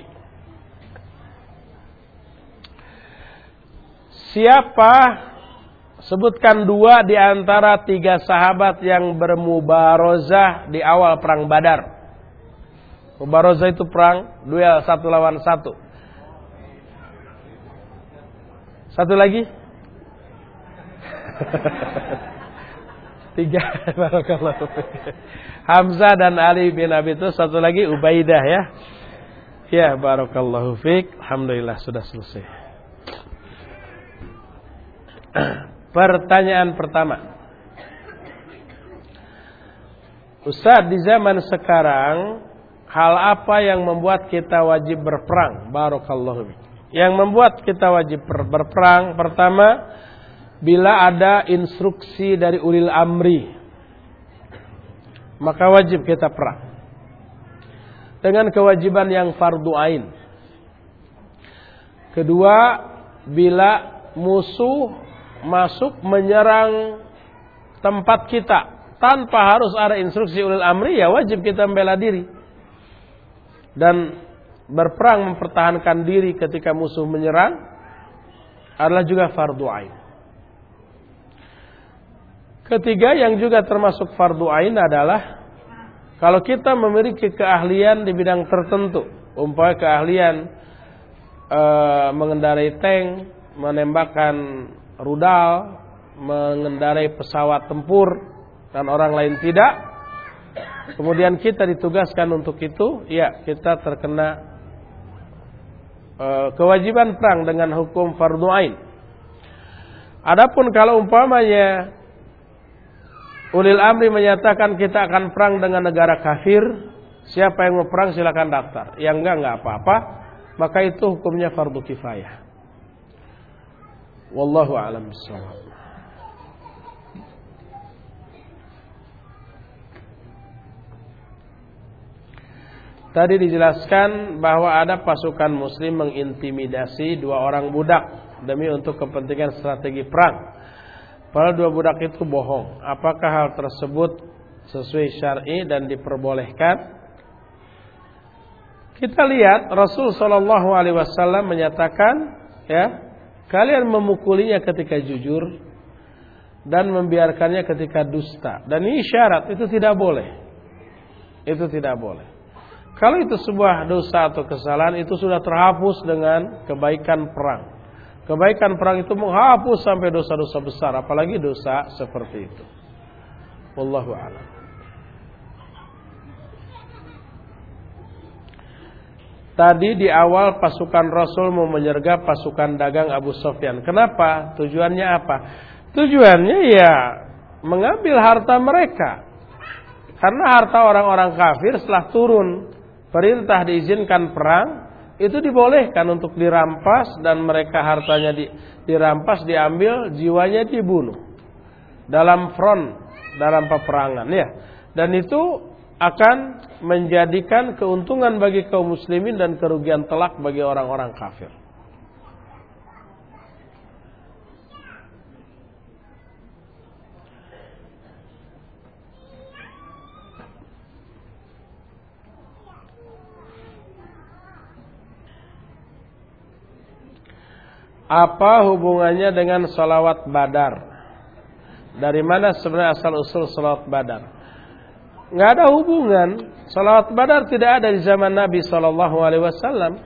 Siapa, sebutkan 2 di antara 3 sahabat yang bermubarozah di awal perang Badar. Mubarozah itu perang duel 1 lawan 1. Satu lagi? 3. Barakallahu. Hamzah dan Ali bin Abi Thalib. Satu lagi Ubaidah ya. Ya, barakallahu fiik. Alhamdulillah sudah selesai. Pertanyaan pertama. Ustaz, di zaman sekarang hal apa yang membuat kita wajib berperang? Barakallahu fiik. Yang membuat kita wajib berperang, pertama, bila ada instruksi dari ulil amri, maka wajib kita perang dengan kewajiban yang fardu ain. Kedua, bila musuh masuk menyerang tempat kita tanpa harus ada instruksi ulil amri, ya wajib kita membela diri dan berperang mempertahankan diri ketika musuh menyerang adalah juga fardu ain. Ketiga yang juga termasuk fardu ain adalah kalau kita memiliki keahlian di bidang tertentu, umpamanya keahlian mengendarai tank, menembakkan rudal, mengendarai pesawat tempur dan orang lain tidak, kemudian kita ditugaskan untuk itu, ya kita terkena kewajiban perang dengan hukum fardu ain. Adapun kalau umpamanya ulil amri menyatakan kita akan perang dengan negara kafir, siapa yang mau perang silakan daftar. Yang enggak apa-apa, maka itu hukumnya fardu kifayah. Wallahu a'lam bishawab. Tadi dijelaskan bahwa ada pasukan muslim mengintimidasi 2 orang budak demi untuk kepentingan strategi perang. Padahal 2 budak itu bohong. Apakah hal tersebut sesuai syar'i dan diperbolehkan? Kita lihat Rasul sallallahu alaihi wasallam menyatakan, ya, kalian memukulinya ketika jujur dan membiarkannya ketika dusta. Dan ini syarat, itu tidak boleh. Itu tidak boleh. Kalau itu sebuah dosa atau kesalahan, itu sudah terhapus dengan kebaikan perang. Kebaikan perang itu menghapus sampai dosa-dosa besar, apalagi dosa seperti itu. Wallahu a'lam. Tadi di awal pasukan Rasul mau menyergap pasukan dagang Abu Sufyan. Kenapa? Tujuannya apa? Tujuannya ya mengambil harta mereka. Karena harta orang-orang kafir setelah turun perintah diizinkan perang, itu dibolehkan untuk dirampas dan mereka hartanya dirampas, diambil, jiwanya dibunuh dalam front, dalam peperangan, ya. Dan itu akan menjadikan keuntungan bagi kaum muslimin dan kerugian telak bagi orang-orang kafir. Apa hubungannya dengan salawat Badar? Dari mana sebenarnya asal-usul salawat Badar? Nggak ada hubungan. Salawat Badar tidak ada di zaman Nabi SAW.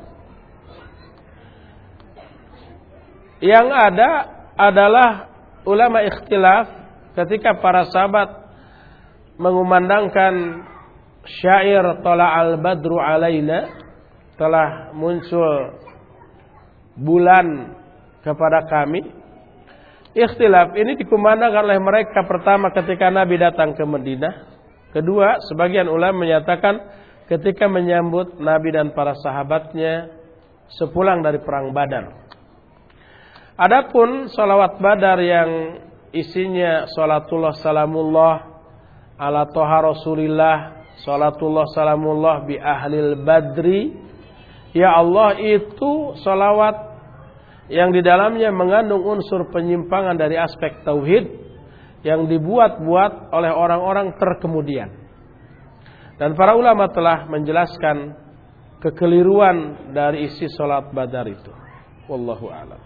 Yang ada adalah ulama ikhtilaf ketika para sahabat mengumandangkan syair Tala'al Badru alaina, telah muncul bulan kepada kami. Ikhtilaf ini dikumandangkan oleh mereka pertama ketika Nabi datang ke Madinah. Kedua, sebagian ulama menyatakan ketika menyambut Nabi dan para sahabatnya sepulang dari perang Badar. Adapun salawat Badar yang isinya salatullah salamullah ala toha Rasulillah, salatullah salamullah bi ahlil badri, ya Allah, itu salawat yang di dalamnya mengandung unsur penyimpangan dari aspek tauhid yang dibuat-buat oleh orang-orang terkemudian. Dan para ulama telah menjelaskan kekeliruan dari isi salat Badar itu. Wallahu a'lam.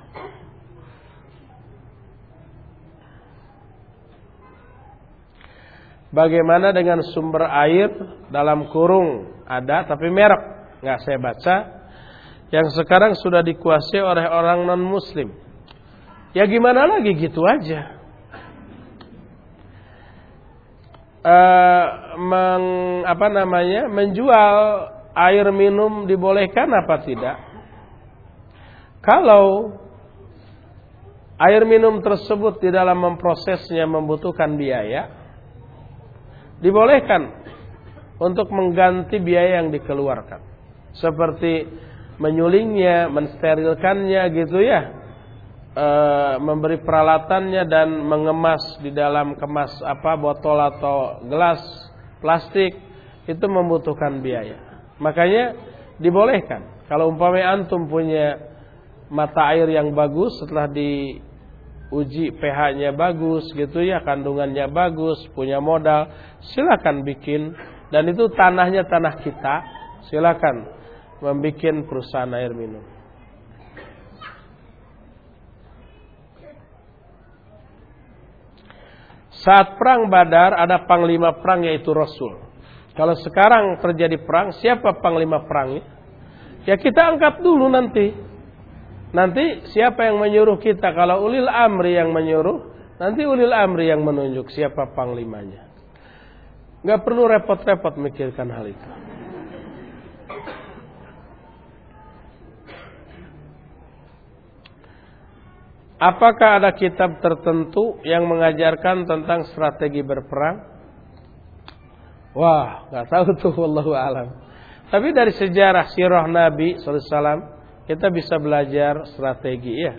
Bagaimana dengan sumber air dalam kurung ada tapi merek nggak saya baca, yang sekarang sudah dikuasai oleh orang non-muslim. Ya gimana lagi, gitu aja. Menjual air minum dibolehkan apa tidak? Kalau air minum tersebut di dalam memprosesnya membutuhkan biaya, dibolehkan untuk mengganti biaya yang dikeluarkan. Seperti menyulingnya, mensterilkannya gitu ya, memberi peralatannya dan mengemas di dalam kemas botol atau gelas plastik, itu membutuhkan biaya. Makanya dibolehkan. Kalau umpamanya antum punya mata air yang bagus, setelah diuji pH-nya bagus gitu ya, kandungannya bagus, punya modal, silakan bikin. Dan itu tanahnya tanah kita, silakan membikin perusahaan air minum. Saat perang Badar ada panglima perang yaitu Rasul. Kalau sekarang terjadi perang, siapa panglima perangnya? Ya kita angkat dulu nanti. Nanti siapa yang menyuruh kita? Kalau ulil amri yang menyuruh, nanti ulil amri yang menunjuk siapa panglimanya. Gak perlu repot-repot mikirkan hal itu. Apakah ada kitab tertentu yang mengajarkan tentang strategi berperang? Wah, nggak tahu tuh, wallahu alam. Tapi dari sejarah sirah Nabi sallallahu alaihi wasallam kita bisa belajar strategi ya.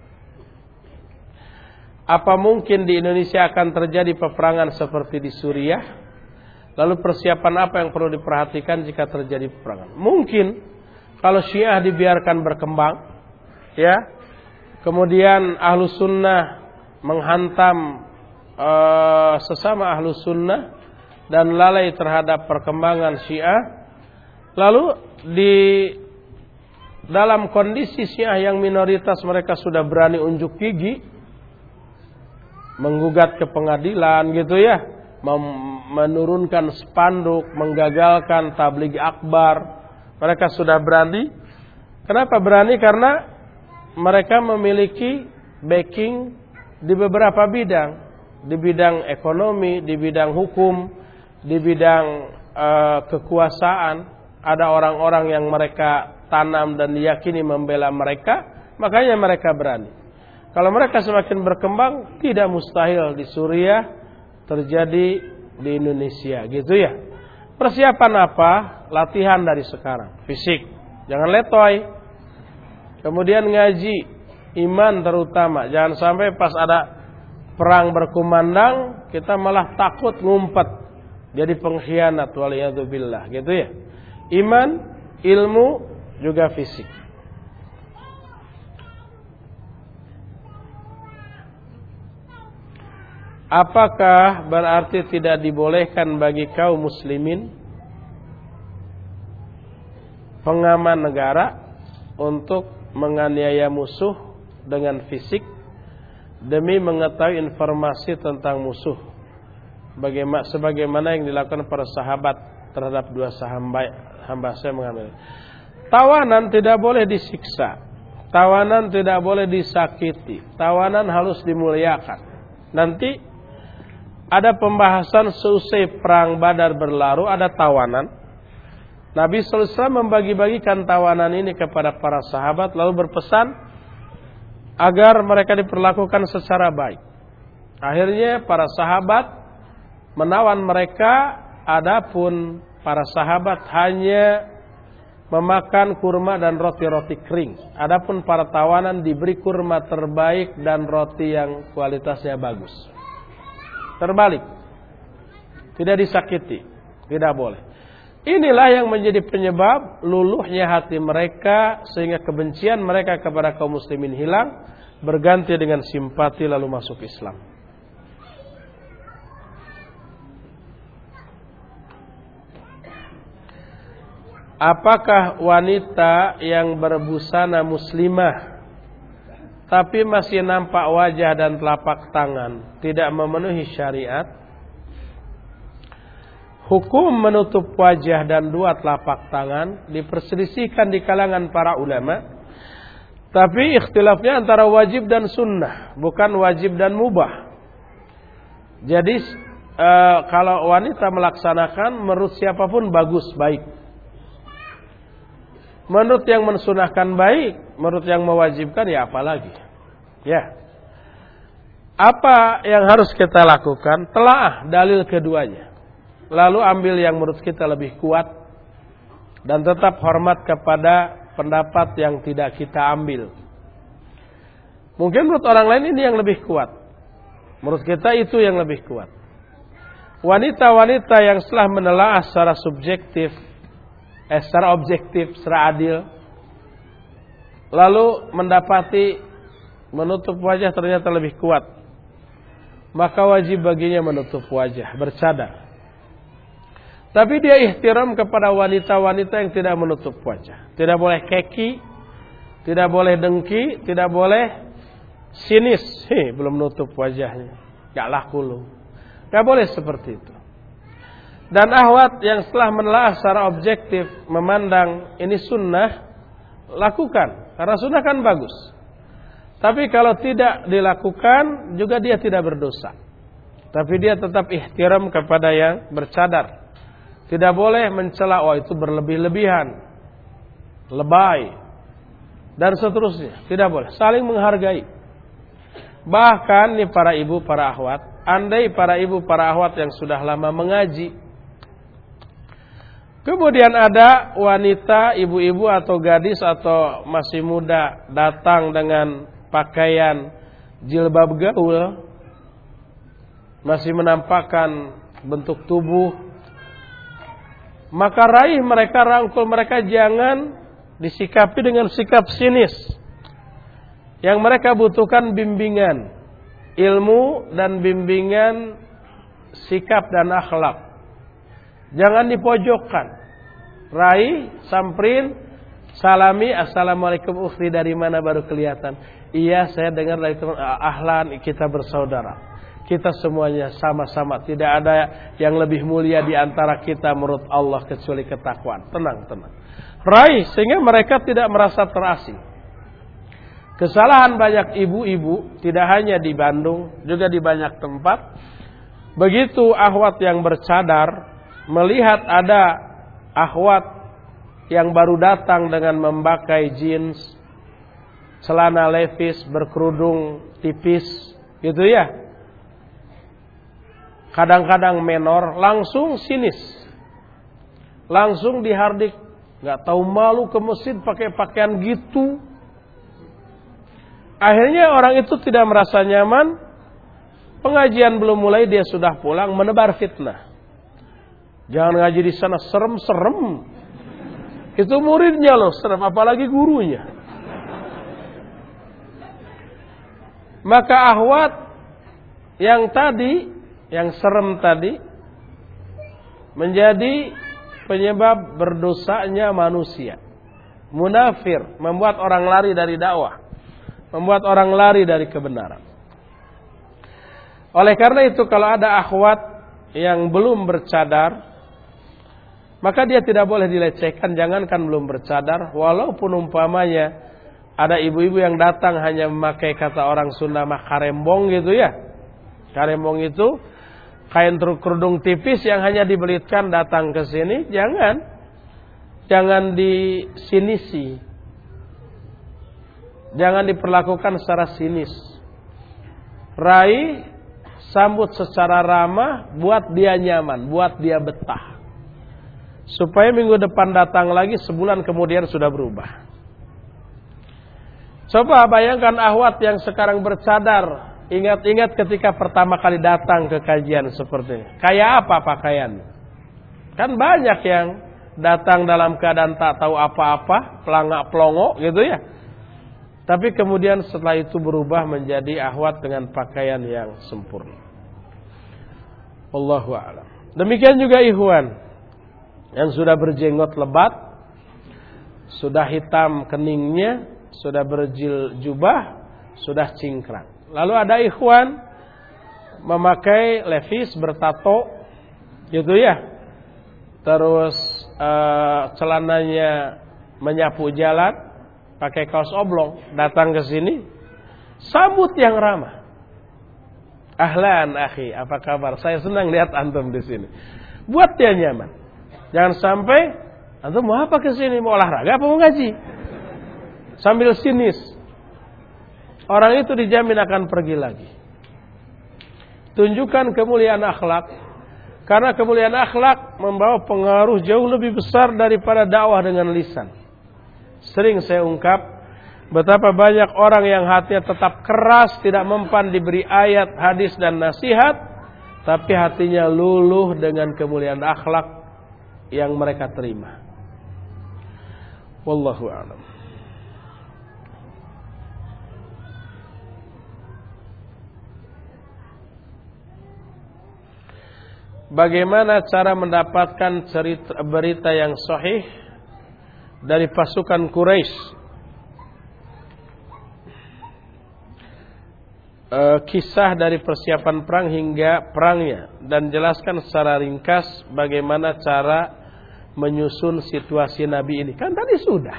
Apa mungkin di Indonesia akan terjadi peperangan seperti di Suriah? Lalu persiapan apa yang perlu diperhatikan jika terjadi peperangan? Mungkin kalau Syiah dibiarkan berkembang, ya, kemudian Ahlu Sunnah menghantam sesama Ahlu Sunnah dan lalai terhadap perkembangan Syiah. Lalu di dalam kondisi Syiah yang minoritas mereka sudah berani unjuk gigi, menggugat ke pengadilan gitu ya, menurunkan spanduk, menggagalkan tabligh akbar. Mereka sudah berani. Kenapa berani? Karena mereka memiliki backing di beberapa bidang. Di bidang ekonomi, di bidang hukum, di bidang kekuasaan. Ada orang-orang yang mereka tanam dan diyakini membela mereka, makanya mereka berani. Kalau mereka semakin berkembang, tidak mustahil di Suriah terjadi di Indonesia, gitu ya. Persiapan apa? Latihan dari sekarang, fisik, jangan letoy. Kemudian ngaji, iman terutama. Jangan sampai pas ada perang berkumandang kita malah takut ngumpet, jadi pengkhianat, waliyadzubillah, gitu ya. Iman, ilmu, juga fisik. Apakah berarti tidak dibolehkan bagi kaum muslimin pengaman negara untuk menganiaya musuh dengan fisik demi mengetahui informasi tentang musuh, sebagaimana yang dilakukan para sahabat terhadap dua hamba saya mengambil. Tawanan tidak boleh disiksa, tawanan tidak boleh disakiti, tawanan harus dimuliakan. Nanti ada pembahasan seusai perang Badar berlalu, ada tawanan. Nabi sallallahu alaihi wasallam membagi-bagikan tawanan ini kepada para sahabat, lalu berpesan agar mereka diperlakukan secara baik. Akhirnya para sahabat menawan mereka, adapun para sahabat hanya memakan kurma dan roti-roti kering. Adapun para tawanan diberi kurma terbaik dan roti yang kualitasnya bagus. Terbalik, tidak disakiti, tidak boleh. Inilah yang menjadi penyebab luluhnya hati mereka, sehingga kebencian mereka kepada kaum muslimin hilang, berganti dengan simpati lalu masuk Islam. Apakah wanita yang berbusana muslimah tapi masih nampak wajah dan telapak tangan tidak memenuhi syariat? Hukum menutup wajah dan dua telapak tangan diperselisihkan di kalangan para ulama, tapi ikhtilafnya antara wajib dan sunnah, bukan wajib dan mubah. Jadi kalau wanita melaksanakan menurut siapapun bagus, baik. Menurut yang mensunahkan baik, menurut yang mewajibkan ya apalagi. Ya. Apa yang harus kita lakukan? Telaah dalil keduanya. Lalu ambil yang menurut kita lebih kuat dan tetap hormat kepada pendapat yang tidak kita ambil. Mungkin menurut orang lain ini yang lebih kuat. Menurut kita itu yang lebih kuat. Wanita-wanita yang setelah menelaah secara subjektif, secara objektif, secara adil, lalu mendapati menutup wajah ternyata lebih kuat, maka wajib baginya menutup wajah, bercadar. Tapi dia ihtiram kepada wanita-wanita yang tidak menutup wajah. Tidak boleh keki, tidak boleh dengki, tidak boleh sinis. Belum menutup wajahnya, gak laku lu. Gak boleh seperti itu. Dan ahwat yang setelah menelaah secara objektif memandang ini sunnah, lakukan. Karena sunnah kan bagus. Tapi kalau tidak dilakukan juga dia tidak berdosa. Tapi dia tetap ihtiram kepada yang bercadar. Tidak boleh mencela, wah itu berlebih-lebihan, lebay, dan seterusnya. Tidak boleh. Saling menghargai. Bahkan nih para ibu, para akhwat, andai para ibu, para akhwat yang sudah lama mengaji, kemudian ada wanita, ibu-ibu atau gadis atau masih muda datang dengan pakaian jilbab gaul, masih menampakkan bentuk tubuh, maka raih mereka, rangkul mereka, jangan disikapi dengan sikap sinis. Yang mereka butuhkan bimbingan ilmu dan bimbingan sikap dan akhlak. Jangan dipojokkan. Raih, samperin, salami, assalamualaikum ukhti, dari mana baru kelihatan. Iya, saya dengar dari teman. Ahlan, kita bersaudara. Kita semuanya sama-sama. Tidak ada yang lebih mulia di antara kita menurut Allah kecuali ketakwaan. Tenang, tenang. Raih sehingga mereka tidak merasa terasing. Kesalahan banyak ibu-ibu, tidak hanya di Bandung, juga di banyak tempat. Begitu akhwat yang bercadar melihat ada akhwat yang baru datang dengan memakai jeans, celana levis, berkerudung tipis, gitu ya. Kadang-kadang menor, langsung sinis, langsung dihardik. Gak tahu malu ke masjid pakai pakaian gitu. Akhirnya orang itu tidak merasa nyaman. Pengajian belum mulai dia sudah pulang menebar fitnah. Jangan ngaji di sana, serem-serem. Itu muridnya loh serem, apalagi gurunya. Maka akhwat yang tadi, yang serem tadi, menjadi penyebab berdosanya manusia. Munafir, membuat orang lari dari dakwah, membuat orang lari dari kebenaran. Oleh karena itu, kalau ada akhwat yang belum bercadar, maka dia tidak boleh dilecehkan. Jangankan belum bercadar, walaupun umpamanya ada ibu-ibu yang datang hanya memakai, kata orang Sunda mah, karembong gitu ya. Karembong itu kain kerudung tipis yang hanya dibelitkan, datang ke sini, jangan disinisi. Jangan diperlakukan secara sinis. Raih, sambut secara ramah, buat dia nyaman, buat dia betah. Supaya minggu depan datang lagi, sebulan kemudian sudah berubah. Coba bayangkan akhwat yang sekarang bercadar. Ingat-ingat ketika pertama kali datang ke kajian seperti ini. Kayak apa pakaian? Kan banyak yang datang dalam keadaan tak tahu apa-apa, pelangak-pelongo gitu ya. Tapi kemudian setelah itu berubah menjadi akhwat dengan pakaian yang sempurna. Wallahu a'lam. Demikian juga ikhwan yang sudah berjenggot lebat, sudah hitam keningnya, sudah berjilbah, sudah cingkrang. Lalu ada ikhwan memakai levis, bertato, gitu ya. Terus celananya menyapu jalan, pakai kaos oblong, datang ke sini, sambut yang ramah. Ahlan akhi, apa kabar? Saya senang lihat antum di sini. Buat dia nyaman. Jangan sampai antum mau apa ke sini? Mau olahraga apa mau ngaji? Sambil sinis. Orang itu dijamin akan pergi lagi. Tunjukkan kemuliaan akhlak. Karena kemuliaan akhlak membawa pengaruh jauh lebih besar daripada dakwah dengan lisan. Sering saya ungkap betapa banyak orang yang hatinya tetap keras, tidak mempan diberi ayat, hadis dan nasihat, tapi hatinya luluh dengan kemuliaan akhlak yang mereka terima. Wallahu a'lam. Bagaimana cara mendapatkan berita yang sahih dari pasukan Quraisy? Kisah dari persiapan perang hingga perangnya, dan jelaskan secara ringkas bagaimana cara menyusun situasi Nabi ini. Kan tadi sudah.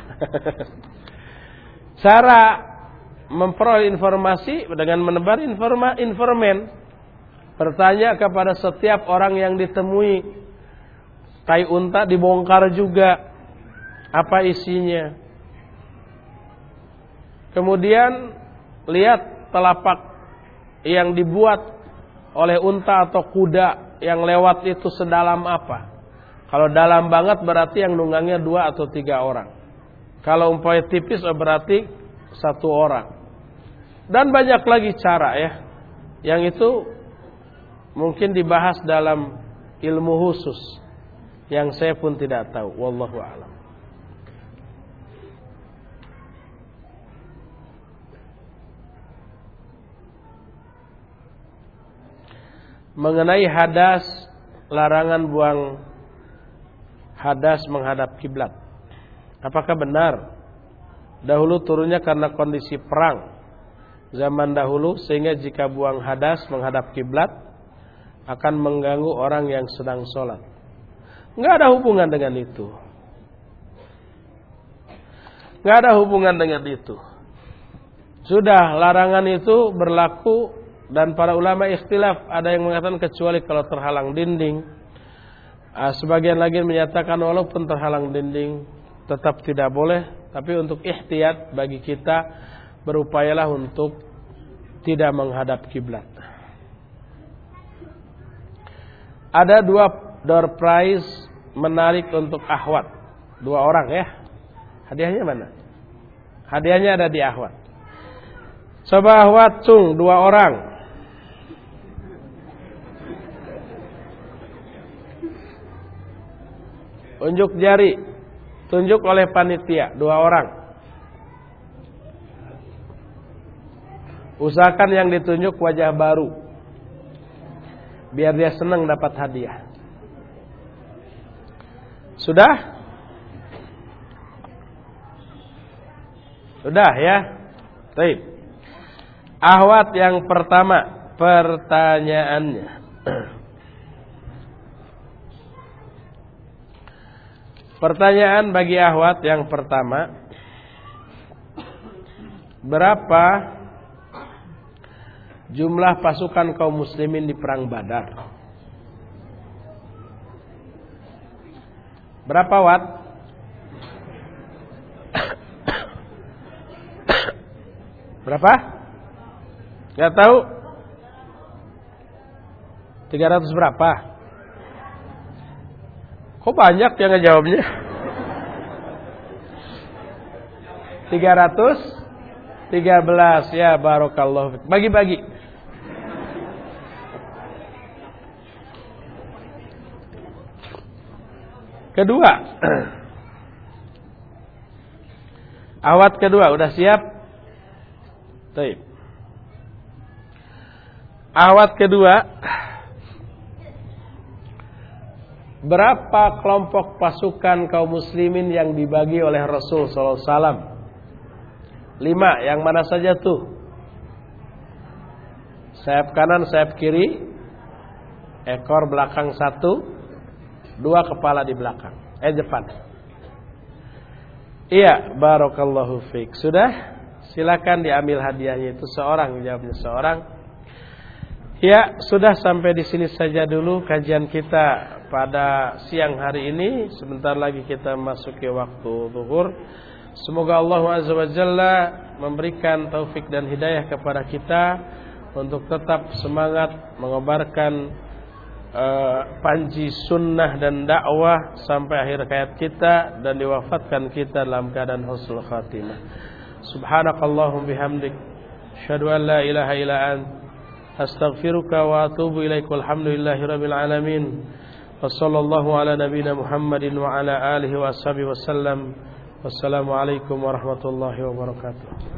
Cara memperoleh informasi dengan menebar informan. Bertanya kepada setiap orang yang ditemui. Tai unta dibongkar juga. Apa isinya? Kemudian lihat telapak yang dibuat oleh unta atau kuda yang lewat itu sedalam apa. Kalau dalam banget berarti yang nunggangnya 2 atau 3 orang. Kalau umpamanya tipis berarti 1 orang. Dan banyak lagi cara ya. Yang itu mungkin dibahas dalam ilmu khusus yang saya pun tidak tahu. Wallahu a'lam. Mengenai hadas, larangan buang hadas menghadap kiblat. Apakah benar dahulu turunnya karena kondisi perang zaman dahulu, sehingga jika buang hadas menghadap kiblat akan mengganggu orang yang sedang sholat? Nggak ada hubungan dengan itu. Nggak ada hubungan dengan itu. Sudah, larangan itu berlaku. Dan para ulama ikhtilaf, ada yang mengatakan kecuali kalau terhalang dinding. Sebagian lagi menyatakan walaupun terhalang dinding tetap tidak boleh. Tapi untuk ihtiyat bagi kita, berupayalah untuk tidak menghadap kiblat. Ada 2 door prize menarik untuk akhwat. 2 orang ya. Hadiahnya mana? Hadiahnya ada di akhwat. Coba akhwat cung 2 orang. Unjuk jari, tunjuk oleh panitia 2 orang. Usahakan yang ditunjuk wajah baru, biar dia senang dapat hadiah. Sudah? Sudah ya? Baik. Akhwat yang pertama, pertanyaannya. Pertanyaan bagi akhwat yang pertama, berapa jumlah pasukan kaum muslimin di perang Badar? Berapa watt? Berapa? Gak tahu? 300 berapa? Kok banyak yang ngejawabnya? 313 ya, barakallahu. Bagi-bagi. Kedua. Awat kedua udah siap? Baik. Awat kedua. Berapa kelompok pasukan kaum muslimin yang dibagi oleh Rasul sallallahu alaihi wasallam? 5, yang mana saja tuh? Sayap kanan, sayap kiri, ekor belakang 1, 2 kepala di belakang, depan. Iya, barakallahu fiik. Sudah? Silakan diambil hadiahnya, itu seorang, jawabnya seorang. Ya, sudah, sampai di sini saja dulu kajian kita pada siang hari ini. Sebentar lagi kita masuki waktu zuhur. Semoga Allah Azza wa Jalla memberikan taufik dan hidayah kepada kita untuk tetap semangat mengobarkan panji sunnah dan dakwah sampai akhir hayat kita, dan diwafatkan kita dalam keadaan husnul khatimah. Subhanakallahum bihamdik, asyhadu an la ilaha illa ant, astaghfiruka wa atubu ilaik. Walhamdulillahirabbil alamin. Wassallallahu ala nabiyyina Muhammadin wa ala alihi wa ashabihi wasallam. Wassalamualaikum warahmatullahi wabarakatuh.